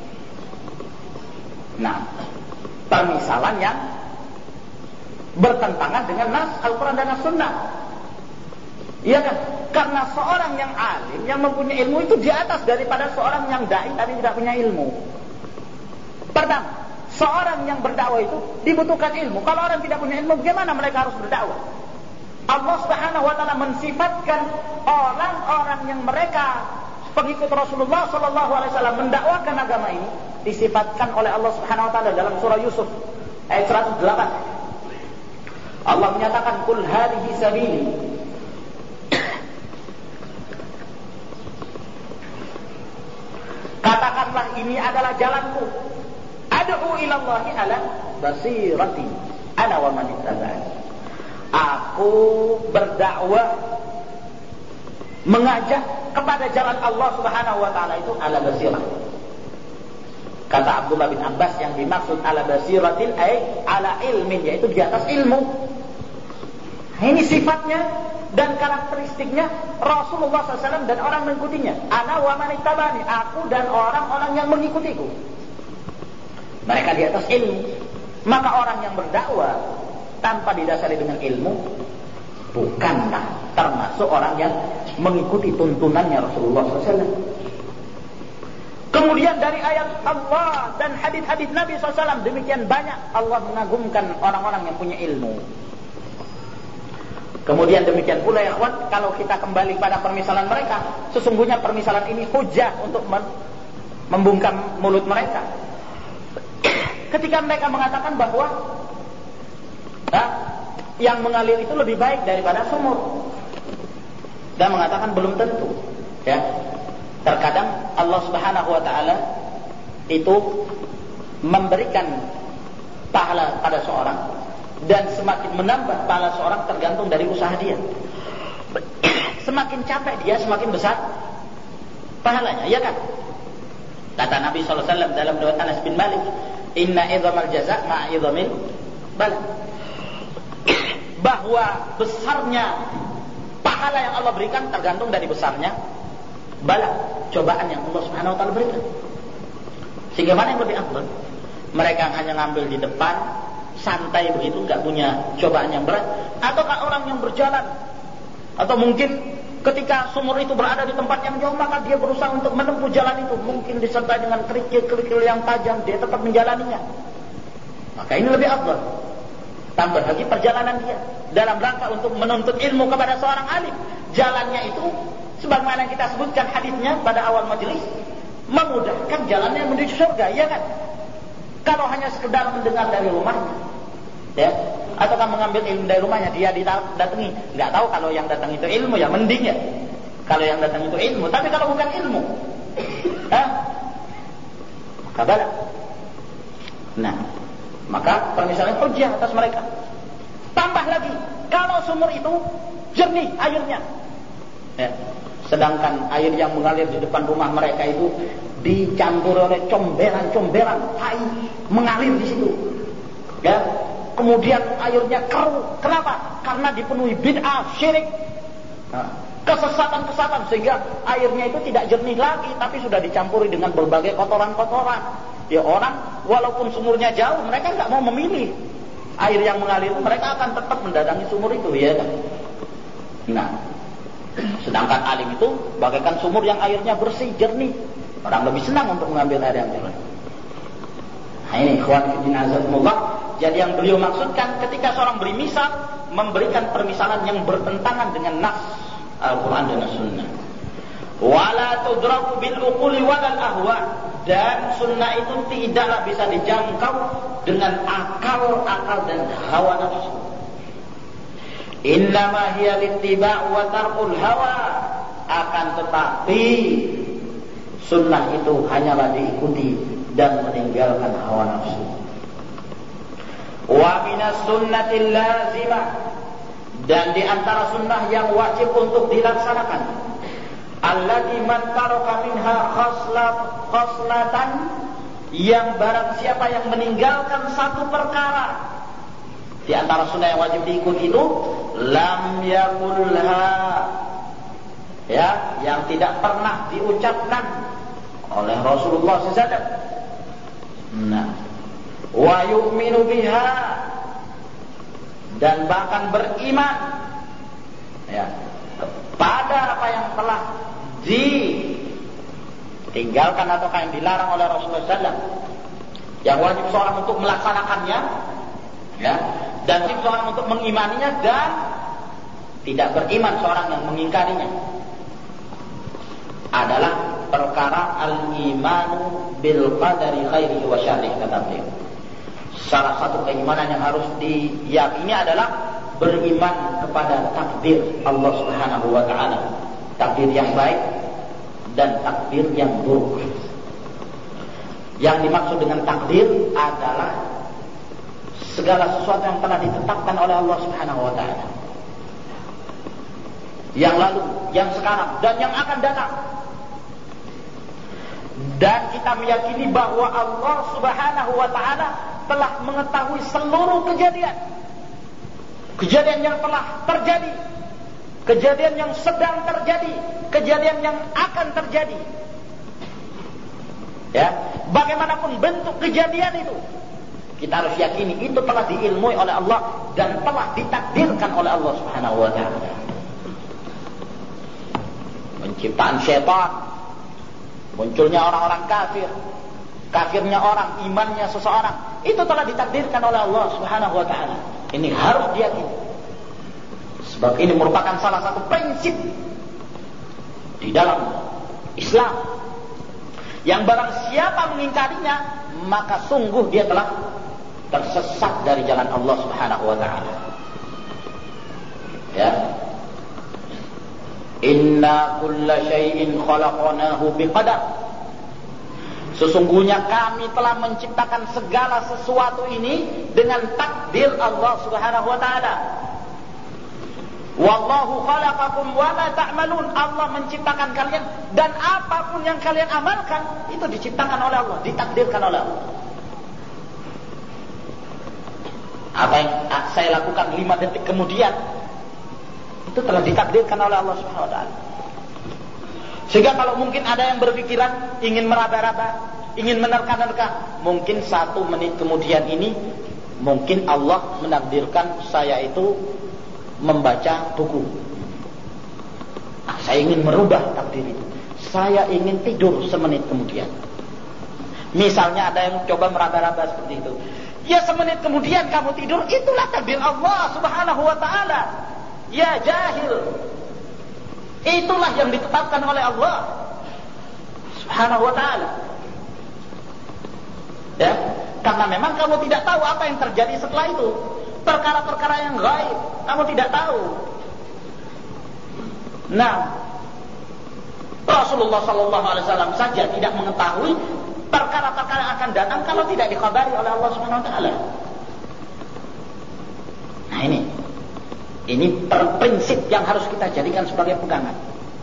[SPEAKER 1] Nah, permisalan yang bertentangan dengan nas Al-Quran dan As-Sunnah. Iya kan? Karena seorang yang alim, yang mempunyai ilmu itu di atas daripada seorang yang dai tapi tidak punya ilmu. Pertama, seorang yang berdakwah itu dibutuhkan ilmu. Kalau orang tidak punya ilmu, bagaimana mereka harus berdakwah? Allah Subhanahu wa taala mensifatkan orang-orang yang mereka pengikut Rasulullah sallallahu alaihi wasallam mendakwakan agama ini disifatkan oleh Allah Subhanahu wa taala dalam surah Yusuf ayat 108. Allah menyatakan, "Qul hadhihi sabili." Katakanlah, ini adalah jalanku. Ad'u ila Allahi ala basirati ana wa man ittaba'ani. Aku berdakwah, mengajak kepada jalan Allah Subhanahu wa taala itu ala basirah. Kata Abdullah bin Abbas, yang dimaksud ala basiratin ay ala ilmin, yaitu di atas ilmu. Ini sifatnya dan karakteristiknya Rasulullah SAW dan orang mengikutinya. Ana wa man ittaba'ani, aku dan orang-orang yang mengikutiku. Mereka di atas ilmu. Maka orang yang berdakwah tanpa didasari dengan ilmu bukanlah termasuk orang yang mengikuti tuntunannya Rasulullah SAW. Kemudian dari ayat Allah dan hadis-hadis Nabi SAW demikian banyak Allah mengagumkan orang-orang yang punya ilmu. Kemudian demikian pula ya kawan, kalau kita kembali pada permisalan mereka, sesungguhnya permisalan ini hujah untuk membungkam mulut mereka. Ketika mereka mengatakan bahwa yang mengalir itu lebih baik daripada sumur, dan mengatakan belum tentu, ya. Terkadang Allah Subhanahu wa taala itu memberikan pahala pada seorang dan semakin menambah pahala seorang tergantung dari usaha dia. Semakin capek dia, semakin besar pahalanya, ya kan? Kata Nabi sallallahu alaihi wasallam dalam riwayat Anas bin Malik, "Inna idzamal jaza' ma'a idzamil bala." Bahwa besarnya pahala yang Allah berikan tergantung dari besarnya bala, cobaan yang Allah Subhanahu wa taala berikan. Sehingga mana yang lebih afdal? Mereka hanya ngambil di depan, santai begitu, enggak punya cobaan yang berat, ataukah orang yang berjalan, atau mungkin ketika sumur itu berada di tempat yang jauh, maka dia berusaha untuk menempuh jalan itu, mungkin disertai dengan kerikil-kerikil yang tajam, dia tetap menjalaninya. Maka ini lebih afdal. Tambah lagi perjalanan dia dalam rangka untuk menuntut ilmu kepada seorang alim. Jalannya itu sebagaimana yang kita sebutkan hadisnya pada awal majelis, memudahkan jalannya menuju surga, ya kan? Kalau hanya sekedar mendengar dari rumahnya, ya, atau kan mengambil ilmu dari rumahnya, dia didatangi, nggak tahu kalau yang datang itu ilmu, ya mending ya. Kalau yang datang itu ilmu, tapi kalau bukan ilmu, maka bala. Nah, maka permisalan hujjah atas mereka. Tambah lagi, kalau sumur itu jernih airnya, ya, sedangkan air yang mengalir di depan rumah mereka itu dicampur oleh comberan-comberan tai mengalir di situ, ya. Kemudian airnya keruh. Kenapa? Karena dipenuhi bid'ah, syirik, kesesatan-kesesatan, sehingga airnya itu tidak jernih lagi, tapi sudah dicampuri dengan berbagai kotoran-kotoran. Ya, orang walaupun sumurnya jauh, mereka nggak mau memilih air yang mengalir, mereka akan tetap mendatangi sumur itu, ya kan? Nah, sedangkan alim itu bagaikan sumur yang airnya bersih, jernih. Orang lebih senang untuk mengambil air yang jernih. Nah, ini ikhwan fillah azakumullah. Jadi yang beliau maksudkan ketika seorang beri misal, memberikan permisalan yang bertentangan dengan nas Al-Quran dan As-Sunnah. Wala tudraku bil uquli walal ahwa. Dan sunnah itu tidaklah bisa dijangkau dengan akal-akal dan hawa nafsu. Innama hiya littiba' wa tarkul hawa. Akan tetapi sunnah itu hanyalah diikuti dan meninggalkan hawa nafsu. Wa minas sunnatil lazimah. Dan di antara sunnah yang wajib untuk dilaksanakan, allati man taraka minha khoslatan, yang barang siapa yang meninggalkan satu perkara di antara sunnah yang wajib diikuti itu, lam yakulha, ya, yang tidak pernah diucapkan oleh Rasulullah SAW. Nah, wa yu'minu biha, dan bahkan beriman, ya, pada apa yang telah ditinggalkan atau yang dilarang oleh Rasulullah SAW, yang wajib seorang untuk melaksanakannya, ya, dan wajib seorang untuk mengimaninya, dan tidak beriman seorang yang mengingkarinya, adalah perkara al-imanu bil qadari khairihi wa syarrihi, kata beliau. Salah satu keimanan yang harus diyakini adalah beriman kepada takdir Allah Subhanahu wa ta'ala, takdir yang baik dan takdir yang buruk. Yang dimaksud dengan takdir adalah segala sesuatu yang telah ditetapkan oleh Allah Subhanahu wa ta'ala, yang lalu, yang sekarang, dan yang akan datang. Dan kita meyakini bahwa Allah Subhanahu wa ta'ala telah mengetahui seluruh kejadian yang telah terjadi, kejadian yang sedang terjadi, kejadian yang akan terjadi, ya, bagaimanapun bentuk kejadian itu, kita harus yakini itu telah diilmui oleh Allah dan telah ditakdirkan oleh Allah Subhanahu wa ta'ala. Penciptaan syaitan, munculnya orang-orang kafir, kafirnya orang, imannya seseorang, itu telah ditakdirkan oleh Allah Subhanahu wa ta'ala. Ini harus diyakini, sebab ini merupakan salah satu prinsip di dalam Islam, yang barang siapa mengingkarinya, maka sungguh dia telah tersesat dari jalan Allah Subhanahu wa ta'ala. Ya, inna kulla syai'in khalaqnahu biqadar. Sesungguhnya kami telah menciptakan segala sesuatu ini dengan takdir Allah Subhanahu wa ta'ala. Wallahu khalaqakum wa ma ta'malun. Allah menciptakan kalian, dan apapun yang kalian amalkan itu diciptakan oleh Allah, ditakdirkan oleh Allah. Apa yang saya lakukan 5 detik kemudian, itu telah ditakdirkan oleh Allah Subhanahu wa ta'ala. Sehingga kalau mungkin ada yang berpikiran ingin meraba-raba, ingin menerka-nerka, mungkin 1 menit kemudian ini, mungkin Allah menakdirkan saya itu membaca buku. Nah, saya ingin merubah takdir itu. Saya ingin tidur semenit kemudian. Misalnya ada yang coba meraba-raba seperti itu. Ya, semenit kemudian kamu tidur, itulah takdir Allah Subhanahu wa ta'ala. Ya jahil, itulah yang ditetapkan oleh Allah Subhanahu wa ta'ala. Ya, karena memang kamu tidak tahu apa yang terjadi setelah itu. Perkara-perkara yang gaib kamu tidak tahu. Nah, Rasulullah sallallahu alaihi wasallam saja tidak mengetahui perkara-perkara yang akan datang kalau tidak dikhabari oleh Allah Subhanahu wa taala. Nah, ini prinsip yang harus kita jadikan sebagai pegangan.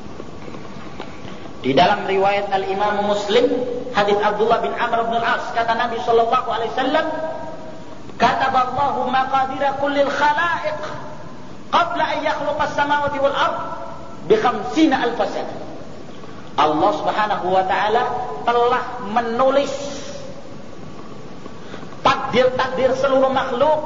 [SPEAKER 1] Di dalam riwayat Al-Imam Muslim, hadis Abdullah bin Amr bin Al-As, kata Nabi sallallahu alaihi wasallam, "Kataballahu maqadira kullil khalaiq qabla an yakhluqa as-samawati wal ard bi 50,000 sana." Allah Subhanahu wa taala telah menulis takdir-takdir seluruh makhluk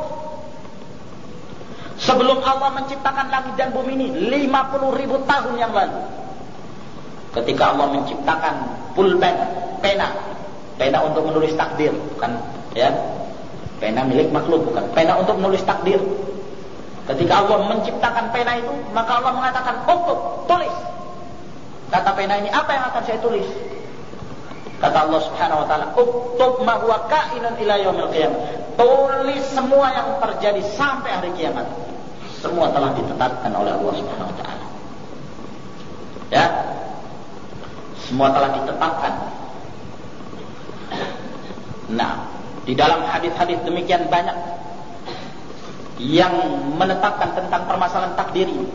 [SPEAKER 1] sebelum Allah menciptakan langit dan bumi ini 50.000 tahun yang lalu. Ketika Allah menciptakan pulpen, pena untuk menulis takdir, bukan ya, pena milik makhluk, bukan pena untuk menulis takdir. Ketika Allah menciptakan pena itu, maka Allah mengatakan, "Uktub, tulis." Kata pena ini, apa yang akan saya tulis? Kata Allah Subhanahu wa taala, "Uktub ma huwa kainun ila yaumil qiyamah." Tulis semua yang terjadi sampai hari kiamat. Semua telah ditetapkan oleh Allah Subhanahu wa taala. Ya. Semua telah ditetapkan. Nah, di dalam hadis-hadis demikian banyak yang menetapkan tentang permasalahan takdir ini.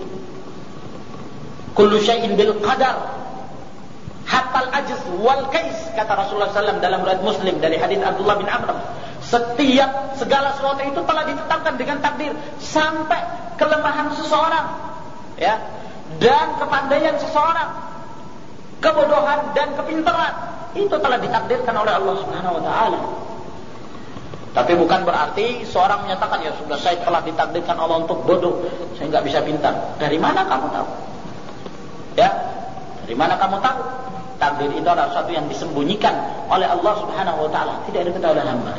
[SPEAKER 1] Kullu syai'in bil qadar hatta al-ajz wal kais, kata Rasulullah SAW dalam riwayat Muslim dari hadis Abdullah bin Amr. Setiap segala sesuatu itu telah ditetapkan dengan takdir, sampai kelemahan seseorang, ya, dan kepandaian seseorang, kebodohan dan kepintaran, itu telah ditakdirkan oleh Allah Subhanahu wa taala. Tapi bukan berarti seorang menyatakan, ya sudah, saya telah ditakdirkan Allah untuk bodoh, saya nggak bisa pintar. Dari mana kamu tahu? Ya, dari mana kamu tahu? Takdir itu adalah sesuatu yang disembunyikan oleh Allah Subhanahu wa taala, tidak diketahui oleh hamba.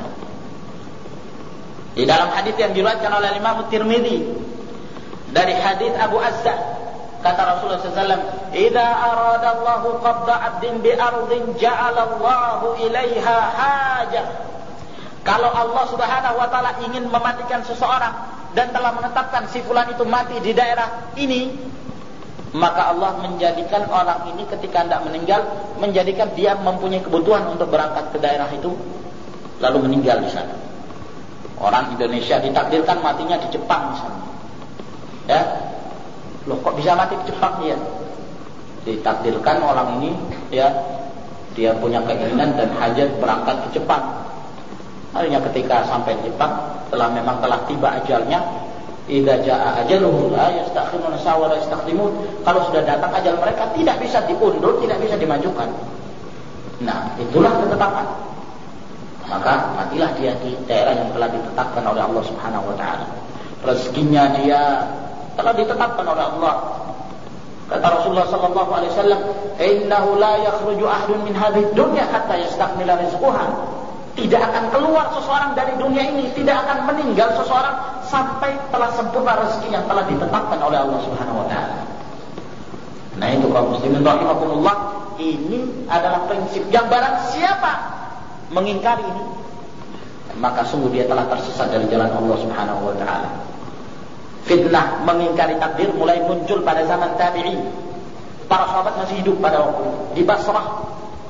[SPEAKER 1] Di dalam hadis yang diriwayatkan oleh Imam Tirmidzi dari hadis Abu Azza, kata Rasulullah SAW, "Idza arada Allahu qabda 'abdin bi ardin ja'ala Allahu ilaiha hajah." Kalau Allah Subhanahu wa taala ingin mematikan seseorang dan telah menetapkan si fulan itu mati di daerah ini, maka Allah menjadikan orang ini ketika hendak meninggal, menjadikan dia mempunyai kebutuhan untuk berangkat ke daerah itu, lalu meninggal di sana. Orang Indonesia ditakdirkan matinya di Jepang misalnya. Ya. Loh, kok bisa mati di Jepang dia? Ditakdirkan orang ini, ya, dia punya keinginan dan hajat berangkat ke Jepang. Akhirnya ketika sampai di Jepang, memang telah tiba ajalnya. Idza jaa ajaluhum la yastakhiruna sa'a wa la yastaqdimun. Kalau sudah datang ajal mereka, tidak bisa diundur, tidak bisa dimajukan. Nah, itulah ketetapan. Maka matilah dia di daerah yang telah ditetapkan oleh Allah Subhanahu wa taala. Rezekinya dia telah ditetapkan oleh Allah. Kata Rasulullah sallallahu alaihi wasallam, "Innahu la yakhruju ahadun min hadhihi dunya hatta yastakmila rizquha." Tidak akan keluar seseorang dari dunia ini, tidak akan meninggal seseorang sampai telah sempurna rezeki yang telah ditetapkan oleh Allah Subhanahu wa taala. Nah, itu kaum muslimin rahimakumullah, ini adalah prinsip yang barang siapa mengingkari ini, maka sungguh dia telah tersesat dari jalan Allah Subhanahu wa taala. Fitnah mengingkari takdir mulai muncul pada zaman tabi'in. Para sahabat masih hidup pada waktu itu. Di Basrah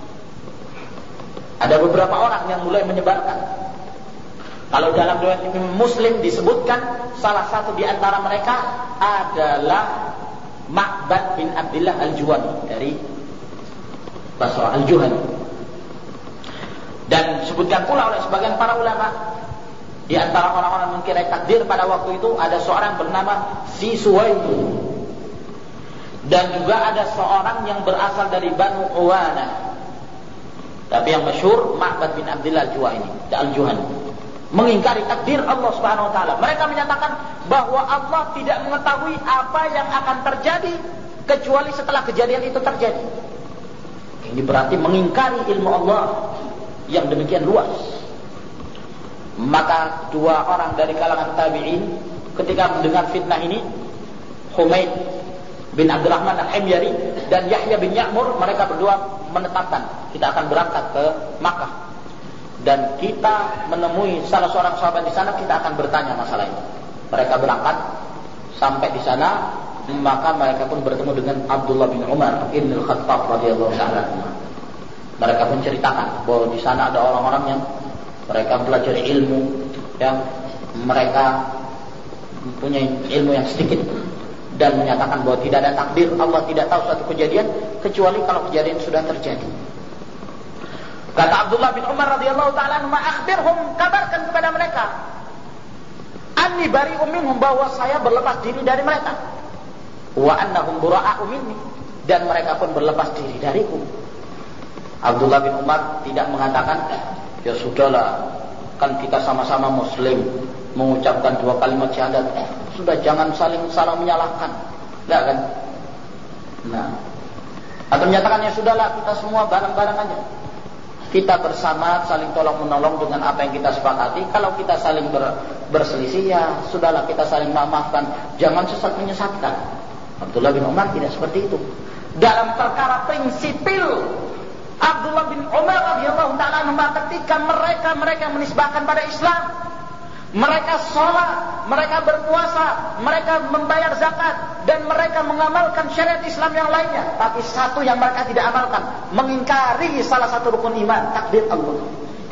[SPEAKER 1] ada beberapa orang yang mulai menyebarkan. Kalau dalam riwayat Muslim disebutkan salah satu di antara mereka adalah Ma'bad bin Abdullah Al-Juhani dari Basrah, Al-Juhani. Dan disebutkan pula oleh sebagian para ulama, di antara orang-orang mengkira takdir pada waktu itu ada seorang bernama Si Suwaid, dan juga ada seorang yang berasal dari Banu Uwana. Tapi yang masyhur Ma'bad bin Abdullah Al-Juhani mengingkari takdir Allah Subhanahu wa taala. Mereka menyatakan bahwa Allah tidak mengetahui apa yang akan terjadi kecuali setelah kejadian itu terjadi. Ini berarti mengingkari ilmu Allah yang demikian luas. Maka dua orang dari kalangan tabi'in ketika mendengar fitnah ini, Humaid bin Abdurrahman Al-Himyari dan Yahya bin Ya'mur, mereka berdua menetapkan kita akan berangkat ke Makkah dan kita menemui salah seorang sahabat di sana, kita akan bertanya masalah itu. Mereka berangkat sampai di sana, maka mereka pun bertemu dengan Abdullah bin Umar Ibn Al-Khattab radhiyallahu ta'ala. Mereka pun ceritakan bahwa di sana ada orang-orang yang mereka belajar ilmu, yang mereka punya ilmu yang sedikit, dan menyatakan bahwa tidak ada takdir, Allah tidak tahu suatu kejadian kecuali kalau kejadian sudah terjadi. Kata Abdullah bin Umar radhiyallahu ta'ala, akhbirhum, kabarkan kepada mereka, anni bari'un minhum, bahwa saya berlepas diri dari mereka, wa annahum bura'a'u minni, dan mereka pun berlepas diri dariku. Abdullah bin Umar tidak mengatakan, ya sudahlah, kan kita sama-sama muslim, mengucapkan 2 kalimat syahadat, sudah jangan saling menyalahkan, enggak kan? Nah, atau menyatakan ya sudahlah, kita semua bareng-bareng aja, kita bersama saling tolong menolong dengan apa yang kita sepakati. Kalau kita saling berselisih, ya sudahlah, kita saling maafkan, jangan sesat menyesatkan. Abdullah bin Umar tidak seperti itu. Dalam perkara prinsipil, Abdullah bin Umar radhiyallahu ta'ala ketika mereka menisbahkan pada Islam, mereka sholat, mereka berpuasa, mereka membayar zakat, dan mereka mengamalkan syariat Islam yang lainnya. Tapi satu yang mereka tidak amalkan, mengingkari salah satu rukun iman, takdir Allah.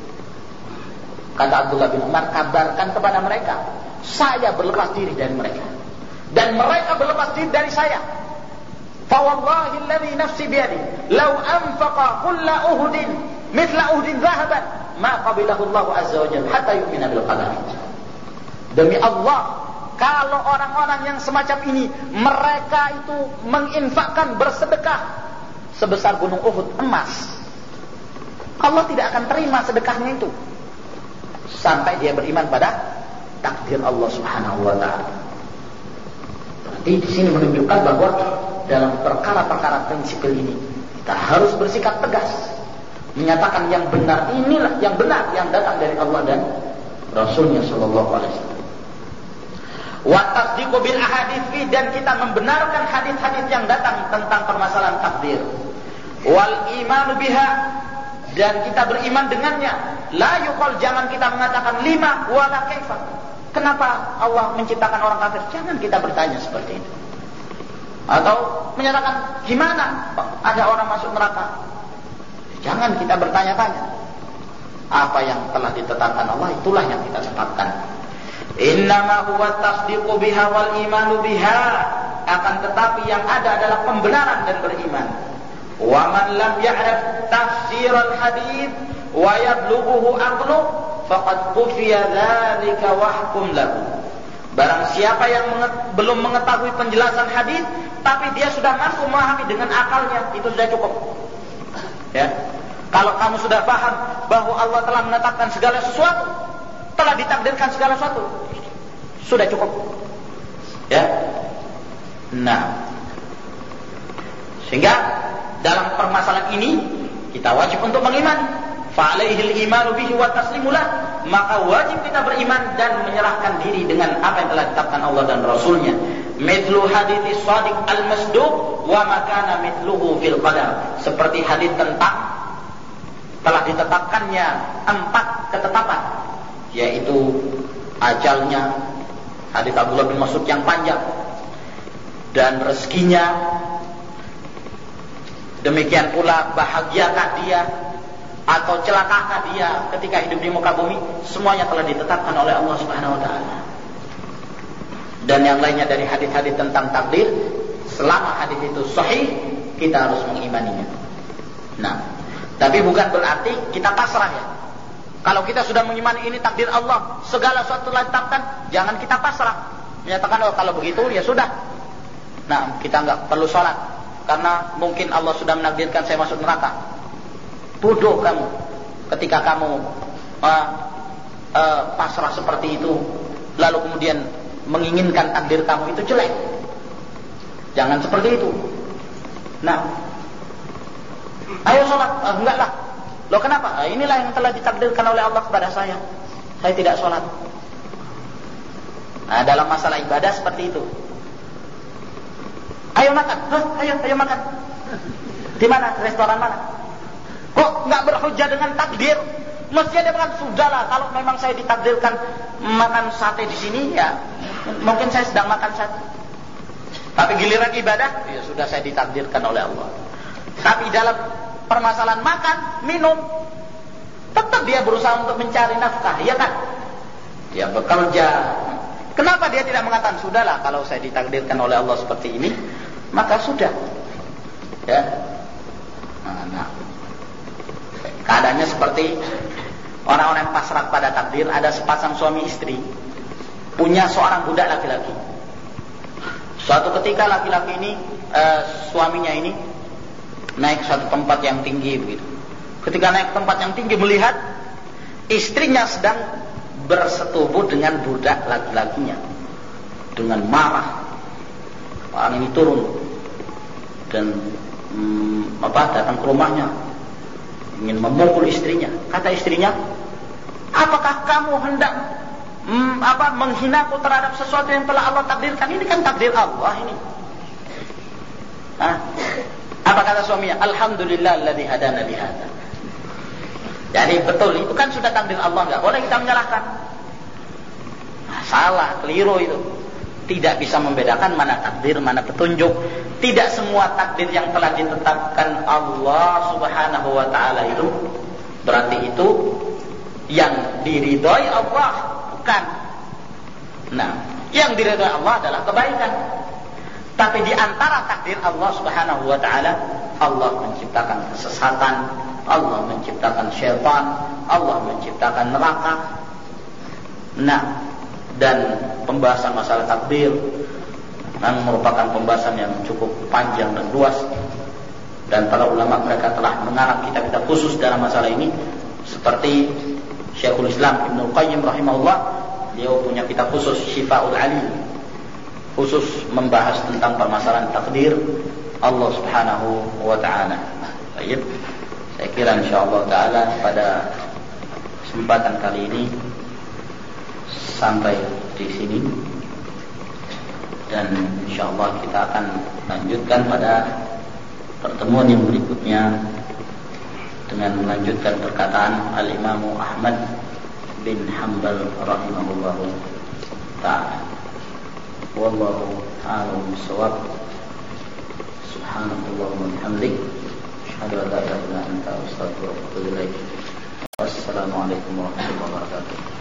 [SPEAKER 1] Kata Abdullah bin Umar, kabarkan kepada mereka, saya berlepas diri dari mereka, dan mereka berlepas diri dari saya. Fawallahi alladhi nafsi biyadi, law anfaqa kulla uhudin mithla uhudin zahaban, ma qabilahu Allah azza wa jalla hatta yu'mina bil qadar. Demi Allah, kalau orang-orang yang semacam ini, mereka itu menginfakkan, bersedekah sebesar gunung Uhud emas, Allah tidak akan terima sedekahnya itu sampai dia beriman pada takdir Allah Subhanahu wa ta'ala. Berarti di sini menunjukkan bahwa dalam perkara-perkara prinsipil ini kita harus bersikap tegas, menyatakan yang benar, inilah yang benar yang datang dari Allah dan Rasulnya sallallahu alaihi wasallam. Wa tasdiqu bil ahadits, dan kita membenarkan hadis-hadis yang datang tentang permasalahan takdir. Wal imanu biha, dan kita beriman dengannya. La yuqal, jangan kita mengatakan lima wala kaifa. Kenapa Allah menciptakan orang kafir? Jangan kita bertanya seperti itu. Atau menyatakan gimana ada orang masuk neraka? Jangan kita bertanya-tanya. Apa yang telah ditetapkan Allah, itulah yang kita tetapkan. Innama huwa tasdiqu biha wal imanu biha, akan tetapi yang ada adalah pembenaran dan beriman. Wa man lam ya'rif tafsir al hadits wa yablughuhu aqlu faqad kufiya dzalika wahkum lahu. Barang siapa yang belum mengetahui penjelasan hadis, tapi dia sudah mampu memahami dengan akalnya, itu sudah cukup. Ya. Kalau kamu sudah paham bahwa Allah telah menetapkan segala sesuatu, telah ditakdirkan segala sesuatu, sudah cukup. Ya. Nah, sehingga dalam permasalahan ini kita wajib untuk mengimani. Fa'alaihil imanu bihi wa taslimulah, maka wajib kita beriman dan menyerahkan diri dengan apa yang telah ditetapkan Allah dan Rasulnya. Mithlu hadits shadiq al-masduq wa makana mithluhu fil qadar, seperti hadis tentang telah ditetapkannya 4 ketetapan, yaitu ajalnya, hadis Abdullah bin Mas'ud yang panjang, dan rezekinya, demikian pula bahagiakah dia atau celakakah dia ketika hidup di muka bumi, semuanya telah ditetapkan oleh Allah Subhanahu wa taala. Dan yang lainnya dari hadis-hadis tentang takdir, selama hadis itu sahih, kita harus mengimaninya. Nah, tapi bukan berarti kita pasrah ya. Kalau kita sudah mengimani ini takdir Allah, segala sesuatu telah ditetapkan, jangan kita pasrah menyatakan oh kalau begitu ya sudah. Nah, kita enggak perlu sholat karena mungkin Allah sudah menakdirkan saya masuk neraka. Bodoh kamu ketika kamu pasrah seperti itu, lalu kemudian menginginkan takdir kamu itu jelek. Jangan seperti itu. Nah, ayo sholat. Enggak lah. Loh kenapa? Inilah yang telah ditakdirkan oleh Allah kepada saya. Saya tidak sholat. Nah, dalam masalah ibadah seperti itu. Ayo makan. Ayo makan. Di mana? Restoran mana? Kok nggak berhujjah dengan takdir? Mestinya dia bilang, sudahlah, kalau memang saya ditakdirkan makan sate di sini, ya mungkin saya sedang makan sate. Tapi giliran ibadah, ya sudah, saya ditakdirkan oleh Allah. Tapi dalam permasalahan makan, minum, tetap dia berusaha untuk mencari nafkah, ya kan? Dia bekerja. Kenapa dia tidak mengatakan, sudahlah, kalau saya ditakdirkan oleh Allah seperti ini, maka sudah. Ya. Nah, keadaannya seperti orang-orang yang pasrah pada takdir. Ada sepasang suami istri, punya seorang budak laki-laki. Suatu ketika laki-laki ini, suaminya ini naik suatu tempat yang tinggi begitu. Ketika naik tempat yang tinggi, melihat istrinya sedang bersetubuh dengan budak laki-lakinya. Dengan marah, orang ini turun dan datang ke rumahnya, ingin memukul istrinya. Kata istrinya, apakah kamu hendak menghinaku terhadap sesuatu yang telah Allah takdirkan? Ini kan takdir Allah ini. Apa kata suaminya? Alhamdulillahilladzi hadana li hada. Jadi betul, itu kan sudah takdir Allah, nggak boleh kita menyalahkan. Salah, keliru itu. Tidak bisa membedakan mana takdir, mana petunjuk. Tidak semua takdir yang telah ditetapkan Allah Subhanahu wa ta'ala itu berarti itu yang diridhoi Allah, bukan. Nah, yang diridhoi Allah adalah kebaikan. Tapi di antara takdir Allah Subhanahu wa ta'ala, Allah menciptakan kesesatan, Allah menciptakan syaitan, Allah menciptakan neraka. Nah, dan pembahasan masalah takdir yang merupakan pembahasan yang cukup panjang dan luas, dan para ulama mereka telah mengarang kitab-kitab khusus dalam masalah ini, seperti Syekhul Islam Ibnu Qayyim rahimahullah, beliau punya kitab khusus Syifaul Alim, khusus membahas tentang permasalahan takdir Allah Subhanahu wa ta'ala. Baik, saya kira insyaallah ta'ala pada kesempatan kali ini sampai di sini, dan insyaallah kita akan lanjutkan pada pertemuan yang berikutnya dengan melanjutkan perkataan Al-Imam Ahmad bin Hanbal rahimahullahu ta'ala. Wallahu a'lam bishawab. Subhanallahumma wa bihamdik, asyhadu an la ilaha illa anta, astaghfiruka wa atubu ilaik. Wassalamu alaikum warahmatullahi wabarakatuh.